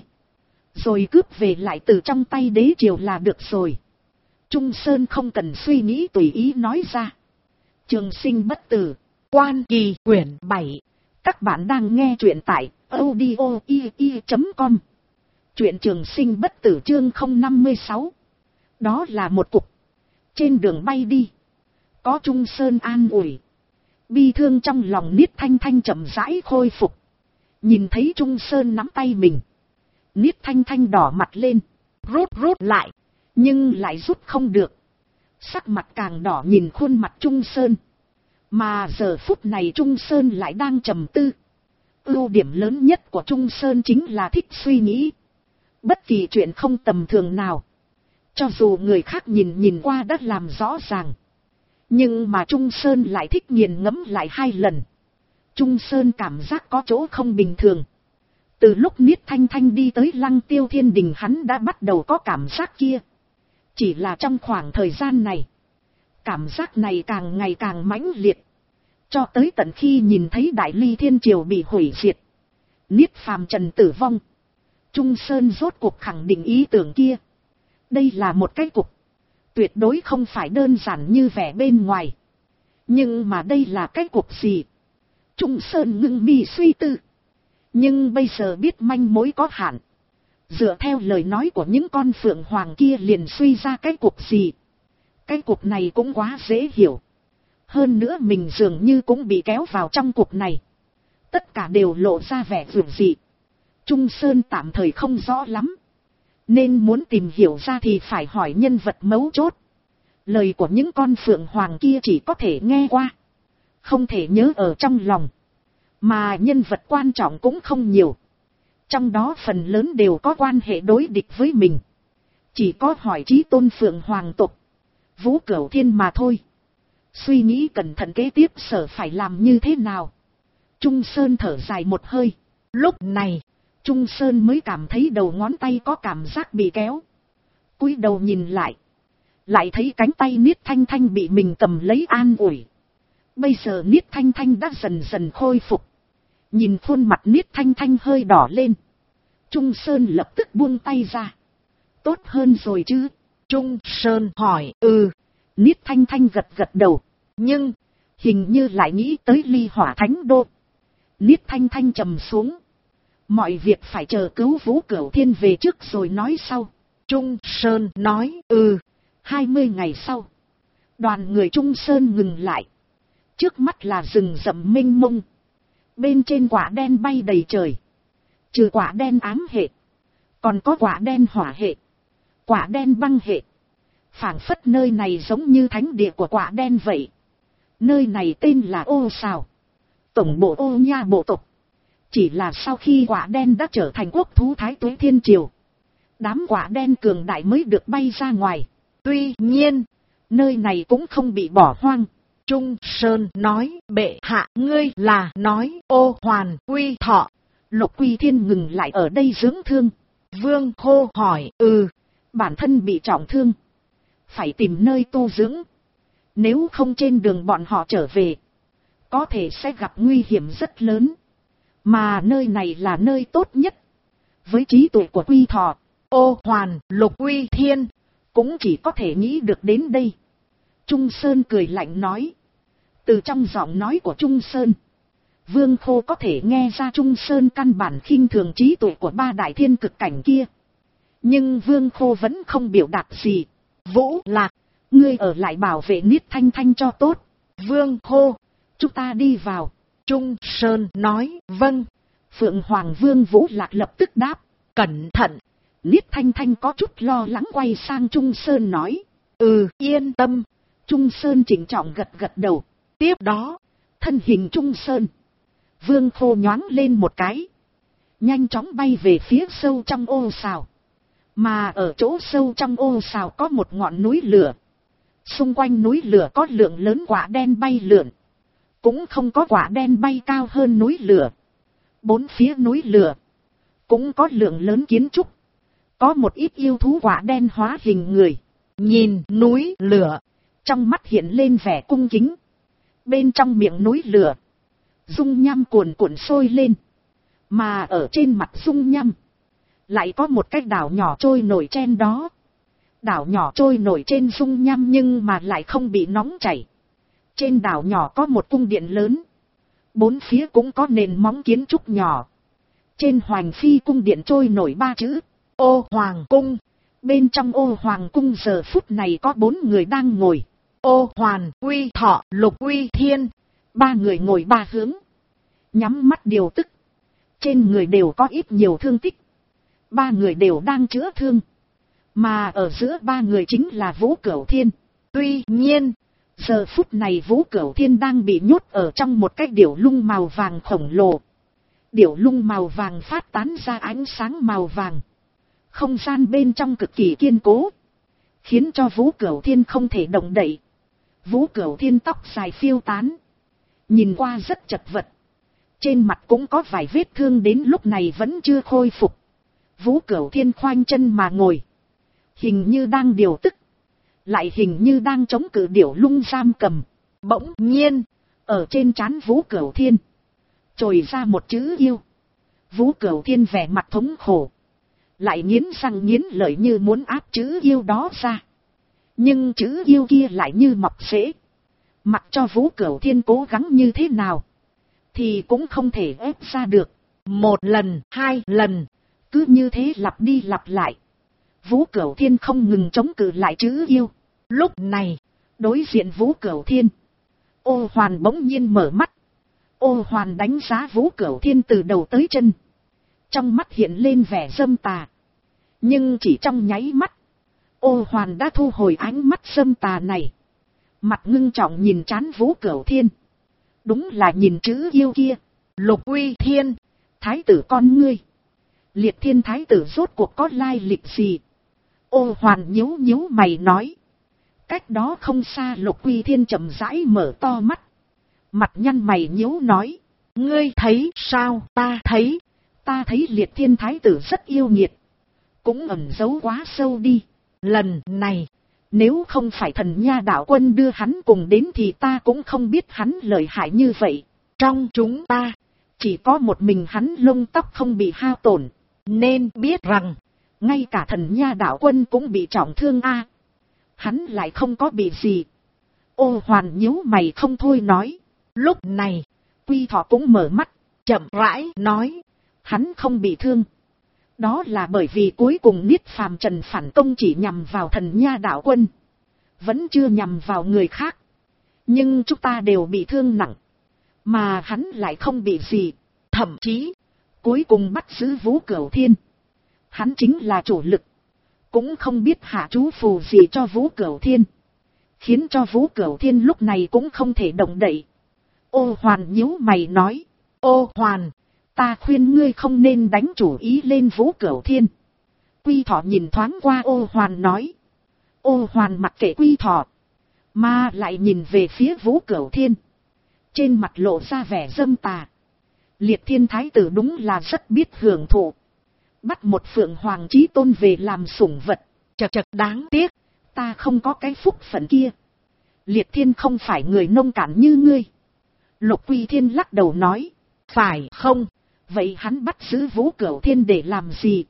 rồi cướp về lại từ trong tay đế triều là được rồi. Trung Sơn không cần suy nghĩ tùy ý nói ra. Trường Sinh bất tử, Quan Kỳ quyển 7. Các bạn đang nghe truyện tại audio.com. Truyện trường sinh bất tử chương 056. Đó là một cục. Trên đường bay đi, có Trung Sơn an ủi. Bi thương trong lòng Niết Thanh Thanh chậm rãi khôi phục. Nhìn thấy Trung Sơn nắm tay mình, Niết Thanh Thanh đỏ mặt lên, rút lại, nhưng lại rút không được. Sắc mặt càng đỏ nhìn khuôn mặt Trung Sơn. Mà giờ phút này Trung Sơn lại đang trầm tư. Ưu điểm lớn nhất của Trung Sơn chính là thích suy nghĩ. Bất kỳ chuyện không tầm thường nào, cho dù người khác nhìn qua đã làm rõ ràng, nhưng mà Trung Sơn lại thích nghiền ngẫm lại 2 lần. Trung Sơn cảm giác có chỗ không bình thường. Từ lúc Niết Thanh Thanh đi tới Lăng Tiêu Thiên Đình hắn đã bắt đầu có cảm giác kia. Chỉ là trong khoảng thời gian này, cảm giác này càng ngày càng mãnh liệt. Cho tới tận khi nhìn thấy Đại Ly Thiên Triều bị hủy diệt, Niết Phàm Trần tử vong, Trung Sơn rốt cuộc khẳng định ý tưởng kia. Đây là một cái cục, tuyệt đối không phải đơn giản như vẻ bên ngoài. Nhưng mà đây là cái cục gì? Trung Sơn ngưng mi suy tư. Nhưng bây giờ biết manh mối có hạn. Dựa theo lời nói của những con phượng hoàng kia liền suy ra cái cục gì. Cái cục này cũng quá dễ hiểu. Hơn nữa mình dường như cũng bị kéo vào trong cục này. Tất cả đều lộ ra vẻ dường dị. Trung Sơn tạm thời không rõ lắm. Nên muốn tìm hiểu ra thì phải hỏi nhân vật mấu chốt. Lời của những con phượng hoàng kia chỉ có thể nghe qua, không thể nhớ ở trong lòng. Mà nhân vật quan trọng cũng không nhiều. Trong đó phần lớn đều có quan hệ đối địch với mình. Chỉ có hỏi Chí Tôn Phượng Hoàng tộc, Vũ Cửu Thiên mà thôi. Suy nghĩ cẩn thận kế tiếp sở phải làm như thế nào. Trung Sơn thở dài một hơi. Lúc này, Trung Sơn mới cảm thấy đầu ngón tay có cảm giác bị kéo. Cúi đầu nhìn lại, lại thấy cánh tay Niết Thanh Thanh bị mình cầm lấy an ủi. Bây giờ Niết Thanh Thanh đã dần dần khôi phục. Nhìn khuôn mặt Niết Thanh Thanh hơi đỏ lên, Trung Sơn lập tức buông tay ra. Tốt hơn rồi chứ? Trung Sơn hỏi. Niết Thanh Thanh gật đầu. Nhưng, hình như lại nghĩ tới Ly Hỏa Thánh Đô. Niết Thanh Thanh trầm xuống. Mọi việc phải chờ cứu Vũ Cửu Thiên về trước rồi nói sau. Trung Sơn nói. 20 ngày sau, đoàn người Trung Sơn ngừng lại. Trước mắt là rừng rậm mênh mông. Bên trên quả đen bay đầy trời. Trừ quả đen ám hệ, còn có quả đen hỏa hệ, quả đen băng hệ. Phảng phất nơi này giống như thánh địa của quả đen vậy. Nơi này tên là Ô Sào, tổng bộ Ô Nha bộ tộc. Chỉ là sau khi quả đen đã trở thành quốc thú Thái Tuế Thiên Triều, đám quả đen cường đại mới được bay ra ngoài. Tuy nhiên, nơi này cũng không bị bỏ hoang. Trung Sơn nói. Bệ hạ, ngươi là nói Ô Hoàn Quy Thọ? Lục Quy Thiên ngừng lại ở đây dưỡng thương. Vương Khô hỏi. Bản thân bị trọng thương, phải tìm nơi tu dưỡng. Nếu không trên đường bọn họ trở về, có thể sẽ gặp nguy hiểm rất lớn. Mà nơi này là nơi tốt nhất. Với trí tuệ của Quy Thọ, Ô Hoàn, Lục Quy Thiên cũng chỉ có thể nghĩ được đến đây. Trung Sơn cười lạnh nói. Từ trong giọng nói của Trung Sơn, Vương Khô có thể nghe ra Trung Sơn căn bản khinh thường trí tuệ của 3 đại thiên cực cảnh kia. Nhưng Vương Khô vẫn không biểu đạt gì. Vũ Lạc, ngươi ở lại bảo vệ Niết Thanh Thanh cho tốt. Vương Khô, chúng ta đi vào. Trung Sơn nói. Vâng. Phượng Hoàng Vương Vũ Lạc lập tức đáp. Cẩn thận. Niết Thanh Thanh có chút lo lắng quay sang Trung Sơn nói. Yên tâm. Trung Sơn chỉnh trọng gật đầu. Tiếp đó, thân hình Trung Sơn, Vương Khô nhoáng lên một cái, nhanh chóng bay về phía sâu trong Ô Sào. Mà ở chỗ sâu trong Ô Sào có một ngọn núi lửa. Xung quanh núi lửa có lượng lớn quả đen bay lượn. Cũng không có quả đen bay cao hơn núi lửa. 4 phía núi lửa cũng có lượng lớn kiến trúc. Có một ít yêu thú quả đen hóa hình người. Nhìn núi lửa, trong mắt hiện lên vẻ cung kính. Bên trong miệng núi lửa, dung nham cuồn cuộn sôi lên. Mà ở trên mặt dung nham, lại có một cái đảo nhỏ trôi nổi trên đó. Đảo nhỏ trôi nổi trên dung nham nhưng mà lại không bị nóng chảy. Trên đảo nhỏ có một cung điện lớn. 4 phía cũng có nền móng kiến trúc nhỏ. Trên Hoành Phi cung điện trôi nổi 3 chữ. Ô Hoàng Cung. Bên trong Ô Hoàng Cung giờ phút này có 4 người đang ngồi. Ô Hoàn, Quy Thọ, Lục Uy Thiên. 3 người ngồi 3 hướng. Nhắm mắt điều tức. Trên người đều có ít nhiều thương tích. 3 người đều đang chữa thương. Mà ở giữa 3 người chính là Vũ Cửu Thiên. Tuy nhiên, giờ phút này Vũ Cửu Thiên đang bị nhốt ở trong một cái điểu lung màu vàng khổng lồ. Điểu lung màu vàng phát tán ra ánh sáng màu vàng. Không gian bên trong cực kỳ kiên cố, khiến cho Vũ Cửu Thiên không thể động đậy. Vũ Cửu Thiên tóc dài phiêu tán, nhìn qua rất chật vật. Trên mặt cũng có vài vết thương đến lúc này vẫn chưa khôi phục. Vũ Cửu Thiên khoanh chân mà ngồi, hình như đang điều tức, lại hình như đang chống cự điểu lung giam cầm. Bỗng nhiên, ở trên trán Vũ Cửu Thiên trồi ra một chữ yêu. Vũ Cửu Thiên vẻ mặt thống khổ, lại nghiến răng nghiến lợi như muốn áp chữ yêu đó ra. Nhưng chữ yêu kia lại như mọc rễ. Mặc cho Vũ Cửu Thiên cố gắng như thế nào, thì cũng không thể ép ra được. 1 lần, 2 lần, cứ như thế lặp đi lặp lại. Vũ Cửu Thiên không ngừng chống cự lại chữ yêu. Lúc này, đối diện Vũ Cửu Thiên, Ô Hoàn bỗng nhiên mở mắt. Ô Hoàn đánh giá Vũ Cửu Thiên từ đầu tới chân. Trong mắt hiện lên vẻ dâm tà. Nhưng chỉ trong nháy mắt, Ô Hoàn đã thu hồi ánh mắt dâm tà này. Mặt ngưng trọng nhìn trán Vũ Cửu Thiên. Đúng là nhìn chữ yêu kia. Lục Uy Thiên, thái tử con ngươi. Liệt Thiên thái tử rốt cuộc có lai lịch gì? Ô Hoàn nhíu nhíu mày nói. Cách đó không xa Lục Uy Thiên chậm rãi mở to mắt. Mặt nhăn mày nhíu nói. Ngươi thấy sao? Ta thấy Liệt Thiên thái tử rất yêu nghiệt. Cũng ẩn giấu quá sâu đi. Lần này, nếu không phải Thần Nha đạo quân đưa hắn cùng đến thì ta cũng không biết hắn lợi hại như vậy. Trong chúng ta, chỉ có một mình hắn lông tóc không bị hao tổn. Nên biết rằng, ngay cả Thần Nha đạo quân cũng bị trọng thương a. Hắn lại không có bị gì. Ô Hoàn nhíu mày không thôi nói. Lúc này, Quy Thọ cũng mở mắt, chậm rãi nói. Hắn không bị thương. Đó là bởi vì cuối cùng Niết Phàm Trần phản công chỉ nhằm vào Thần Nha đạo quân, vẫn chưa nhằm vào người khác. Nhưng chúng ta đều bị thương nặng, mà hắn lại không bị gì. Thậm chí, cuối cùng bắt giữ Vũ Cửu Thiên. Hắn chính là chủ lực. Cũng không biết hạ chú phù gì cho Vũ Cửu Thiên, khiến cho Vũ Cửu Thiên lúc này cũng không thể động đậy. Ô Hoàn nhíu mày nói. Ô Hoàn, ta khuyên ngươi không nên đánh chủ ý lên Vũ Cửu Thiên. Quy Thọ nhìn thoáng qua Ô Hoàn nói. Ô Hoàn mặc kệ Quy Thọ, mà lại nhìn về phía Vũ Cửu Thiên. Trên mặt lộ ra vẻ dâm tà. Liệt Thiên thái tử đúng là rất biết hưởng thụ. Bắt một Phượng Hoàng Chí Tôn về làm sủng vật. Chật đáng tiếc, ta không có cái phúc phận kia. Liệt Thiên không phải người nông cạn như ngươi. Lục Uy Thiên lắc đầu nói. Phải không? Vậy hắn bắt giữ Vũ Cửu Thiên để làm gì?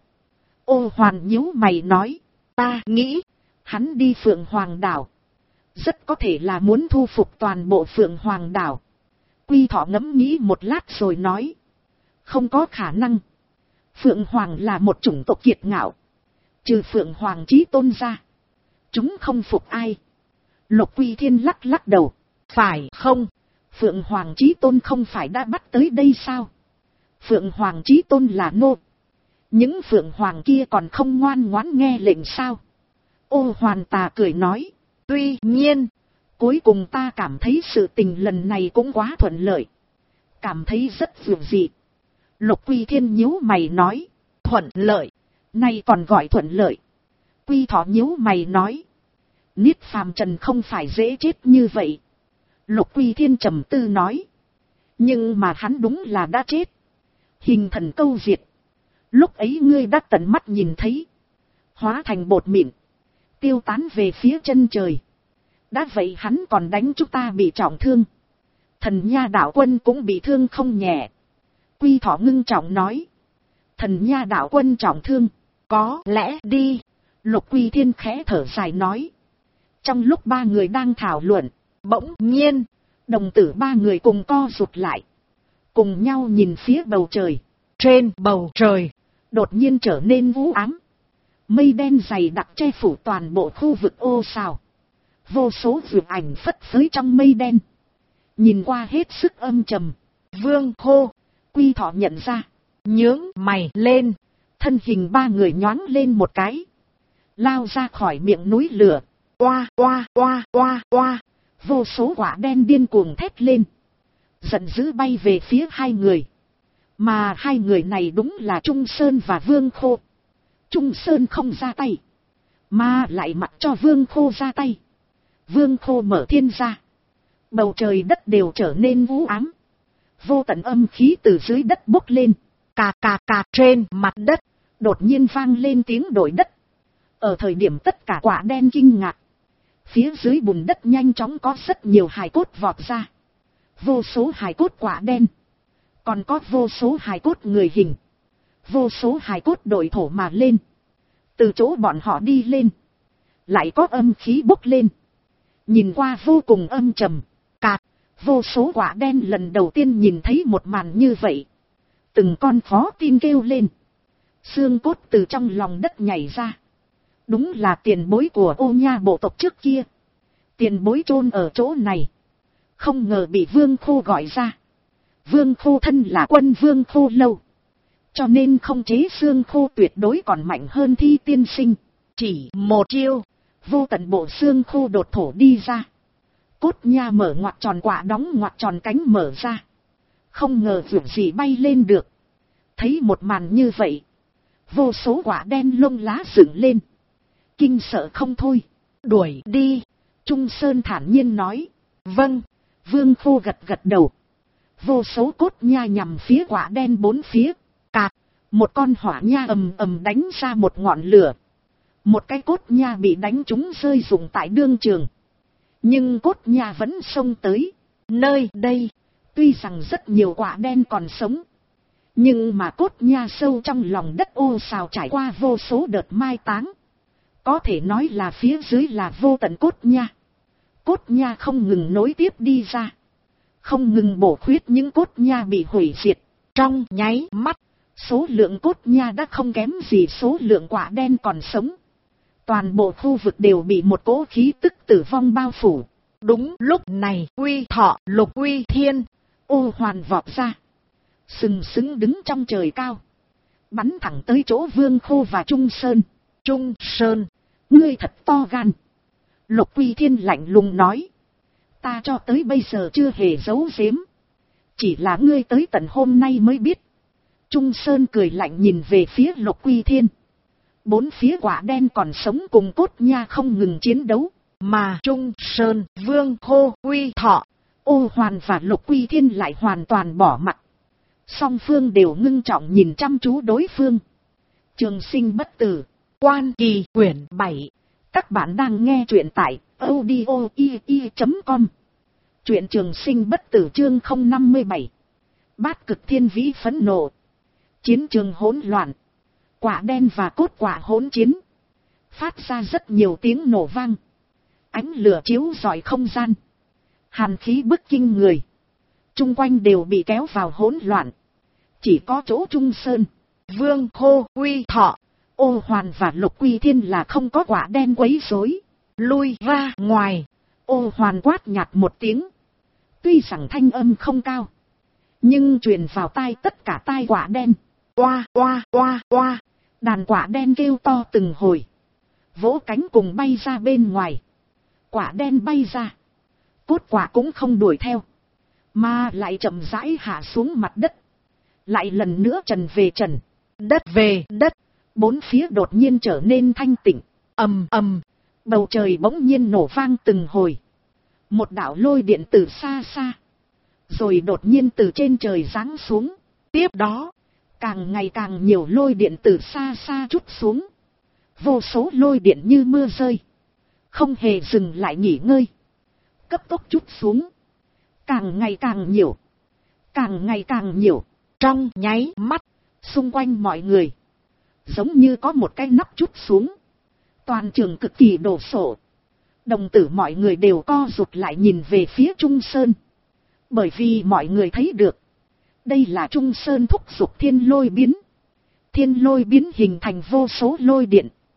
Ô Hoàn nhíu mày nói. Ta nghĩ, hắn đi Phượng Hoàng đảo, rất có thể là muốn thu phục toàn bộ Phượng Hoàng đảo. Quy Thọ ngẫm nghĩ một lát rồi nói. Không có khả năng. Phượng Hoàng là một chủng tộc kiệt ngạo. Trừ Phượng Hoàng Chí Tôn ra, chúng không phục ai. Lục Uy Thiên lắc đầu. Phải không? Phượng Hoàng Chí Tôn không phải đã bắt tới đây sao? Phượng Hoàng Chí Tôn là nô. Những Phượng Hoàng kia còn không ngoan ngoãn nghe lệnh sao? Ô Hoàn tà cười nói. Tuy nhiên, cuối cùng ta cảm thấy sự tình lần này cũng quá thuận lợi. Cảm thấy rất vượt dị. Lục Uy Thiên nhíu mày nói. Thuận lợi? Này còn gọi thuận lợi? Quy Thọ nhíu mày nói. Niết Phàm Trần không phải dễ chết như vậy. Lục Uy Thiên trầm tư nói. Nhưng mà hắn đúng là đã chết. Hình thần câu diệt. Lúc ấy ngươi đã tận mắt nhìn thấy. Hóa thành bột mịn, tiêu tán về phía chân trời. Đã vậy hắn còn đánh chúng ta bị trọng thương. Thần Nha đạo quân cũng bị thương không nhẹ. Quy Thọ ngưng trọng nói. Thần Nha đạo quân trọng thương? Có lẽ đi. Lục Uy Thiên khẽ thở dài nói. Trong lúc 3 người đang thảo luận, bỗng nhiên, đồng tử 3 người cùng co rụt lại. Cùng nhau nhìn phía bầu trời. Trên bầu trời, đột nhiên trở nên u ám. Mây đen dày đặc che phủ toàn bộ khu vực ô sào. Vô số vượt ảnh phất phới trong mây đen. Nhìn qua hết sức âm trầm. Vương Khô, Quy Thọ nhận ra. Nhướng mày lên. Thân hình ba người nhoáng lên một cái. Lao ra khỏi miệng núi lửa. Oa oa oa oa oa. Vô số quả đen điên cuồng thét lên. Giận dữ bay về phía hai người. Mà hai người này đúng là Trung Sơn và Vương Khô. Trung Sơn không ra tay. Mà lại mặc cho Vương Khô ra tay. Vương Khô mở thiên ra. Bầu trời đất đều trở nên u ám. Vô tận âm khí từ dưới đất bốc lên. Cà cà cà trên mặt đất. Đột nhiên vang lên tiếng đổi đất. Ở thời điểm tất cả quả đen kinh ngạc. Phía dưới bùn đất nhanh chóng có rất nhiều hài cốt vọt ra. Vô số hài cốt quả đen. Còn có vô số hài cốt người hình. Vô số hài cốt đội thổ mà lên. Từ chỗ bọn họ đi lên. Lại có âm khí bốc lên. Nhìn qua vô cùng âm trầm. Cạc. Vô số quả đen lần đầu tiên nhìn thấy một màn như vậy. Từng con khó tin kêu lên. Xương cốt từ trong lòng đất nhảy ra. Đúng là tiền bối của Ô Nha bộ tộc trước kia. Tiền bối chôn ở chỗ này. Không ngờ bị Vương Khô gọi ra. Vương Khô thân là quân Vương Khô lâu. Cho nên không chế xương khô tuyệt đối còn mạnh hơn Thi tiên sinh. Chỉ một chiêu. Vô tận bộ xương khô đột thổ đi ra. Cốt Nha mở ngoặt tròn quả đóng ngoặt tròn cánh mở ra. Không ngờ việc gì bay lên được. Thấy một màn như vậy. Vô số quả đen lông lá dựng lên. Kinh sợ không thôi. Đuổi đi. Trung Sơn thản nhiên nói. Vâng. Vương Khô gật gật đầu. Vô số cốt nha nhằm phía quả đen bốn phía. Cạc. Một con hỏa nha ầm ầm đánh ra một ngọn lửa. Một cái cốt nha bị đánh trúng rơi rụng tại đương trường. Nhưng cốt nha vẫn xông tới. Nơi đây. Tuy rằng rất nhiều quả đen còn sống. Nhưng mà cốt nha sâu trong lòng đất ô sào trải qua vô số đợt mai táng. Có thể nói là phía dưới là vô tận cốt nha. Cốt nha không ngừng nối tiếp đi ra. Không ngừng bổ khuyết những cốt nha bị hủy diệt. Trong nháy mắt, số lượng cốt nha đã không kém gì số lượng quả đen còn sống. Toàn bộ khu vực đều bị một cỗ khí tức tử vong bao phủ. Đúng lúc này, Quy Thọ, Lục Uy Thiên, Ô Hoàn vọt ra. Sừng sững đứng trong trời cao. Bắn thẳng tới chỗ Vương Khô và Trung Sơn. Trung Sơn, ngươi thật to gan. Lục Uy Thiên lạnh lùng nói. Ta cho tới bây giờ chưa hề giấu giếm. Chỉ là ngươi tới tận hôm nay mới biết. Trung Sơn cười lạnh nhìn về phía Lục Uy Thiên. Bốn phía quả đen còn sống cùng cốt nha không ngừng chiến đấu. Mà Trung Sơn, Vương Khô, Quy Thọ, Ô Hoàn và Lục Uy Thiên lại hoàn toàn bỏ mặt. Song phương đều ngưng trọng nhìn chăm chú đối phương. Trường Sinh Bất Tử, Quan Kỳ quyển 7. Các bạn đang nghe truyện tại audio.com. Truyện Trường Sinh Bất Tử chương 057. Bát Cực Thiên Vĩ phẫn nộ. Chiến trường hỗn loạn. Quả đen và cốt quả hỗn chiến. Phát ra rất nhiều tiếng nổ vang. Ánh lửa chiếu rọi không gian. Hàn khí bức kinh người. Trung quanh đều bị kéo vào hỗn loạn. Chỉ có chỗ Trung Sơn, Vương Khô, Quy Thọ, Ô Hoàn và Lục Uy Thiên là không có quả đen quấy rối. Lui ra ngoài. Ô Hoàn quát nhạt một tiếng. Tuy rằng thanh âm không cao, nhưng truyền vào tai tất cả tai quả đen. Oa oa oa oa. Đàn quả đen kêu to từng hồi. Vỗ cánh cùng bay ra bên ngoài. Quả đen bay ra. Cốt quả cũng không đuổi theo. Mà lại chậm rãi hạ xuống mặt đất. Lại lần nữa trần về trần. Đất về đất. Bốn phía đột nhiên trở nên thanh tịnh. Ầm ầm. Bầu trời bỗng nhiên nổ vang từng hồi. Một đạo lôi điện từ xa xa. Rồi đột nhiên từ trên trời giáng xuống. Tiếp đó. Càng ngày càng nhiều lôi điện từ xa xa trút xuống. Vô số lôi điện như mưa rơi. Không hề dừng lại nghỉ ngơi. Cấp tốc trút xuống. Càng ngày càng nhiều. Càng ngày càng nhiều. Trong nháy mắt. Xung quanh mọi người. Giống như có một cái nắp trút xuống. Toàn trường cực kỳ đổ sộ. Đồng tử mọi người đều co rụt lại nhìn về phía Trung Sơn. Bởi vì mọi người thấy được. Đây là Trung Sơn thúc giục thiên lôi biến. Thiên lôi biến hình thành vô số lôi điện.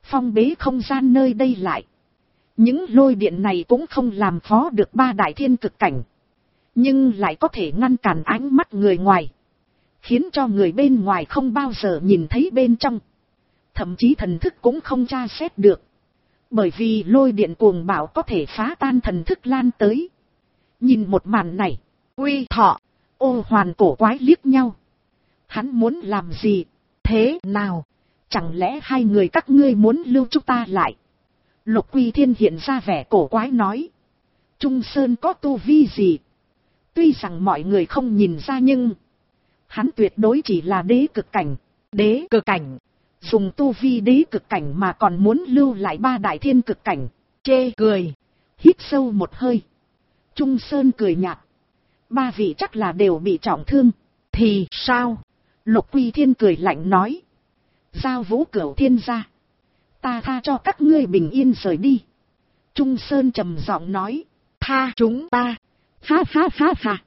phong bế không gian nơi đây lại. Những lôi điện này cũng không làm phó được ba đại thiên cực cảnh, nhưng lại có thể ngăn cản ánh mắt người ngoài, khiến cho người bên ngoài không bao giờ nhìn thấy bên trong, thậm chí thần thức cũng không tra xét được, bởi vì lôi điện cuồng bạo có thể phá tan thần thức lan tới. Nhìn một màn này, Uy Thọ, Ô Hoàn cổ quái liếc nhau. Hắn muốn làm gì? Thế nào? Chẳng lẽ hai người các ngươi muốn lưu chúng ta lại? Lục Quy Thiên hiện ra vẻ cổ quái nói. Trung Sơn có tu vi gì? Tuy rằng mọi người không nhìn ra nhưng hắn tuyệt đối chỉ là đế cực cảnh. Đế cực cảnh? Dùng tu vi đế cực cảnh mà còn muốn lưu lại ba đại thiên cực cảnh. Chê cười. Hít sâu một hơi. Trung Sơn cười nhạt. Ba vị chắc là đều bị trọng thương. Thì sao? Lục Quy Thiên cười lạnh nói. Giao Vũ Cửu Thiên ra. Ta tha cho các ngươi bình yên rời đi. Trung Sơn trầm giọng nói. Tha chúng ta. Ha ha ha ha.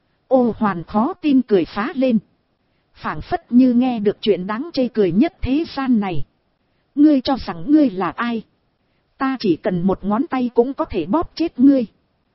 Ô Hoàn khó tin cười phá lên. Phảng phất như nghe được chuyện đáng chê cười nhất thế gian này. Ngươi cho rằng ngươi là ai? Ta chỉ cần một ngón tay cũng có thể bóp chết ngươi.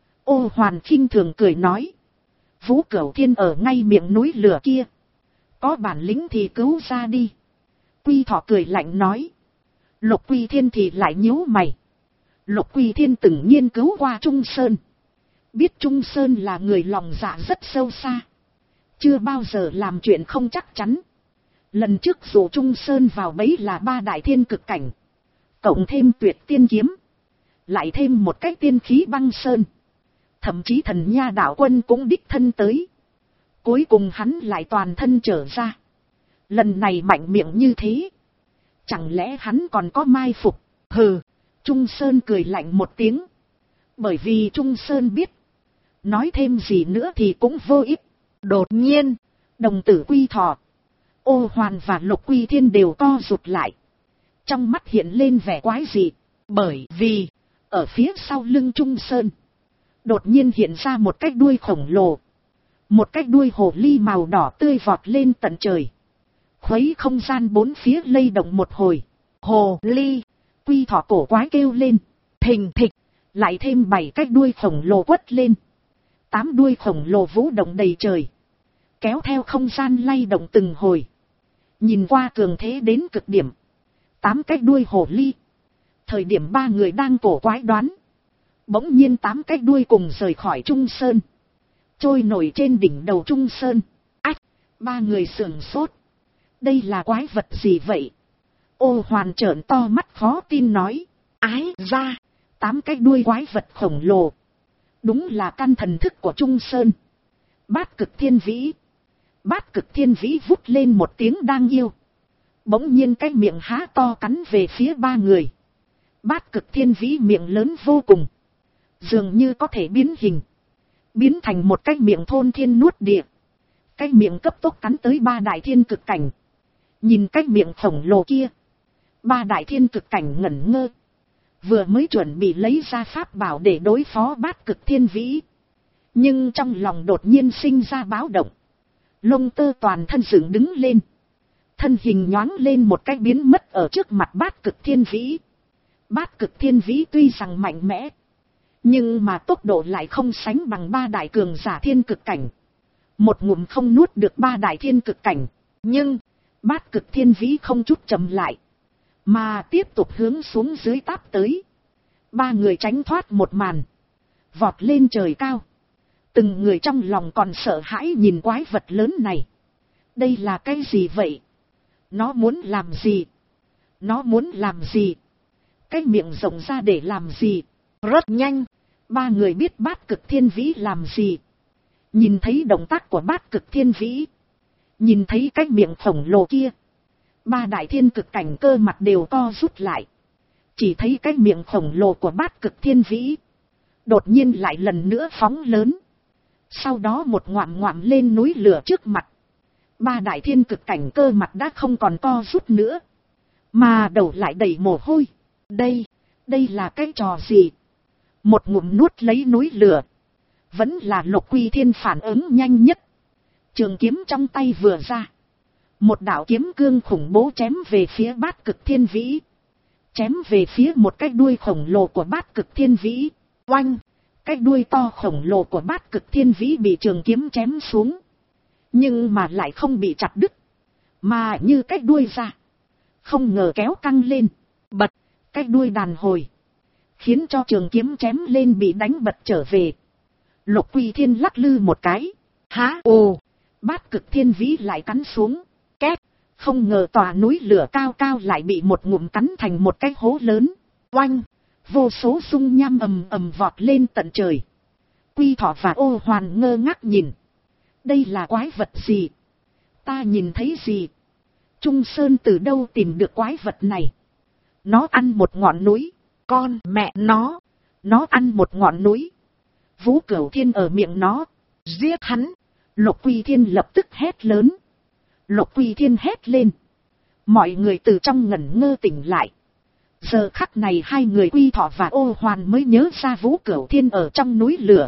Ô Hoàn khinh thường cười nói. Vũ Cửu Thiên ở ngay miệng núi lửa kia. Có bản lĩnh thì cứu ra đi. Quy Thọ cười lạnh nói. Lục Quy Thiên thì lại nhíu mày. Lục Quy Thiên từng nghiên cứu qua Trung Sơn. Biết Trung Sơn là người lòng dạ rất sâu xa. Chưa bao giờ làm chuyện không chắc chắn. Lần trước dù Trung Sơn vào bấy là ba đại thiên cực cảnh. Cộng thêm Tuyệt Tiên Kiếm. Lại thêm một cái tiên khí băng sơn. Thậm chí Thần Nha Đạo Quân cũng đích thân tới. Cuối cùng hắn lại toàn thân trở ra. Lần này mạnh miệng như thế. Chẳng lẽ hắn còn có mai phục? Hừ. Trung Sơn cười lạnh một tiếng. Bởi vì Trung Sơn biết. Nói thêm gì nữa thì cũng vô ích. Đột nhiên. Đồng tử Quy Thọ, Ô Hoàn và Lục Quy Thiên đều co rụt lại. Trong mắt hiện lên vẻ quái dị. Bởi vì. Ở phía sau lưng Trung Sơn. Đột nhiên hiện ra một cái đuôi khổng lồ. Một cái đuôi hồ ly màu đỏ tươi vọt lên tận trời. Khuấy không gian bốn phía lay động một hồi. Hồ ly. Quy Thọ cổ quái kêu lên. Thình thịch. Lại thêm 7 cái đuôi khổng lồ quất lên. 8 đuôi khổng lồ vũ động đầy trời. Kéo theo không gian lay động từng hồi. Nhìn qua cường thế đến cực điểm. 8 cái đuôi hồ ly. Thời điểm ba người đang cổ quái đoán. Bỗng nhiên 8 cái đuôi cùng rời khỏi Trung Sơn. Trôi nổi trên đỉnh đầu Trung Sơn. Ách! Ba người sửng sốt. Đây là quái vật gì vậy? Ô Hoàn trợn to mắt khó tin nói. Ái ra! 8 cái đuôi quái vật khổng lồ. Đúng là căn thần thức của Trung Sơn. Bát Cực Thiên Vĩ. Bát Cực Thiên Vĩ vút lên một tiếng đang yêu. Bỗng nhiên cái miệng há to cắn về phía ba người. Bát Cực Thiên Vĩ miệng lớn vô cùng. Dường như có thể biến hình. Biến thành một cái miệng thôn thiên nuốt địa. Cái miệng cấp tốc cắn tới ba đại thiên cực cảnh. Nhìn cái miệng khổng lồ kia. Ba đại thiên cực cảnh ngẩn ngơ. Vừa mới chuẩn bị lấy ra pháp bảo để đối phó Bát Cực Thiên Vĩ. Nhưng trong lòng đột nhiên sinh ra báo động. Lông tơ toàn thân dựng đứng lên. Thân hình nhoáng lên một cái biến mất ở trước mặt Bát Cực Thiên Vĩ. Bát Cực Thiên Vĩ tuy rằng mạnh mẽ. Nhưng mà tốc độ lại không sánh bằng ba đại cường giả thiên cực cảnh. Một ngụm không nuốt được ba đại thiên cực cảnh. Nhưng Bát Cực Thiên Vĩ không chút chậm lại. Mà tiếp tục hướng xuống dưới táp tới. Ba người tránh thoát một màn. Vọt lên trời cao. Từng người trong lòng còn sợ hãi nhìn quái vật lớn này. Đây là cái gì vậy? Nó muốn làm gì? Nó muốn làm gì? Cái miệng rộng ra để làm gì? Rất nhanh. Ba người biết Bát Cực Thiên Vĩ làm gì. Nhìn thấy động tác của Bát Cực Thiên Vĩ. Nhìn thấy cái miệng khổng lồ kia. Ba đại thiên cực cảnh cơ mặt đều co rút lại. Chỉ thấy cái miệng khổng lồ của Bát Cực Thiên Vĩ. Đột nhiên lại lần nữa phóng lớn. Sau đó một ngoạm ngoạm lên núi lửa trước mặt. Ba đại thiên cực cảnh cơ mặt đã không còn co rút nữa. Mà đầu lại đầy mồ hôi. Đây là cái trò gì? Một ngụm nuốt lấy núi lửa. Vẫn là Lục Quy Thiên phản ứng nhanh nhất. Trường kiếm trong tay vừa ra. Một đạo kiếm cương khủng bố chém về phía Bát Cực Thiên Vĩ. chém về phía một cái đuôi khổng lồ của Bát Cực Thiên Vĩ. Oanh! Cái đuôi to khổng lồ của Bát Cực Thiên Vĩ bị trường kiếm chém xuống. Nhưng mà lại không bị chặt đứt. Mà như cái đuôi ra. Không ngờ kéo căng lên. Bật! Cái đuôi đàn hồi. Khiến cho trường kiếm chém lên bị đánh bật trở về. Lục Quy Thiên lắc lư một cái. Há! Ồ! Bát Cực Thiên Vĩ lại cắn xuống. Két! Không ngờ tòa núi lửa cao cao lại bị một ngụm cắn thành một cái hố lớn. Oanh! Vô số dung nham ầm ầm vọt lên tận trời. Quy Thọ và Ô Hoàn ngơ ngác nhìn. Đây là quái vật gì? Ta nhìn thấy gì? Trung Sơn từ đâu tìm được quái vật này? Nó ăn một ngọn núi. Con mẹ nó! Nó ăn một ngọn núi. Vũ Cửu Thiên ở miệng nó. Giết hắn! Lục Quy Thiên lập tức hét lớn. Lục Quy Thiên hét lên. Mọi người từ trong ngẩn ngơ tỉnh lại. Giờ khắc này hai người Quy Thọ và Ô Hoàn mới nhớ ra Vũ Cửu Thiên ở trong núi lửa.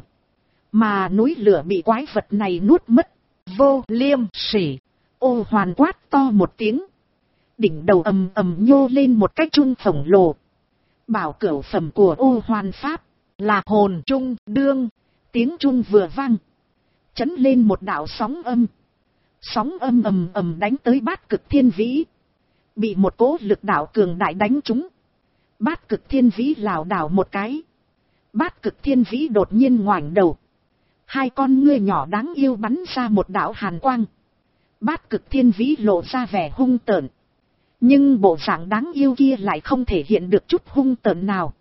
Mà núi lửa bị quái vật này nuốt mất. Vô Liêm Sỉ! Ô Hoàn quát to một tiếng. Đỉnh đầu ầm ầm nhô lên một cái trung khổng lồ. Bảo cửu phẩm của Ô Hoàn Pháp là hồn trung đương. Tiếng trung vừa vang. Chấn lên một đạo sóng âm. Sóng âm ầm ầm đánh tới Bát Cực Thiên Vĩ. Bị một cỗ lực đạo cường đại đánh trúng. Bát Cực Thiên Vĩ lảo đảo một cái. Bát Cực Thiên Vĩ đột nhiên ngoảnh đầu. Hai con ngươi nhỏ đáng yêu bắn ra một đạo hàn quang. Bát Cực Thiên Vĩ lộ ra vẻ hung tợn. Nhưng bộ dạng đáng yêu kia lại không thể hiện được chút hung tợn nào.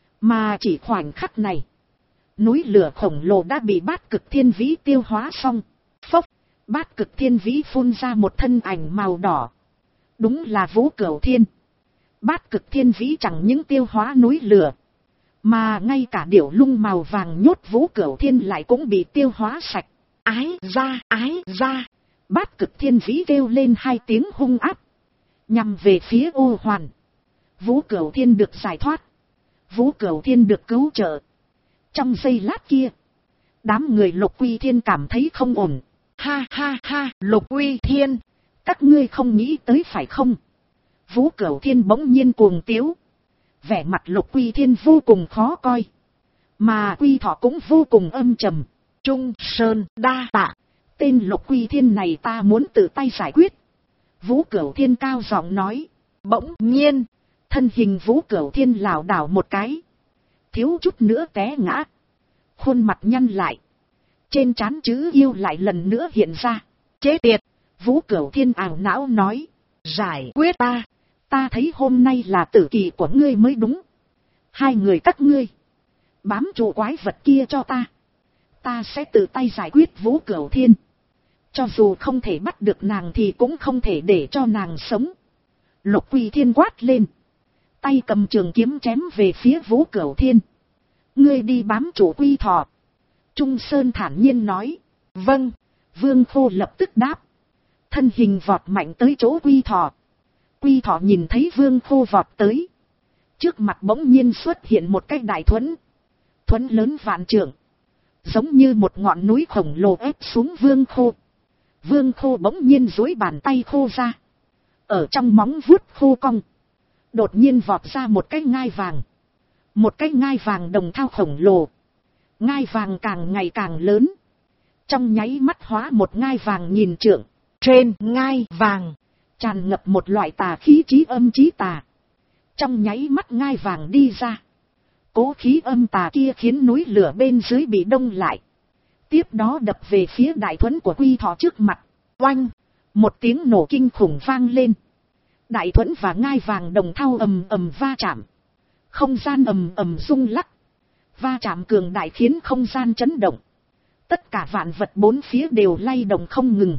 Mà chỉ khoảnh khắc này. Núi lửa khổng lồ đã bị Bát Cực Thiên Vĩ tiêu hóa xong. Phốc! Bát Cực Thiên Vĩ phun ra một thân ảnh màu đỏ. Đúng là Vũ Cửu Thiên. Bát Cực Thiên Vĩ chẳng những tiêu hóa núi lửa. Mà ngay cả điểu lung màu vàng nhốt Vũ Cửu Thiên lại cũng bị tiêu hóa sạch. Ái ra! Ái ra! Bát Cực Thiên Vĩ kêu lên hai tiếng hung ác. Nhằm về phía Ô Hoàn. Vũ Cửu Thiên được giải thoát. Vũ Cửu Thiên được cứu trợ. Trong giây lát kia. Đám người Lục Quy Thiên cảm thấy không ổn. Ha ha ha! Lục Quy Thiên! Các ngươi không nghĩ tới phải không? Vũ Cửu Thiên bỗng nhiên cuồng tiếu. Vẻ mặt Lục Quy Thiên vô cùng khó coi. Mà Quy Thọ cũng vô cùng âm trầm. Trung Sơn đa tạ. Tên Lục Quy Thiên này ta muốn tự tay giải quyết. Vũ Cửu Thiên cao giọng nói. Bỗng nhiên. Thân hình Vũ Cửu Thiên lảo đảo một cái. Thiếu chút nữa té ngã. Khuôn mặt nhăn lại. Trên trán chữ yêu lại lần nữa hiện ra. Chết tiệt! Vũ Cửu Thiên ảo não nói. Giải quyết ta. Ta thấy hôm nay là tử kỳ của ngươi mới đúng. Hai người các ngươi. Bám trụ quái vật kia cho ta. Ta sẽ tự tay giải quyết Vũ Cửu Thiên. Cho dù không thể bắt được nàng thì cũng không thể để cho nàng sống. Lục Quy Thiên quát lên. Tay cầm trường kiếm chém về phía Vũ Cửu Thiên. Ngươi đi bám trụ Quy Thọ. Trung Sơn thản nhiên nói. Vâng. Vương Khô lập tức đáp. Thân hình vọt mạnh tới chỗ Quy Thọ. Quy Thọ nhìn thấy Vương Khô vọt tới. Trước mặt bỗng nhiên xuất hiện một cái đại thuẫn. Thuẫn lớn vạn trượng. Giống như một ngọn núi khổng lồ ép xuống Vương Khô. Vương Khô bỗng nhiên duỗi bàn tay khô ra. Ở trong móng vuốt khô cong. Đột nhiên vọt ra một cái ngai vàng. Một cái ngai vàng đồng thau khổng lồ. Ngai vàng càng ngày càng lớn. Trong nháy mắt hóa một ngai vàng nghìn trượng. Trên ngai vàng tràn ngập một loại tà khí chí âm chí tà. Trong nháy mắt ngai vàng đi ra. Cố khí âm tà kia khiến núi lửa bên dưới bị đông lại. Tiếp đó đập về phía đại thuẫn của Quy Thọ trước mặt. Oanh! Một tiếng nổ kinh khủng vang lên. Đại thuẫn và ngai vàng đồng thau ầm ầm va chạm. Không gian ầm ầm rung lắc. Va chạm cường đại khiến không gian chấn động. Tất cả vạn vật bốn phía đều lay động không ngừng.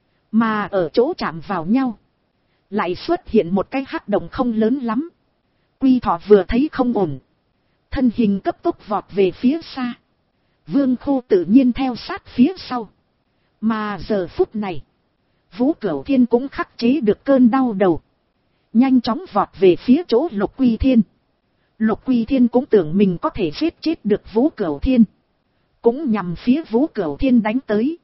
Mà ở chỗ chạm vào nhau. Lại xuất hiện một cái hắc động không lớn lắm. Quy Thọ vừa thấy không ổn. Thân hình cấp tốc vọt về phía xa. Vương Khô tự nhiên theo sát phía sau. Mà giờ phút này. Vũ Cửu Thiên cũng khắc chế được cơn đau đầu. Nhanh chóng vọt về phía chỗ Lục Quy Thiên. Lục Quy Thiên cũng tưởng mình có thể giết chết được Vũ Cửu Thiên. Cũng nhằm phía Vũ Cửu Thiên đánh tới.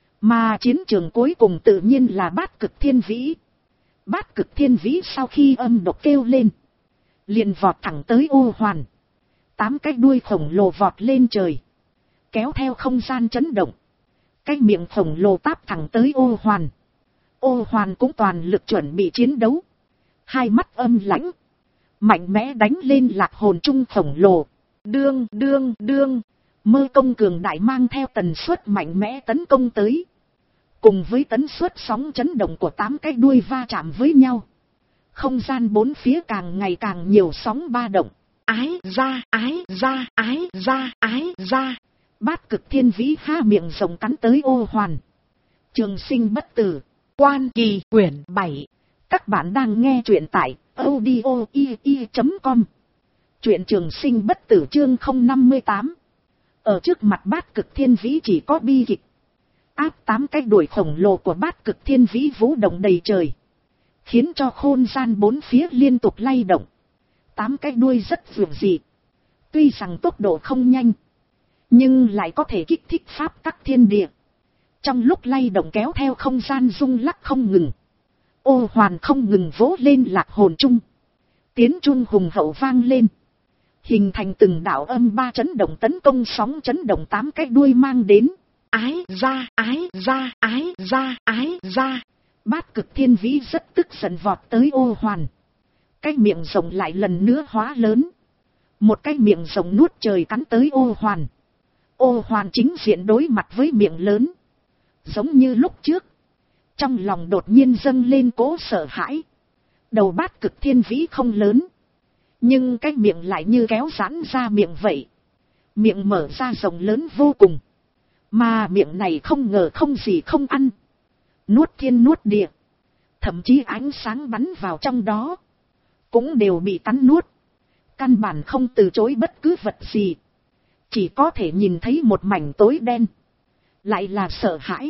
Mà chiến trường cuối cùng tự nhiên là Bát Cực Thiên Vĩ. Bát Cực Thiên Vĩ sau khi âm độc kêu lên. liền vọt thẳng tới ô hoàn. 8 cái đuôi khổng lồ vọt lên trời, kéo theo không gian chấn động. Cái miệng khổng lồ táp thẳng tới ô hoàn. Ô hoàn cũng toàn lực chuẩn bị chiến đấu. Hai mắt âm lãnh, mạnh mẽ đánh lên lạc hồn trung khổng lồ. Đương đương đương, mơ công cường đại mang theo tần suất mạnh mẽ tấn công tới. Cùng với tấn suất sóng chấn động của 8 cái đuôi va chạm với nhau. Không gian bốn phía càng ngày càng nhiều sóng ba động. Ái ra, ái ra, ái ra, ái ra. Bát cực thiên vĩ há miệng rồng cắn tới ô hoàn. Trường sinh bất tử. Quan kỳ quyển 7. Các bạn đang nghe truyện tại audio.com. Truyện trường sinh bất tử chương 058. Ở trước mặt bát cực thiên vĩ chỉ có bi kịch. Áp 8 cái đuổi khổng lồ của bát cực thiên vĩ vũ động đầy trời, khiến cho khôn gian bốn phía liên tục lay động. 8 cái đuôi rất dường dị. Tuy rằng tốc độ không nhanh, nhưng lại có thể kích thích pháp tắc thiên địa. Trong lúc lay động kéo theo không gian rung lắc không ngừng. Ô hoàn không ngừng vỗ lên lạc hồn trung. Tiếng trung hùng hậu vang lên, hình thành từng đạo âm ba chấn động tấn công sóng chấn động 8 cái đuôi mang đến. Ái ra, ái ra, ái ra, ái ra. Bát cực thiên vĩ rất tức giận vọt tới ô hoàn. Cái miệng rồng lại lần nữa hóa lớn. Một cái miệng rồng nuốt trời cắn tới ô hoàn. Ô hoàn chính diện đối mặt với miệng lớn. Giống như lúc trước, trong lòng đột nhiên dâng lên cố sợ hãi. Đầu bát cực thiên vĩ không lớn, nhưng cái miệng lại như kéo giãn ra miệng vậy. Miệng mở ra rộng lớn vô cùng. Mà miệng này không ngờ không gì không ăn. Nuốt thiên nuốt địa. Thậm chí ánh sáng bắn vào trong đó cũng đều bị cắn nuốt. Căn bản không từ chối bất cứ vật gì. Chỉ có thể nhìn thấy một mảnh tối đen. Lại là sợ hãi.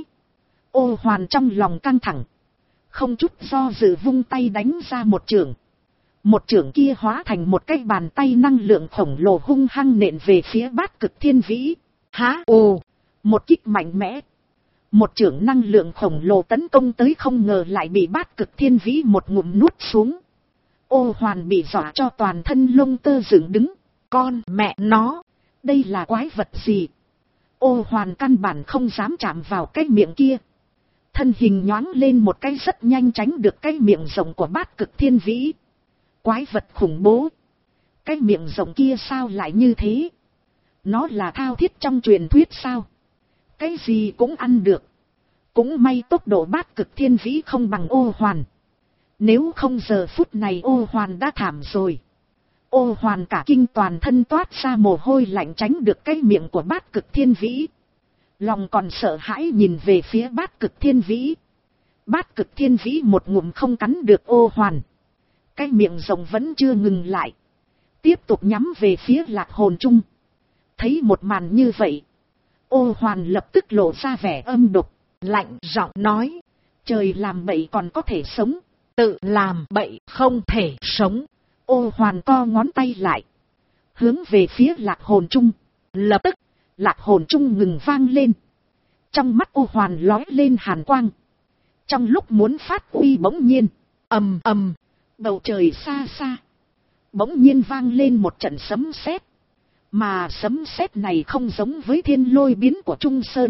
Ô hoàn trong lòng căng thẳng, không chút do dự vung tay đánh ra một chưởng. Một chưởng kia hóa thành một cái bàn tay năng lượng khổng lồ hung hăng nện về phía bát cực thiên vĩ. Há ồ, một kích mạnh mẽ. Một chưởng năng lượng khổng lồ tấn công tới không ngờ lại bị bát cực thiên vĩ một ngụm nuốt xuống. Ô hoàn bị dọa cho toàn thân lông tơ dựng đứng. Con mẹ nó, đây là quái vật gì? Ô hoàn căn bản không dám chạm vào cái miệng kia. Thân hình nhoáng lên một cái rất nhanh tránh được cái miệng rồng của bát cực thiên vĩ. Quái vật khủng bố. Cái miệng rồng kia sao lại như thế? Nó là thao thiết trong truyền thuyết sao? Cái gì cũng ăn được. Cũng may tốc độ bát cực thiên vĩ không bằng ô hoàn. Nếu không giờ phút này ô hoàn đã thảm rồi. Ô hoàn cả kinh toàn thân toát ra mồ hôi lạnh tránh được cái miệng của bát cực thiên vĩ. Lòng còn sợ hãi nhìn về phía bát cực thiên vĩ. Bát cực thiên vĩ một ngụm không cắn được ô hoàn. Cái miệng rồng vẫn chưa ngừng lại. Tiếp tục nhắm về phía lạc hồn trung. Thấy một màn như vậy, ô hoàn lập tức lộ ra vẻ âm độc, lạnh giọng nói. Trời làm bậy còn có thể sống, tự làm bậy không thể sống. Ô hoàn co ngón tay lại, hướng về phía lạc hồn trung. Lập tức, lạc hồn trung ngừng vang lên. Trong mắt ô hoàn lóe lên hàn quang. Trong lúc muốn phát uy bỗng nhiên, ầm ầm, bầu trời xa xa bỗng nhiên vang lên một trận sấm sét. Mà sấm sét này không giống với thiên lôi biến của Trung Sơn,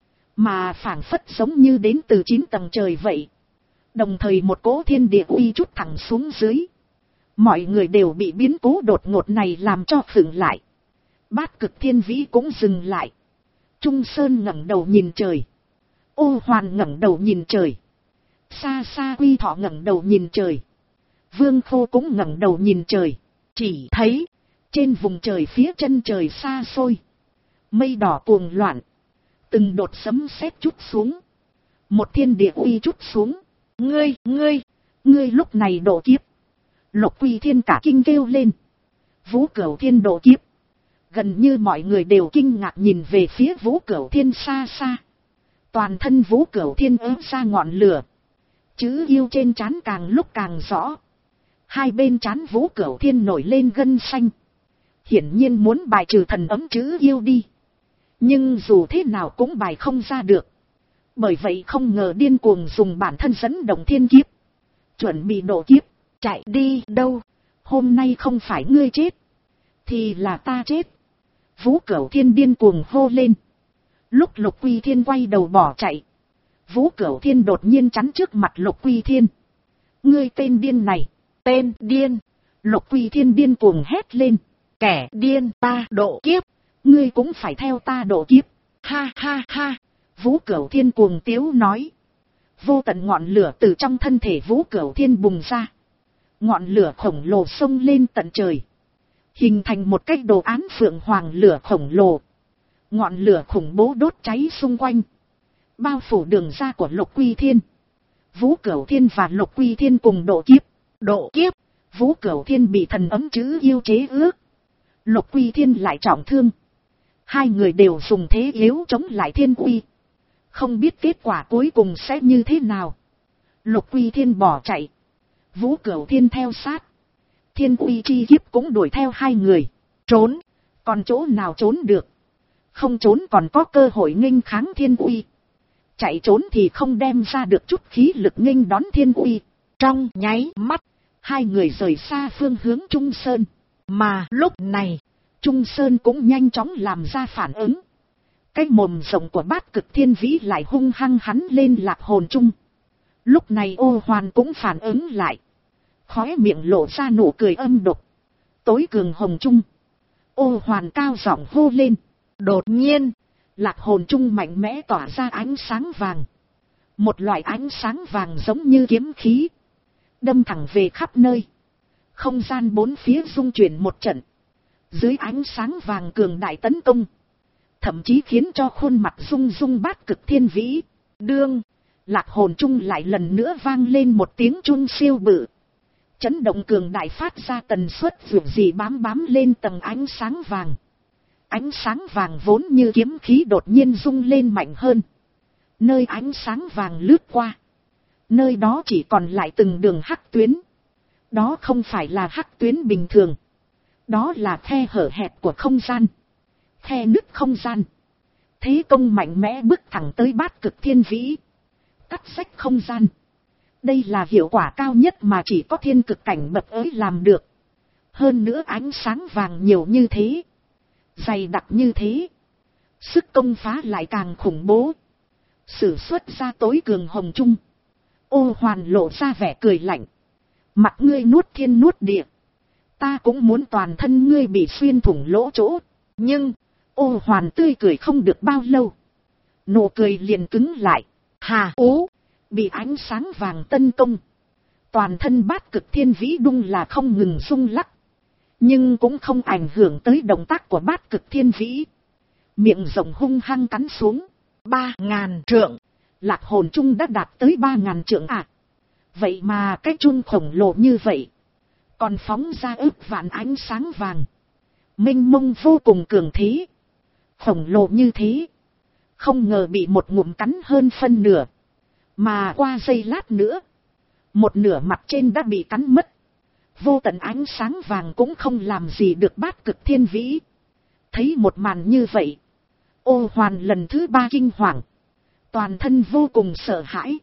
mà phảng phất giống như đến từ 9 tầng trời vậy. Đồng thời một cỗ thiên địa uy trút thẳng xuống dưới. Mọi người đều bị biến cố đột ngột này làm cho khựng lại. Bát cực thiên vĩ cũng dừng lại. Trung Sơn ngẩng đầu nhìn trời. Ô hoàn ngẩng đầu nhìn trời. Xa xa Quy Thọ ngẩng đầu nhìn trời. Vương Khô cũng ngẩng đầu nhìn trời. Chỉ thấy trên vùng trời phía chân trời xa xôi, mây đỏ cuồng loạn, từng đột sấm sét trút xuống. Một thiên địa uy trút xuống. Ngươi lúc này độ kiếp. Lục Quy Thiên cả kinh kêu lên. Vũ Cửu Thiên độ kiếp. Gần như mọi người đều kinh ngạc nhìn về phía Vũ Cửu Thiên xa xa. Toàn thân Vũ Cửu Thiên ứa ra ngọn lửa. Chữ yêu trên trán càng lúc càng rõ. Hai bên trán Vũ Cửu Thiên nổi lên gân xanh. Hiển nhiên muốn bài trừ thần ấm chữ yêu đi. Nhưng dù thế nào cũng bài không ra được. Bởi vậy không ngờ điên cuồng dùng bản thân dẫn động thiên kiếp. Chuẩn bị độ kiếp. Chạy đi đâu? hôm nay không phải ngươi chết, thì là ta chết. Vũ Cửu Thiên điên cuồng hô lên. Lúc Lục Quy Thiên quay đầu bỏ chạy, Vũ Cửu Thiên đột nhiên chắn trước mặt Lục Quy Thiên. Ngươi tên điên này, tên điên. Lục Quy Thiên điên cuồng hét lên. Kẻ điên, ta độ kiếp, ngươi cũng phải theo ta độ kiếp. Ha ha ha. Vũ Cửu Thiên cuồng tiếu nói. Vô tận ngọn lửa từ trong thân thể Vũ Cửu Thiên bùng ra. Ngọn lửa khổng lồ xông lên tận trời, hình thành một cái đồ án phượng hoàng lửa khổng lồ. Ngọn lửa khủng bố đốt cháy xung quanh, bao phủ đường ra của Lục Quy Thiên. Vũ Cửu Thiên và Lục Quy Thiên cùng độ kiếp. Độ kiếp, Vũ Cửu Thiên bị thần ấm chữ yêu chế ước, Lục Quy Thiên lại trọng thương. Hai người đều dùng thế yếu chống lại Thiên Uy. Không biết kết quả cuối cùng sẽ như thế nào. Lục Quy Thiên bỏ chạy, Vũ Cửu Thiên theo sát. Thiên Uy chi kiếp cũng đuổi theo hai người. Trốn, còn chỗ nào trốn được. Không trốn còn có cơ hội nghênh kháng Thiên Uy. Chạy trốn thì không đem ra được chút khí lực nghênh đón Thiên Uy. Trong nháy mắt, hai người rời xa phương hướng Trung Sơn. Mà lúc này, Trung Sơn cũng nhanh chóng làm ra phản ứng. Cái mồm rộng của Bát Cực Thiên Vĩ lại hung hăng hắn lên Lạc Hồn Trung. Lúc này Ô Hoàn cũng phản ứng lại. Khóe miệng lộ ra nụ cười âm độc. Tối cường hồng trung. Ô Hoàn cao giọng hô lên. Đột nhiên, Lạc Hồn Trung mạnh mẽ tỏa ra ánh sáng vàng. Một loại ánh sáng vàng giống như kiếm khí, đâm thẳng về khắp nơi. Không gian bốn phía rung chuyển một trận. Dưới ánh sáng vàng cường đại tấn công, thậm chí khiến cho khuôn mặt rung rung Bát Cực Thiên Vĩ. Đương, Lạc Hồn Trung lại lần nữa vang lên một tiếng chuông siêu bự. Chấn động cường đại phát ra tần suất dường gì bám lên tầng ánh sáng vàng. Ánh sáng vàng vốn như kiếm khí đột nhiên rung lên mạnh hơn. Nơi ánh sáng vàng lướt qua, nơi đó chỉ còn lại từng đường hắc tuyến. Đó không phải là hắc tuyến bình thường. Đó là khe hở hẹp của không gian. Khe nứt không gian. Thế công mạnh mẽ bước thẳng tới Bát Cực Thiên Vĩ. Cắt rách không gian. Đây là hiệu quả cao nhất mà chỉ có thiên cực cảnh bậc ấy làm được. Hơn nữa ánh sáng vàng nhiều như thế, dày đặc như thế, sức công phá lại càng khủng bố. Sử xuất ra tối cường hồng trung. Ô Hoàn lộ ra vẻ cười lạnh. Mặt ngươi nuốt thiên nuốt địa, ta cũng muốn toàn thân ngươi bị xuyên thủng lỗ chỗ. Nhưng Ô Hoàn tươi cười không được bao lâu, nụ cười liền cứng lại. Hà ố, bị ánh sáng vàng tấn công, toàn thân Bát Cực Thiên Vĩ đung là không ngừng rung lắc. Nhưng cũng không ảnh hưởng tới động tác của Bát Cực Thiên Vĩ. Miệng rộng hung hăng cắn xuống. 3.000 trượng. Lạc Hồn Trung đã đạt tới 3.000 trượng à. Vậy mà cái chun khổng lồ như vậy, còn phóng ra ức vạn ánh sáng vàng. Mênh mông vô cùng cường thế. Khổng lồ như thế, không ngờ bị một ngụm cắn hơn phân nửa. Mà qua giây lát nữa, một nửa mặt trên đã bị cắn mất. Vô tận ánh sáng vàng cũng không làm gì được Bát Cực Thiên Vĩ. Thấy một màn như vậy, Ô Hoàn lần thứ 3 kinh hoàng. Toàn thân vô cùng sợ hãi.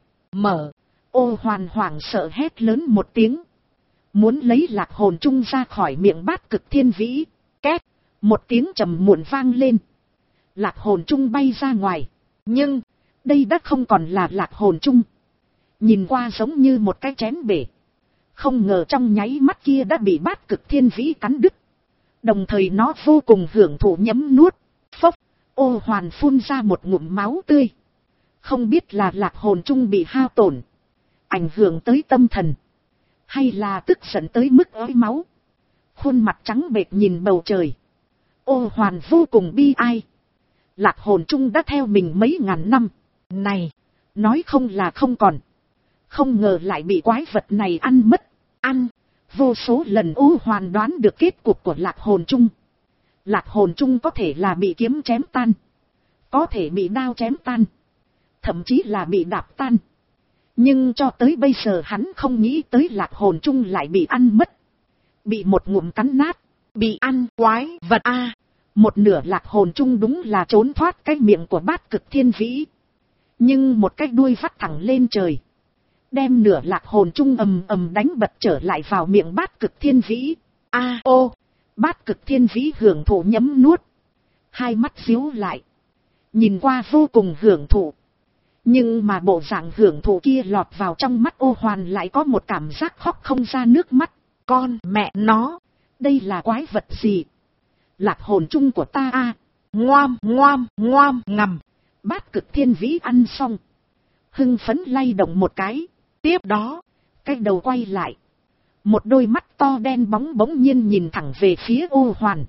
Ô Hoàn hoảng sợ hét lớn một tiếng, muốn lấy Lạc Hồn Trung ra khỏi miệng Bát Cực Thiên Vĩ. Két, một tiếng trầm muộn vang lên. Lạc Hồn Trung bay ra ngoài. Nhưng đây đã không còn là Lạc Hồn Trung. Nhìn qua giống như một cái chén bể. Không ngờ trong nháy mắt kia đã bị Bát Cực Thiên Vĩ cắn đứt. Đồng thời nó vô cùng hưởng thụ nhấm nuốt. Phốc, Ô Hoàn phun ra một ngụm máu tươi. Không biết là Lạc Hồn Trung bị hao tổn, ảnh hưởng tới tâm thần, hay là tức giận tới mức ói máu. Khuôn mặt trắng bệch nhìn bầu trời. Ô Hoàn vô cùng bi ai. Lạc Hồn Trung đã theo mình mấy ngàn năm. Này, nói không là không còn. Không ngờ lại bị quái vật này ăn mất. Vô số lần Ô Hoàn đoán được kết cục của Lạc Hồn Trung. Lạc Hồn Trung có thể là bị kiếm chém tan, có thể bị đao chém tan, thậm chí là bị đạp tan. Nhưng cho tới bây giờ hắn không nghĩ tới Lạc Hồn Trung lại bị ăn mất. Bị một ngụm cắn nát, bị ăn quái vật a. Một nửa Lạc Hồn Trung đúng là trốn thoát cái miệng của Bát Cực Thiên Vĩ. Nhưng một cái đuôi vắt thẳng lên trời. đem nửa lạc hồn chung ầm ầm đánh bật trở lại vào miệng Bát Cực Thiên Vĩ. A ô, Bát Cực Thiên Vĩ hưởng thụ nhấm nuốt, hai mắt díu lại, nhìn qua vô cùng hưởng thụ. Nhưng mà bộ dạng hưởng thụ kia lọt vào trong mắt Ô Hoàn lại có một cảm giác khóc không ra nước mắt. Con mẹ nó, đây là quái vật gì? Lạc hồn chung của ta a. Ngoam ngoam ngoam ngầm. Bát Cực Thiên Vĩ ăn xong, hưng phấn lay động một cái. Tiếp đó, cái đầu quay lại, một đôi mắt to đen bóng bỗng nhiên nhìn thẳng về phía Ô Hoàn.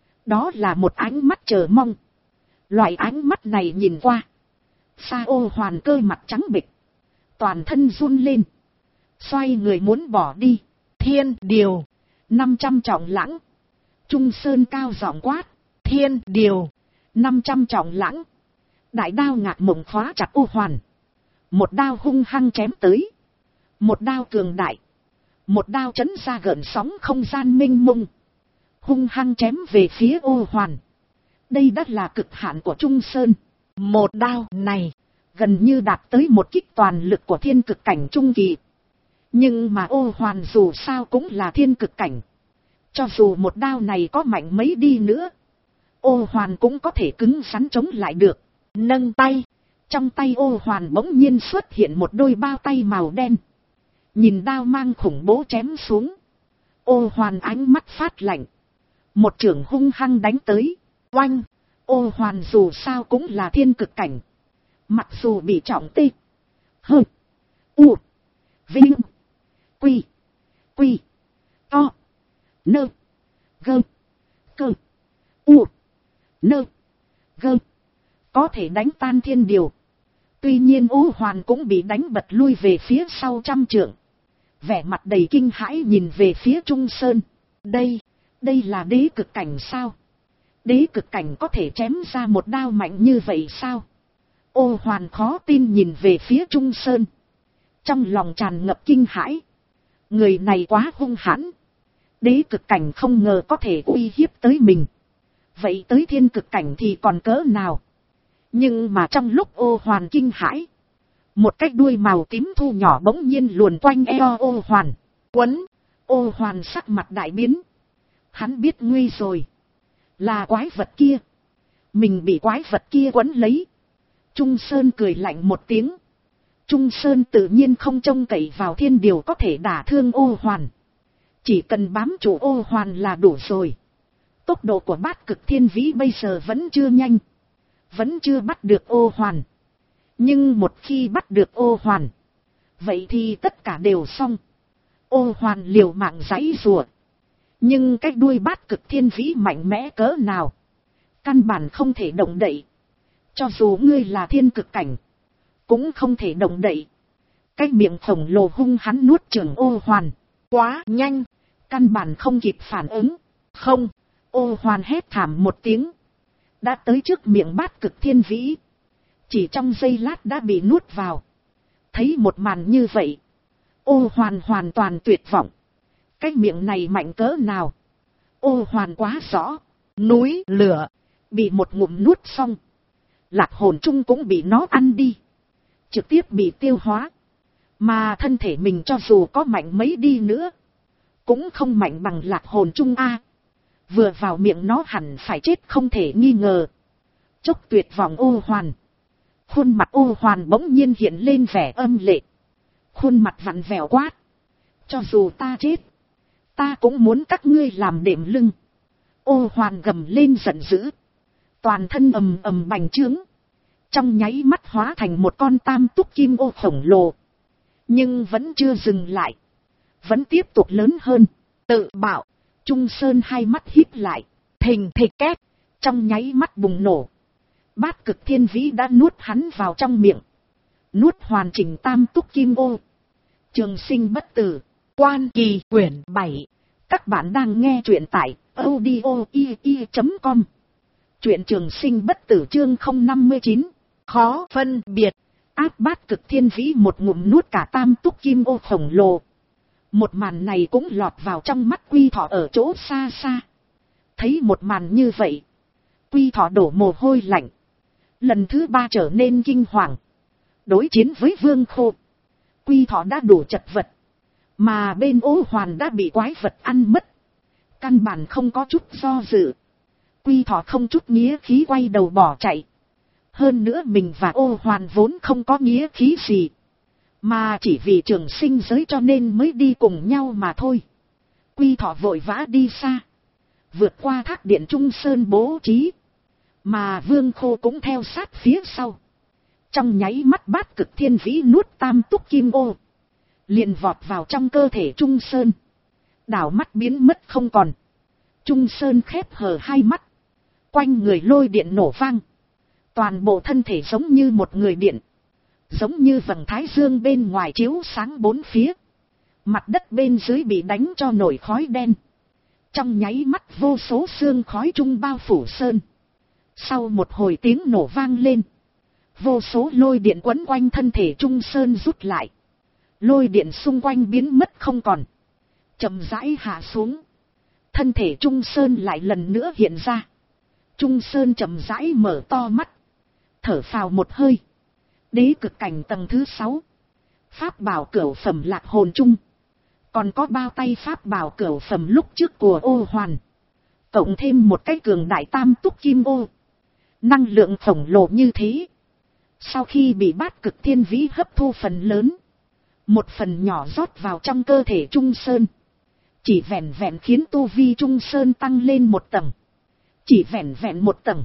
Đó là một ánh mắt chờ mong. Loại ánh mắt này nhìn qua, xa Ô Hoàn cơ mặt trắng bệch, toàn thân run lên, xoay người muốn bỏ đi. Thiên điều, 500 trọng lãng. Trung Sơn cao giọng quát. Thiên điều, 500 trọng lãng. Đại đao ngạc mộng khóa chặt Ô Hoàn. Một đao hung hăng chém tới. Một đao cường đại. Một đao chấn ra gợn sóng không gian mênh mông. Hung hăng chém về phía Ô Hoàn. Đây đã là cực hạn của Trung Sơn. Một đao này, gần như đạt tới một kích toàn lực của thiên cực cảnh trung kỳ. Nhưng mà Ô Hoàn dù sao cũng là thiên cực cảnh. Cho dù một đao này có mạnh mấy đi nữa, Ô Hoàn cũng có thể cứng rắn chống lại được. Nâng tay, trong tay Ô Hoàn bỗng nhiên xuất hiện một đôi bao tay màu đen. Nhìn đao mang khủng bố chém xuống, Ô Hoàn ánh mắt phát lạnh, một chưởng hung hăng đánh tới. Oanh! Ô Hoàn dù sao cũng là thiên cực cảnh, mặc dù bị trọng tê, hơ, u, vinh, quy, quy, to, nơ, gơ, cơ, u, nơ, gơ, có thể đánh tan thiên điều. Tuy nhiên Ô Hoàn cũng bị đánh bật lui về phía sau 100 trượng. Vẻ mặt đầy kinh hãi nhìn về phía Trung Sơn. Đây là đế cực cảnh sao? Đế cực cảnh có thể chém ra một đao mạnh như vậy sao? Ô Hoàn khó tin nhìn về phía Trung Sơn, trong lòng tràn ngập kinh hãi. Người này quá hung hãn. Đế cực cảnh không ngờ có thể uy hiếp tới mình. Vậy tới thiên cực cảnh thì còn cỡ nào? Nhưng mà trong lúc Ô Hoàn kinh hãi, một cái đuôi màu tím thu nhỏ bỗng nhiên luồn quanh eo Ô Hoàn, quấn. Ô Hoàn sắc mặt đại biến. Hắn biết nguy rồi. Là quái vật kia. Mình bị quái vật kia quấn lấy. Trung Sơn cười lạnh một tiếng. Trung Sơn tự nhiên không trông cậy vào thiên điều có thể đả thương Ô Hoàn. Chỉ cần bám trụ Ô Hoàn là đủ rồi. Tốc độ của Bát Cực Thiên Vĩ bây giờ vẫn chưa nhanh, vẫn chưa bắt được Ô Hoàn. Nhưng một khi bắt được Ô Hoàn, vậy thì tất cả đều xong. Ô Hoàn liều mạng giãy giụa, nhưng cái đuôi Bát Cực Thiên Vĩ mạnh mẽ cỡ nào, căn bản không thể động đậy. Cho dù ngươi là thiên cực cảnh, cũng không thể động đậy. Cái miệng khổng lồ hung hắn nuốt chửng Ô Hoàn quá nhanh, căn bản không kịp phản ứng. Không! Ô Hoàn hét thảm một tiếng, đã tới trước miệng Bát Cực Thiên Vĩ, chỉ trong giây lát đã bị nuốt vào. Thấy một màn như vậy, Ô Hoàn hoàn toàn tuyệt vọng. Cái miệng này mạnh cỡ nào, Ô Hoàn quá rõ. Núi lửa bị một ngụm nuốt xong, lạc hồn chung cũng bị nó ăn đi, trực tiếp bị tiêu hóa. Mà thân thể mình cho dù có mạnh mấy đi nữa, cũng không mạnh bằng lạc hồn chung a. Vừa vào miệng nó hẳn phải chết không thể nghi ngờ. Chốc tuyệt vọng Ô Hoàn, khuôn mặt Ô Hoàn bỗng nhiên hiện lên vẻ âm lệ. Khuôn mặt vặn vẹo quát. Cho dù ta chết, ta cũng muốn các ngươi làm đệm lưng. Ô Hoàn gầm lên giận dữ, toàn thân ầm ầm bành trướng, trong nháy mắt hóa thành một con tam túc kim ô khổng lồ. Nhưng vẫn chưa dừng lại, vẫn tiếp tục lớn hơn. Tự bảo. Trung Sơn hai mắt híp lại, thình thịch két, trong nháy mắt bùng nổ. Bát Cực Thiên Vĩ đã nuốt hắn vào trong miệng, nuốt hoàn chỉnh tam túc kim ô. Trường Sinh Bất Tử, Quan Kỳ quyển 7. Các bạn đang nghe truyện tại audio.com. Truyện Trường Sinh Bất Tử chương 059. Khó phân biệt. Áp Bát Cực Thiên Vĩ một ngụm nuốt cả tam túc kim ô khổng lồ. Một màn này cũng lọt vào trong mắt Quy Thọ ở chỗ xa xa. Thấy một màn như vậy, Quy Thọ đổ mồ hôi lạnh, lần thứ 3 trở nên kinh hoàng. Đối chiến với Vương Khô, Quy Thọ đã đủ chật vật. Mà bên Ô Hoàn đã bị quái vật ăn mất. Căn bản không có chút do dự. Quy Thọ không chút nghĩa khí quay đầu bỏ chạy. Hơn nữa mình và Ô Hoàn vốn không có nghĩa khí gì. Mà chỉ vì Trường Sinh giới cho nên mới đi cùng nhau mà thôi. Quy Thọ vội vã đi xa. Vượt qua thác điện Trung Sơn bố trí. Mà Vương Khô cũng theo sát phía sau. Trong nháy mắt Bát Cực Thiên Vĩ nuốt Tam Túc Kim Ô. Liền vọt vào trong cơ thể Trung Sơn. Đảo mắt biến mất không còn. Trung Sơn khép hờ hai mắt. Quanh người lôi điện nổ vang. Toàn bộ thân thể giống như một người điện. Giống như vầng thái dương bên ngoài chiếu sáng bốn phía. Mặt đất bên dưới bị đánh cho nổi khói đen. Trong nháy mắt vô số sương khói trung bao phủ sơn. Sau một hồi tiếng nổ vang lên. Vô số lôi điện quấn quanh thân thể Trung Sơn rút lại. Lôi điện xung quanh biến mất không còn. Chậm rãi hạ xuống. Thân thể Trung Sơn lại lần nữa hiện ra. Trung Sơn chậm rãi mở to mắt. Thở phào một hơi. Đế cực cảnh tầng thứ 6. Pháp bảo cửu phẩm Lạc Hồn Trung. Còn có bao tay pháp bảo cửu phẩm lúc trước của Ô Hoàn. Cộng thêm một cái cường đại Tam Túc Kim Ô. Năng lượng khổng lồ như thế. Sau khi bị Bát Cực Thiên Vĩ hấp thu phần lớn. Một phần nhỏ rót vào trong cơ thể Trung Sơn. Chỉ vẹn vẹn khiến tu vi Trung Sơn tăng lên một tầng. Chỉ vẹn vẹn một tầng.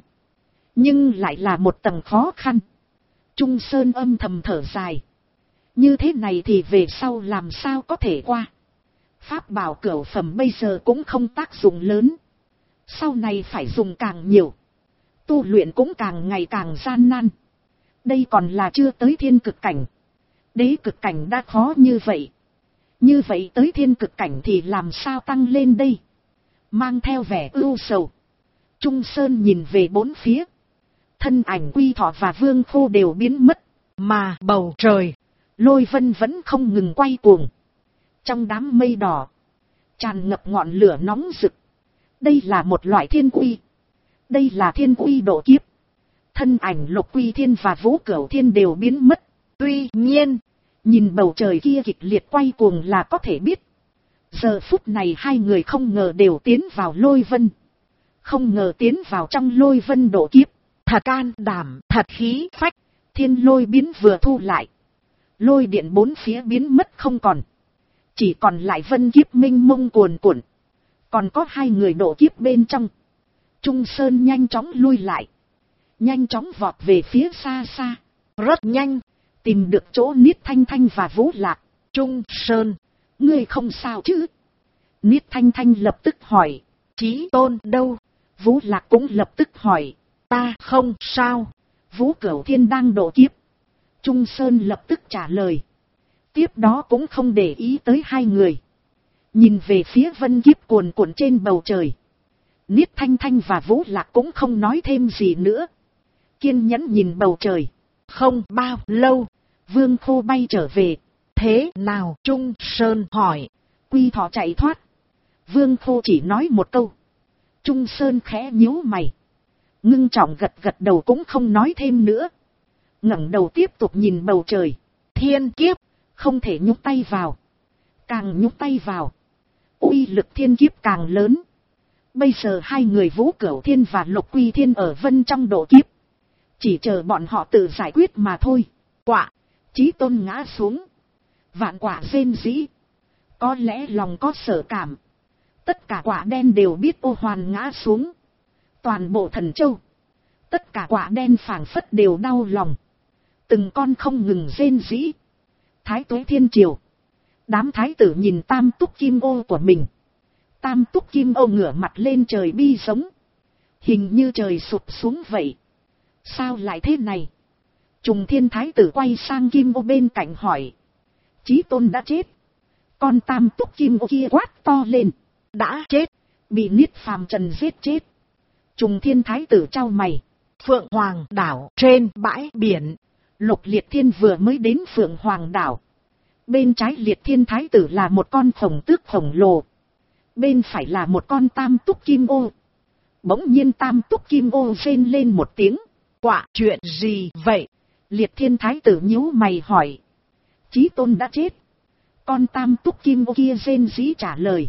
Nhưng lại là một tầng khó khăn. Trung Sơn âm thầm thở dài. Như thế này thì về sau làm sao có thể qua. Pháp bảo cửu phẩm bây giờ cũng không tác dụng lớn. Sau này phải dùng càng nhiều. Tu luyện cũng càng ngày càng gian nan. Đây còn là chưa tới thiên cực cảnh. Đế cực cảnh đã khó như vậy. Như vậy tới thiên cực cảnh thì làm sao tăng lên đây? Mang theo vẻ ưu sầu. Trung Sơn nhìn về bốn phía. Thân ảnh Quy Thọ và Vương Khô đều biến mất. Mà bầu trời, lôi vân vẫn không ngừng quay cuồng. Trong đám mây đỏ, tràn ngập ngọn lửa nóng rực. Đây là một loại thiên uy. Đây là thiên uy độ kiếp. Thân ảnh Lục Quy Thiên và Vũ Cửu Thiên đều biến mất. Tuy nhiên, nhìn bầu trời kia kịch liệt quay cuồng là có thể biết. Giờ phút này hai người không ngờ đều tiến vào lôi vân. Không ngờ tiến vào trong lôi vân độ kiếp. Thật can đảm, thật khí phách. Thiên lôi biến vừa thu lại. Lôi điện bốn phía biến mất không còn. Chỉ còn lại vân kiếp minh mông cuồn cuộn. Còn có hai người độ kiếp bên trong. Trung Sơn nhanh chóng lui lại. Nhanh chóng vọt về phía xa xa. Rất nhanh. Tìm được chỗ Niết Thanh Thanh và Vũ Lạc. Trung Sơn, ngươi không sao chứ? Niết Thanh Thanh lập tức hỏi. Chí Tôn đâu? Vũ Lạc cũng lập tức hỏi. Ta không sao. Vũ Cửu Thiên đang độ kiếp. Trung Sơn lập tức trả lời. Tiếp đó cũng không để ý tới hai người. Nhìn về phía vân kiếp cuồn cuộn trên bầu trời. Niết Thanh Thanh và Vũ Lạc cũng không nói thêm gì nữa. Kiên nhẫn nhìn bầu trời. Không bao lâu, Vương Khô bay trở về. Thế nào? Trung Sơn hỏi. Quy Thọ chạy thoát. Vương Khô chỉ nói một câu. Trung Sơn khẽ nhíu mày. Ngưng trọng gật gật đầu cũng không nói thêm nữa. Ngẩng đầu tiếp tục nhìn bầu trời. Thiên kiếp, không thể nhúc tay vào. Càng nhúc tay vào, uy lực thiên kiếp càng lớn. Bây giờ hai người Vũ Cửu Thiên và Lục Quy Thiên ở vân trong độ kiếp. Chỉ chờ bọn họ tự giải quyết mà thôi. Quả, Chí Tôn ngã xuống. Vạn quả rên rỉ. Có lẽ lòng có sở cảm. Tất cả quả đen đều biết Ô Hoàn ngã xuống. Toàn bộ Thần Châu. Tất cả quả đen phảng phất đều đau lòng. Từng con không ngừng rên rỉ. Thái Tuế Thiên Triều. Đám thái tử nhìn Tam Túc Kim Ô của mình. Tam Túc Kim Ô ngửa mặt lên trời bi giống. Hình như trời sụp xuống vậy. Sao lại thế này? Trùng Thiên thái tử quay sang Kim Ô bên cạnh hỏi. Chí Tôn đã chết. Con Tam Túc Kim Ô kia quát to lên. Đã chết. Bị Niết Phàm Trần giết chết. Trùng Thiên thái tử chau mày. Phượng Hoàng đảo trên bãi biển. Lục Liệt Thiên vừa mới đến Phượng Hoàng đảo. Bên trái Liệt Thiên thái tử là một con khổng tước khổng lồ. Bên phải là một con Tam Túc Kim Ô. Bỗng nhiên Tam Túc Kim Ô rên lên một tiếng. Quả chuyện gì vậy? Liệt Thiên thái tử nhíu mày hỏi. Chí Tôn đã chết. Con Tam Túc Kim Ô kia rên rỉ trả lời.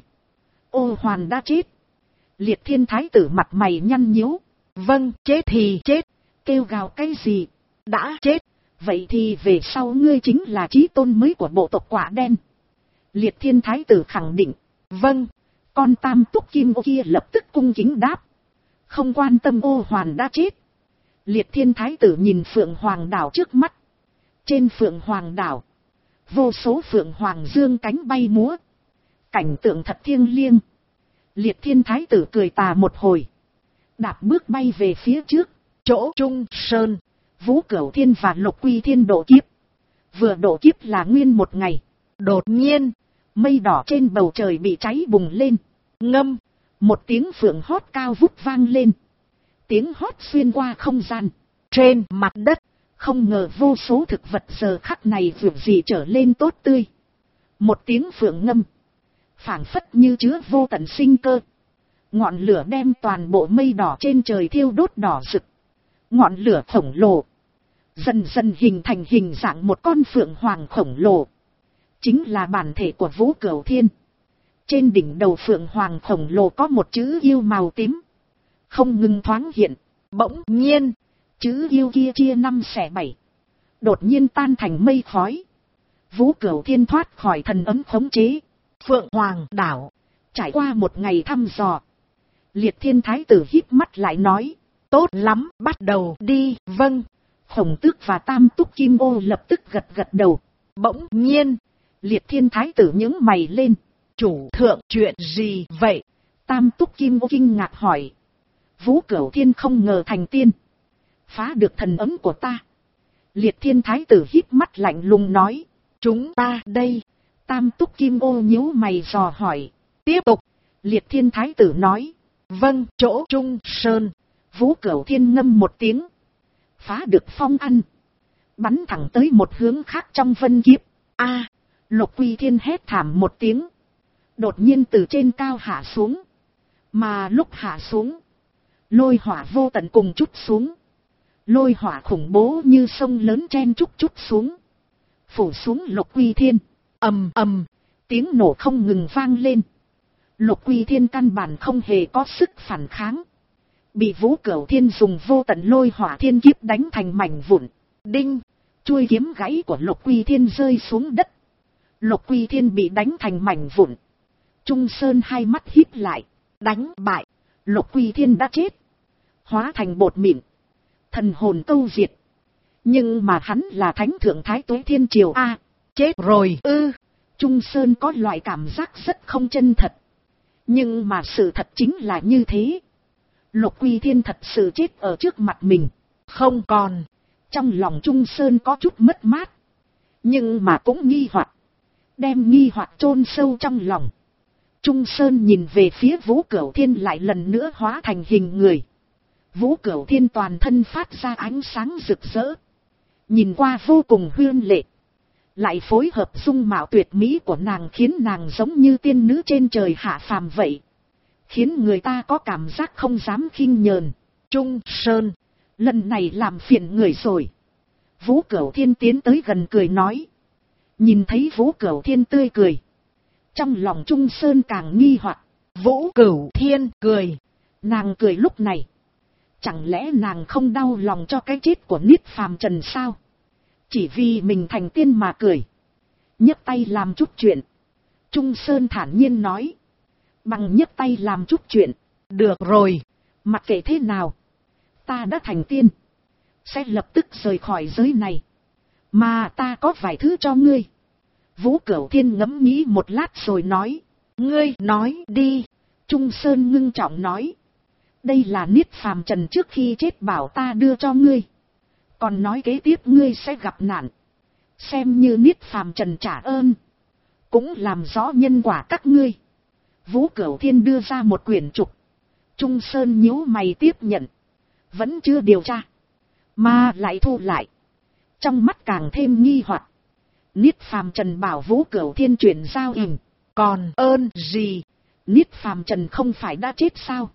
Ô Hoàn đã chết. Liệt Thiên Thái tử mặt mày nhăn nhíu. Vâng, chết thì chết. Kêu gào cái gì? Đã chết. Vậy thì về sau ngươi chính là Chí Tôn mới của bộ tộc Quả Đen. Liệt Thiên Thái tử khẳng định. Vâng. Con Tam Túc Kim Ô kia lập tức cung kính đáp. Không quan tâm Ô Hoàn đã chết. Liệt Thiên Thái tử nhìn Phượng Hoàng đảo trước mắt. Trên Phượng Hoàng đảo, vô số Phượng Hoàng dương cánh bay múa. Cảnh tượng thật thiêng liêng. Liệt Thiên Thái tử cười tà một hồi. Đạp bước bay về phía trước. Chỗ Trung Sơn, Vũ Cửu Thiên và Lục Quy Thiên độ kiếp. Vừa độ kiếp là nguyên một ngày. Đột nhiên, mây đỏ trên bầu trời bị cháy bùng lên. Ngâm, một tiếng phượng hót cao vút vang lên. Tiếng hót xuyên qua không gian. Trên mặt đất, không ngờ vô số thực vật giờ khắc này vượt gì trở lên tốt tươi. Một tiếng phượng ngâm, phảng phất như chứa vô tận sinh cơ. Ngọn lửa đem toàn bộ mây đỏ trên trời thiêu đốt đỏ rực. Ngọn lửa khổng lồ dần dần hình thành hình dạng một con phượng hoàng khổng lồ. Chính là bản thể của Vũ Cửu Thiên. Trên đỉnh đầu phượng hoàng khổng lồ có một chữ yêu màu tím. Không ngừng thoáng hiện. Bỗng nhiên, chữ yêu kia chia 5 xẻ 7. Đột nhiên tan thành mây khói. Vũ Cửu Thiên thoát khỏi thần ấm khống chế. Phượng Hoàng đảo. Trải qua một ngày thăm dò. Liệt Thiên Thái tử híp mắt lại nói. Tốt lắm, bắt đầu đi. Vâng. Khổng Tước và Tam Túc Kim Ô lập tức gật gật đầu. Bỗng nhiên, Liệt Thiên Thái tử nhướng mày lên. Chủ thượng, chuyện gì vậy? Tam Túc Kim Ô kinh ngạc hỏi. Vũ Cửu Thiên không ngờ thành tiên. Phá được thần ấm của ta. Liệt Thiên Thái tử híp mắt lạnh lùng nói. Chúng ta đây. Tam Túc Kim Ô nhíu mày dò hỏi. Tiếp tục. Liệt Thiên Thái tử nói. Vâng, chỗ Trung Sơn. Vũ Cửu Thiên ngâm một tiếng. Phá được phong ăn. Bắn thẳng tới một hướng khác trong vân kiếp. A, Lục Quy Thiên hét thảm một tiếng. Đột nhiên từ trên cao hạ xuống. Mà lúc hạ xuống, lôi hỏa vô tận cùng chút xuống. Lôi hỏa khủng bố như sông lớn chen chút xuống. Phủ xuống Lục Quy Thiên. Ầm ầm, tiếng nổ không ngừng vang lên. Lục Quy Thiên căn bản không hề có sức phản kháng. Bị Vũ Cửu Thiên dùng vô tận lôi hỏa thiên kiếp đánh thành mảnh vụn. Đinh, chuôi kiếm gãy của Lục Quy Thiên rơi xuống đất. Lục Quy Thiên bị đánh thành mảnh vụn. Trung Sơn hai mắt híp lại. Đánh bại, Lục Quy Thiên đã chết. Hóa thành bột mịn. Thần hồn câu diệt. Nhưng mà hắn là Thánh Thượng Thái Tuế Thiên Triều A. Chết rồi ư. Trung Sơn có loại cảm giác rất không chân thật. Nhưng mà sự thật chính là như thế. Lục Quy Thiên thật sự chết ở trước mặt mình. Không còn. Trong lòng Trung Sơn có chút mất mát. Nhưng mà cũng nghi hoặc. Đem nghi hoặc chôn sâu trong lòng. Trung Sơn nhìn về phía Vũ Cửu Thiên lại lần nữa hóa thành hình người. Vũ Cửu Thiên toàn thân phát ra ánh sáng rực rỡ. Nhìn qua vô cùng huyên lệ. Lại phối hợp dung mạo tuyệt mỹ của nàng khiến nàng giống như tiên nữ trên trời hạ phàm vậy. Khiến người ta có cảm giác không dám khinh nhờn. Trung Sơn, lần này làm phiền người rồi. Vũ Cửu Thiên tiến tới gần cười nói. Nhìn thấy Vũ Cửu Thiên tươi cười. Trong lòng Trung Sơn càng nghi hoặc. Vũ Cửu Thiên cười. Nàng cười lúc này. Chẳng lẽ nàng không đau lòng cho cái chết của Niết Phàm Trần sao? Chỉ vì mình thành tiên mà cười. Nhấc tay làm chút chuyện. Trung Sơn thản nhiên nói. Bằng nhấc tay làm chút chuyện. Được rồi. Mặc kệ thế nào. Ta đã thành tiên. Sẽ lập tức rời khỏi giới này. Mà ta có vài thứ cho ngươi. Vũ Cửu Thiên ngẫm nghĩ một lát rồi nói. Ngươi nói đi. Trung Sơn ngưng trọng nói. Đây là Niết Phàm Trần trước khi chết bảo ta đưa cho ngươi. Còn nói kế tiếp ngươi sẽ gặp nạn. Xem như Niết Phàm Trần trả ơn. Cũng làm rõ nhân quả các ngươi. Vũ Cửu Thiên đưa ra một quyển trục. Trung Sơn nhíu mày tiếp nhận. Vẫn chưa điều tra. Mà lại thu lại. Trong mắt càng thêm nghi hoặc. Niết Phàm Trần bảo Vũ Cửu Thiên chuyển giao ỉm. Còn ơn gì? Niết Phàm Trần không phải đã chết sao?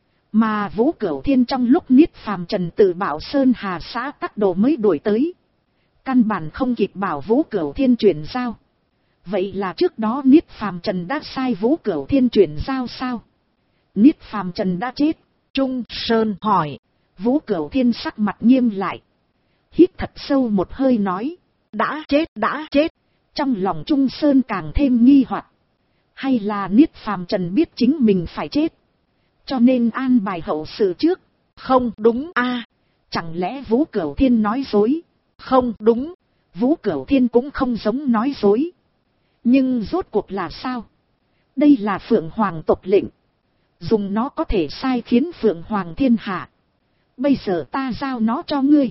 Mà Vũ Cửu Thiên trong lúc Niết Phàm Trần từ Bảo Sơn Hà xã Tắc Đồ mới đuổi tới. căn bản không kịp bảo Vũ Cửu Thiên chuyển giao. Vậy là trước đó Niết Phàm Trần đã sai Vũ Cửu Thiên chuyển giao sao? Niết Phàm Trần đã chết. Trung Sơn hỏi. Vũ Cửu Thiên sắc mặt nghiêm lại. Hít thật sâu một hơi nói. Đã chết. Trong lòng Trung Sơn càng thêm nghi hoặc. Hay là Niết Phàm Trần biết chính mình phải chết, cho nên an bài hậu sự trước? Không đúng a, chẳng lẽ Vũ Cửu Thiên nói dối? Không đúng, Vũ Cửu Thiên cũng không giống nói dối. Nhưng rốt cuộc là sao? Đây là Phượng Hoàng tộc lệnh, dùng nó có thể sai khiến Phượng Hoàng thiên hạ. Bây giờ ta giao nó cho ngươi,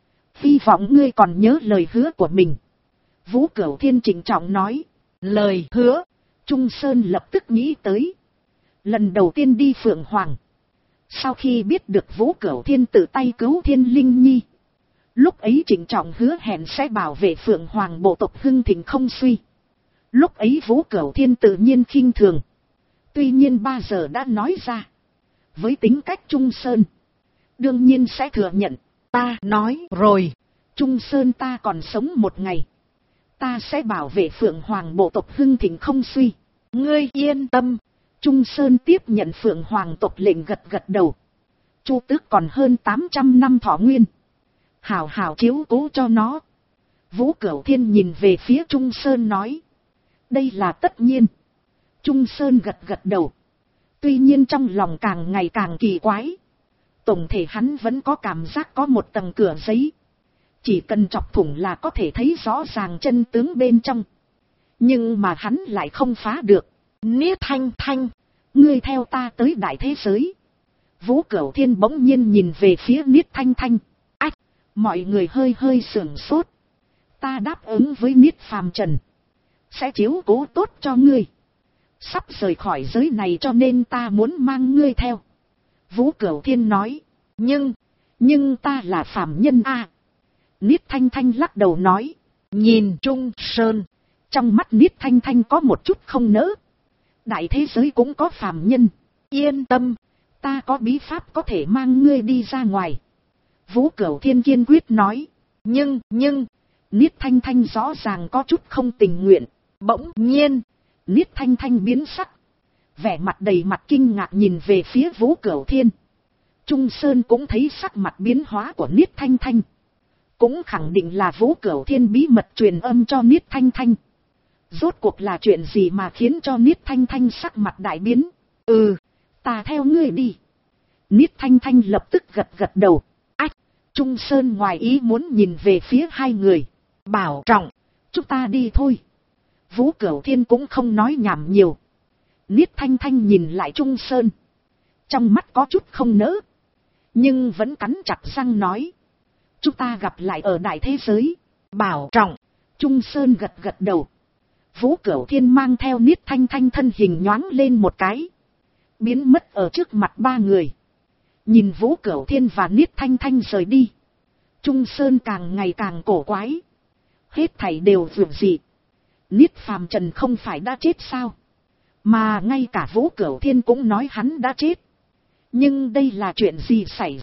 hy vọng ngươi còn nhớ lời hứa của mình. Vũ Cửu Thiên trịnh trọng nói. Lời hứa? Trung Sơn lập tức nghĩ tới. Lần đầu tiên đi Phượng Hoàng, sau khi biết được Vũ Cửu Thiên tự tay cứu Thiên Linh Nhi, lúc ấy trịnh trọng hứa hẹn sẽ bảo vệ Phượng Hoàng bộ tộc hưng thịnh không suy. Lúc ấy Vũ Cửu Thiên tự nhiên khinh thường. Tuy nhiên bây giờ đã nói ra, với tính cách Trung Sơn, đương nhiên sẽ thừa nhận. Ta nói rồi, Trung Sơn ta còn sống một ngày, ta sẽ bảo vệ Phượng Hoàng bộ tộc hưng thịnh không suy. Ngươi yên tâm. Trung Sơn tiếp nhận Phượng Hoàng tộc lệnh, gật gật đầu. Chu Tước còn hơn 800 năm thọ nguyên, hảo hảo chiếu cố cho nó. Vũ Cửu Thiên nhìn về phía Trung Sơn nói. Đây là tất nhiên. Trung Sơn gật gật đầu. Tuy nhiên trong lòng càng ngày càng kỳ quái. Tổng thể hắn vẫn có cảm giác có một tầng cửa giấy, chỉ cần chọc thủng là có thể thấy rõ ràng chân tướng bên trong. Nhưng mà hắn lại không phá được. Niết Thanh Thanh, ngươi theo ta tới đại thế giới. Vũ Cửu Thiên bỗng nhiên nhìn về phía Niết Thanh Thanh. Ách, mọi người hơi sửng sốt. Ta đáp ứng với Niết Phàm Trần, sẽ chiếu cố tốt cho ngươi. Sắp rời khỏi giới này cho nên ta muốn mang ngươi theo. Vũ Cửu Thiên nói. Nhưng ta là phàm nhân a. Niết Thanh Thanh lắc đầu nói. Nhìn Trung Sơn, trong mắt Niết Thanh Thanh có một chút không nỡ. Đại thế giới cũng có phàm nhân. Yên tâm, ta có bí pháp có thể mang ngươi đi ra ngoài. Vũ Cửu Thiên kiên quyết nói. Nhưng, Niết Thanh Thanh rõ ràng có chút không tình nguyện. Bỗng nhiên, Niết Thanh Thanh biến sắc, vẻ mặt đầy mặt kinh ngạc nhìn về phía Vũ Cửu Thiên. Trung Sơn cũng thấy sắc mặt biến hóa của Niết Thanh Thanh, cũng khẳng định là Vũ Cửu Thiên bí mật truyền âm cho Niết Thanh Thanh. Rốt cuộc là chuyện gì mà khiến cho Niết Thanh Thanh sắc mặt đại biến? Ta theo ngươi đi. Niết Thanh Thanh lập tức gật đầu. Ách, Trung Sơn ngoài ý muốn nhìn về phía hai người. Bảo trọng, chúng ta đi thôi. Vũ Cửu Thiên cũng không nói nhảm nhiều. Niết Thanh Thanh nhìn lại Trung Sơn, trong mắt có chút không nỡ, nhưng vẫn cắn chặt răng nói. Chúng ta gặp lại ở đại thế giới. Bảo trọng. Trung Sơn gật đầu. Vũ Cửu Thiên mang theo Niết Thanh Thanh thân hình nhoáng lên một cái, biến mất ở trước mặt ba người. Nhìn Vũ Cửu Thiên và Niết Thanh Thanh rời đi, Trung Sơn càng ngày càng cổ quái. Hết thảy đều vượt dị. Niết Phàm Trần không phải đã chết sao? Mà ngay cả Vũ Cửu Thiên cũng nói hắn đã chết. Nhưng đây là chuyện gì xảy ra?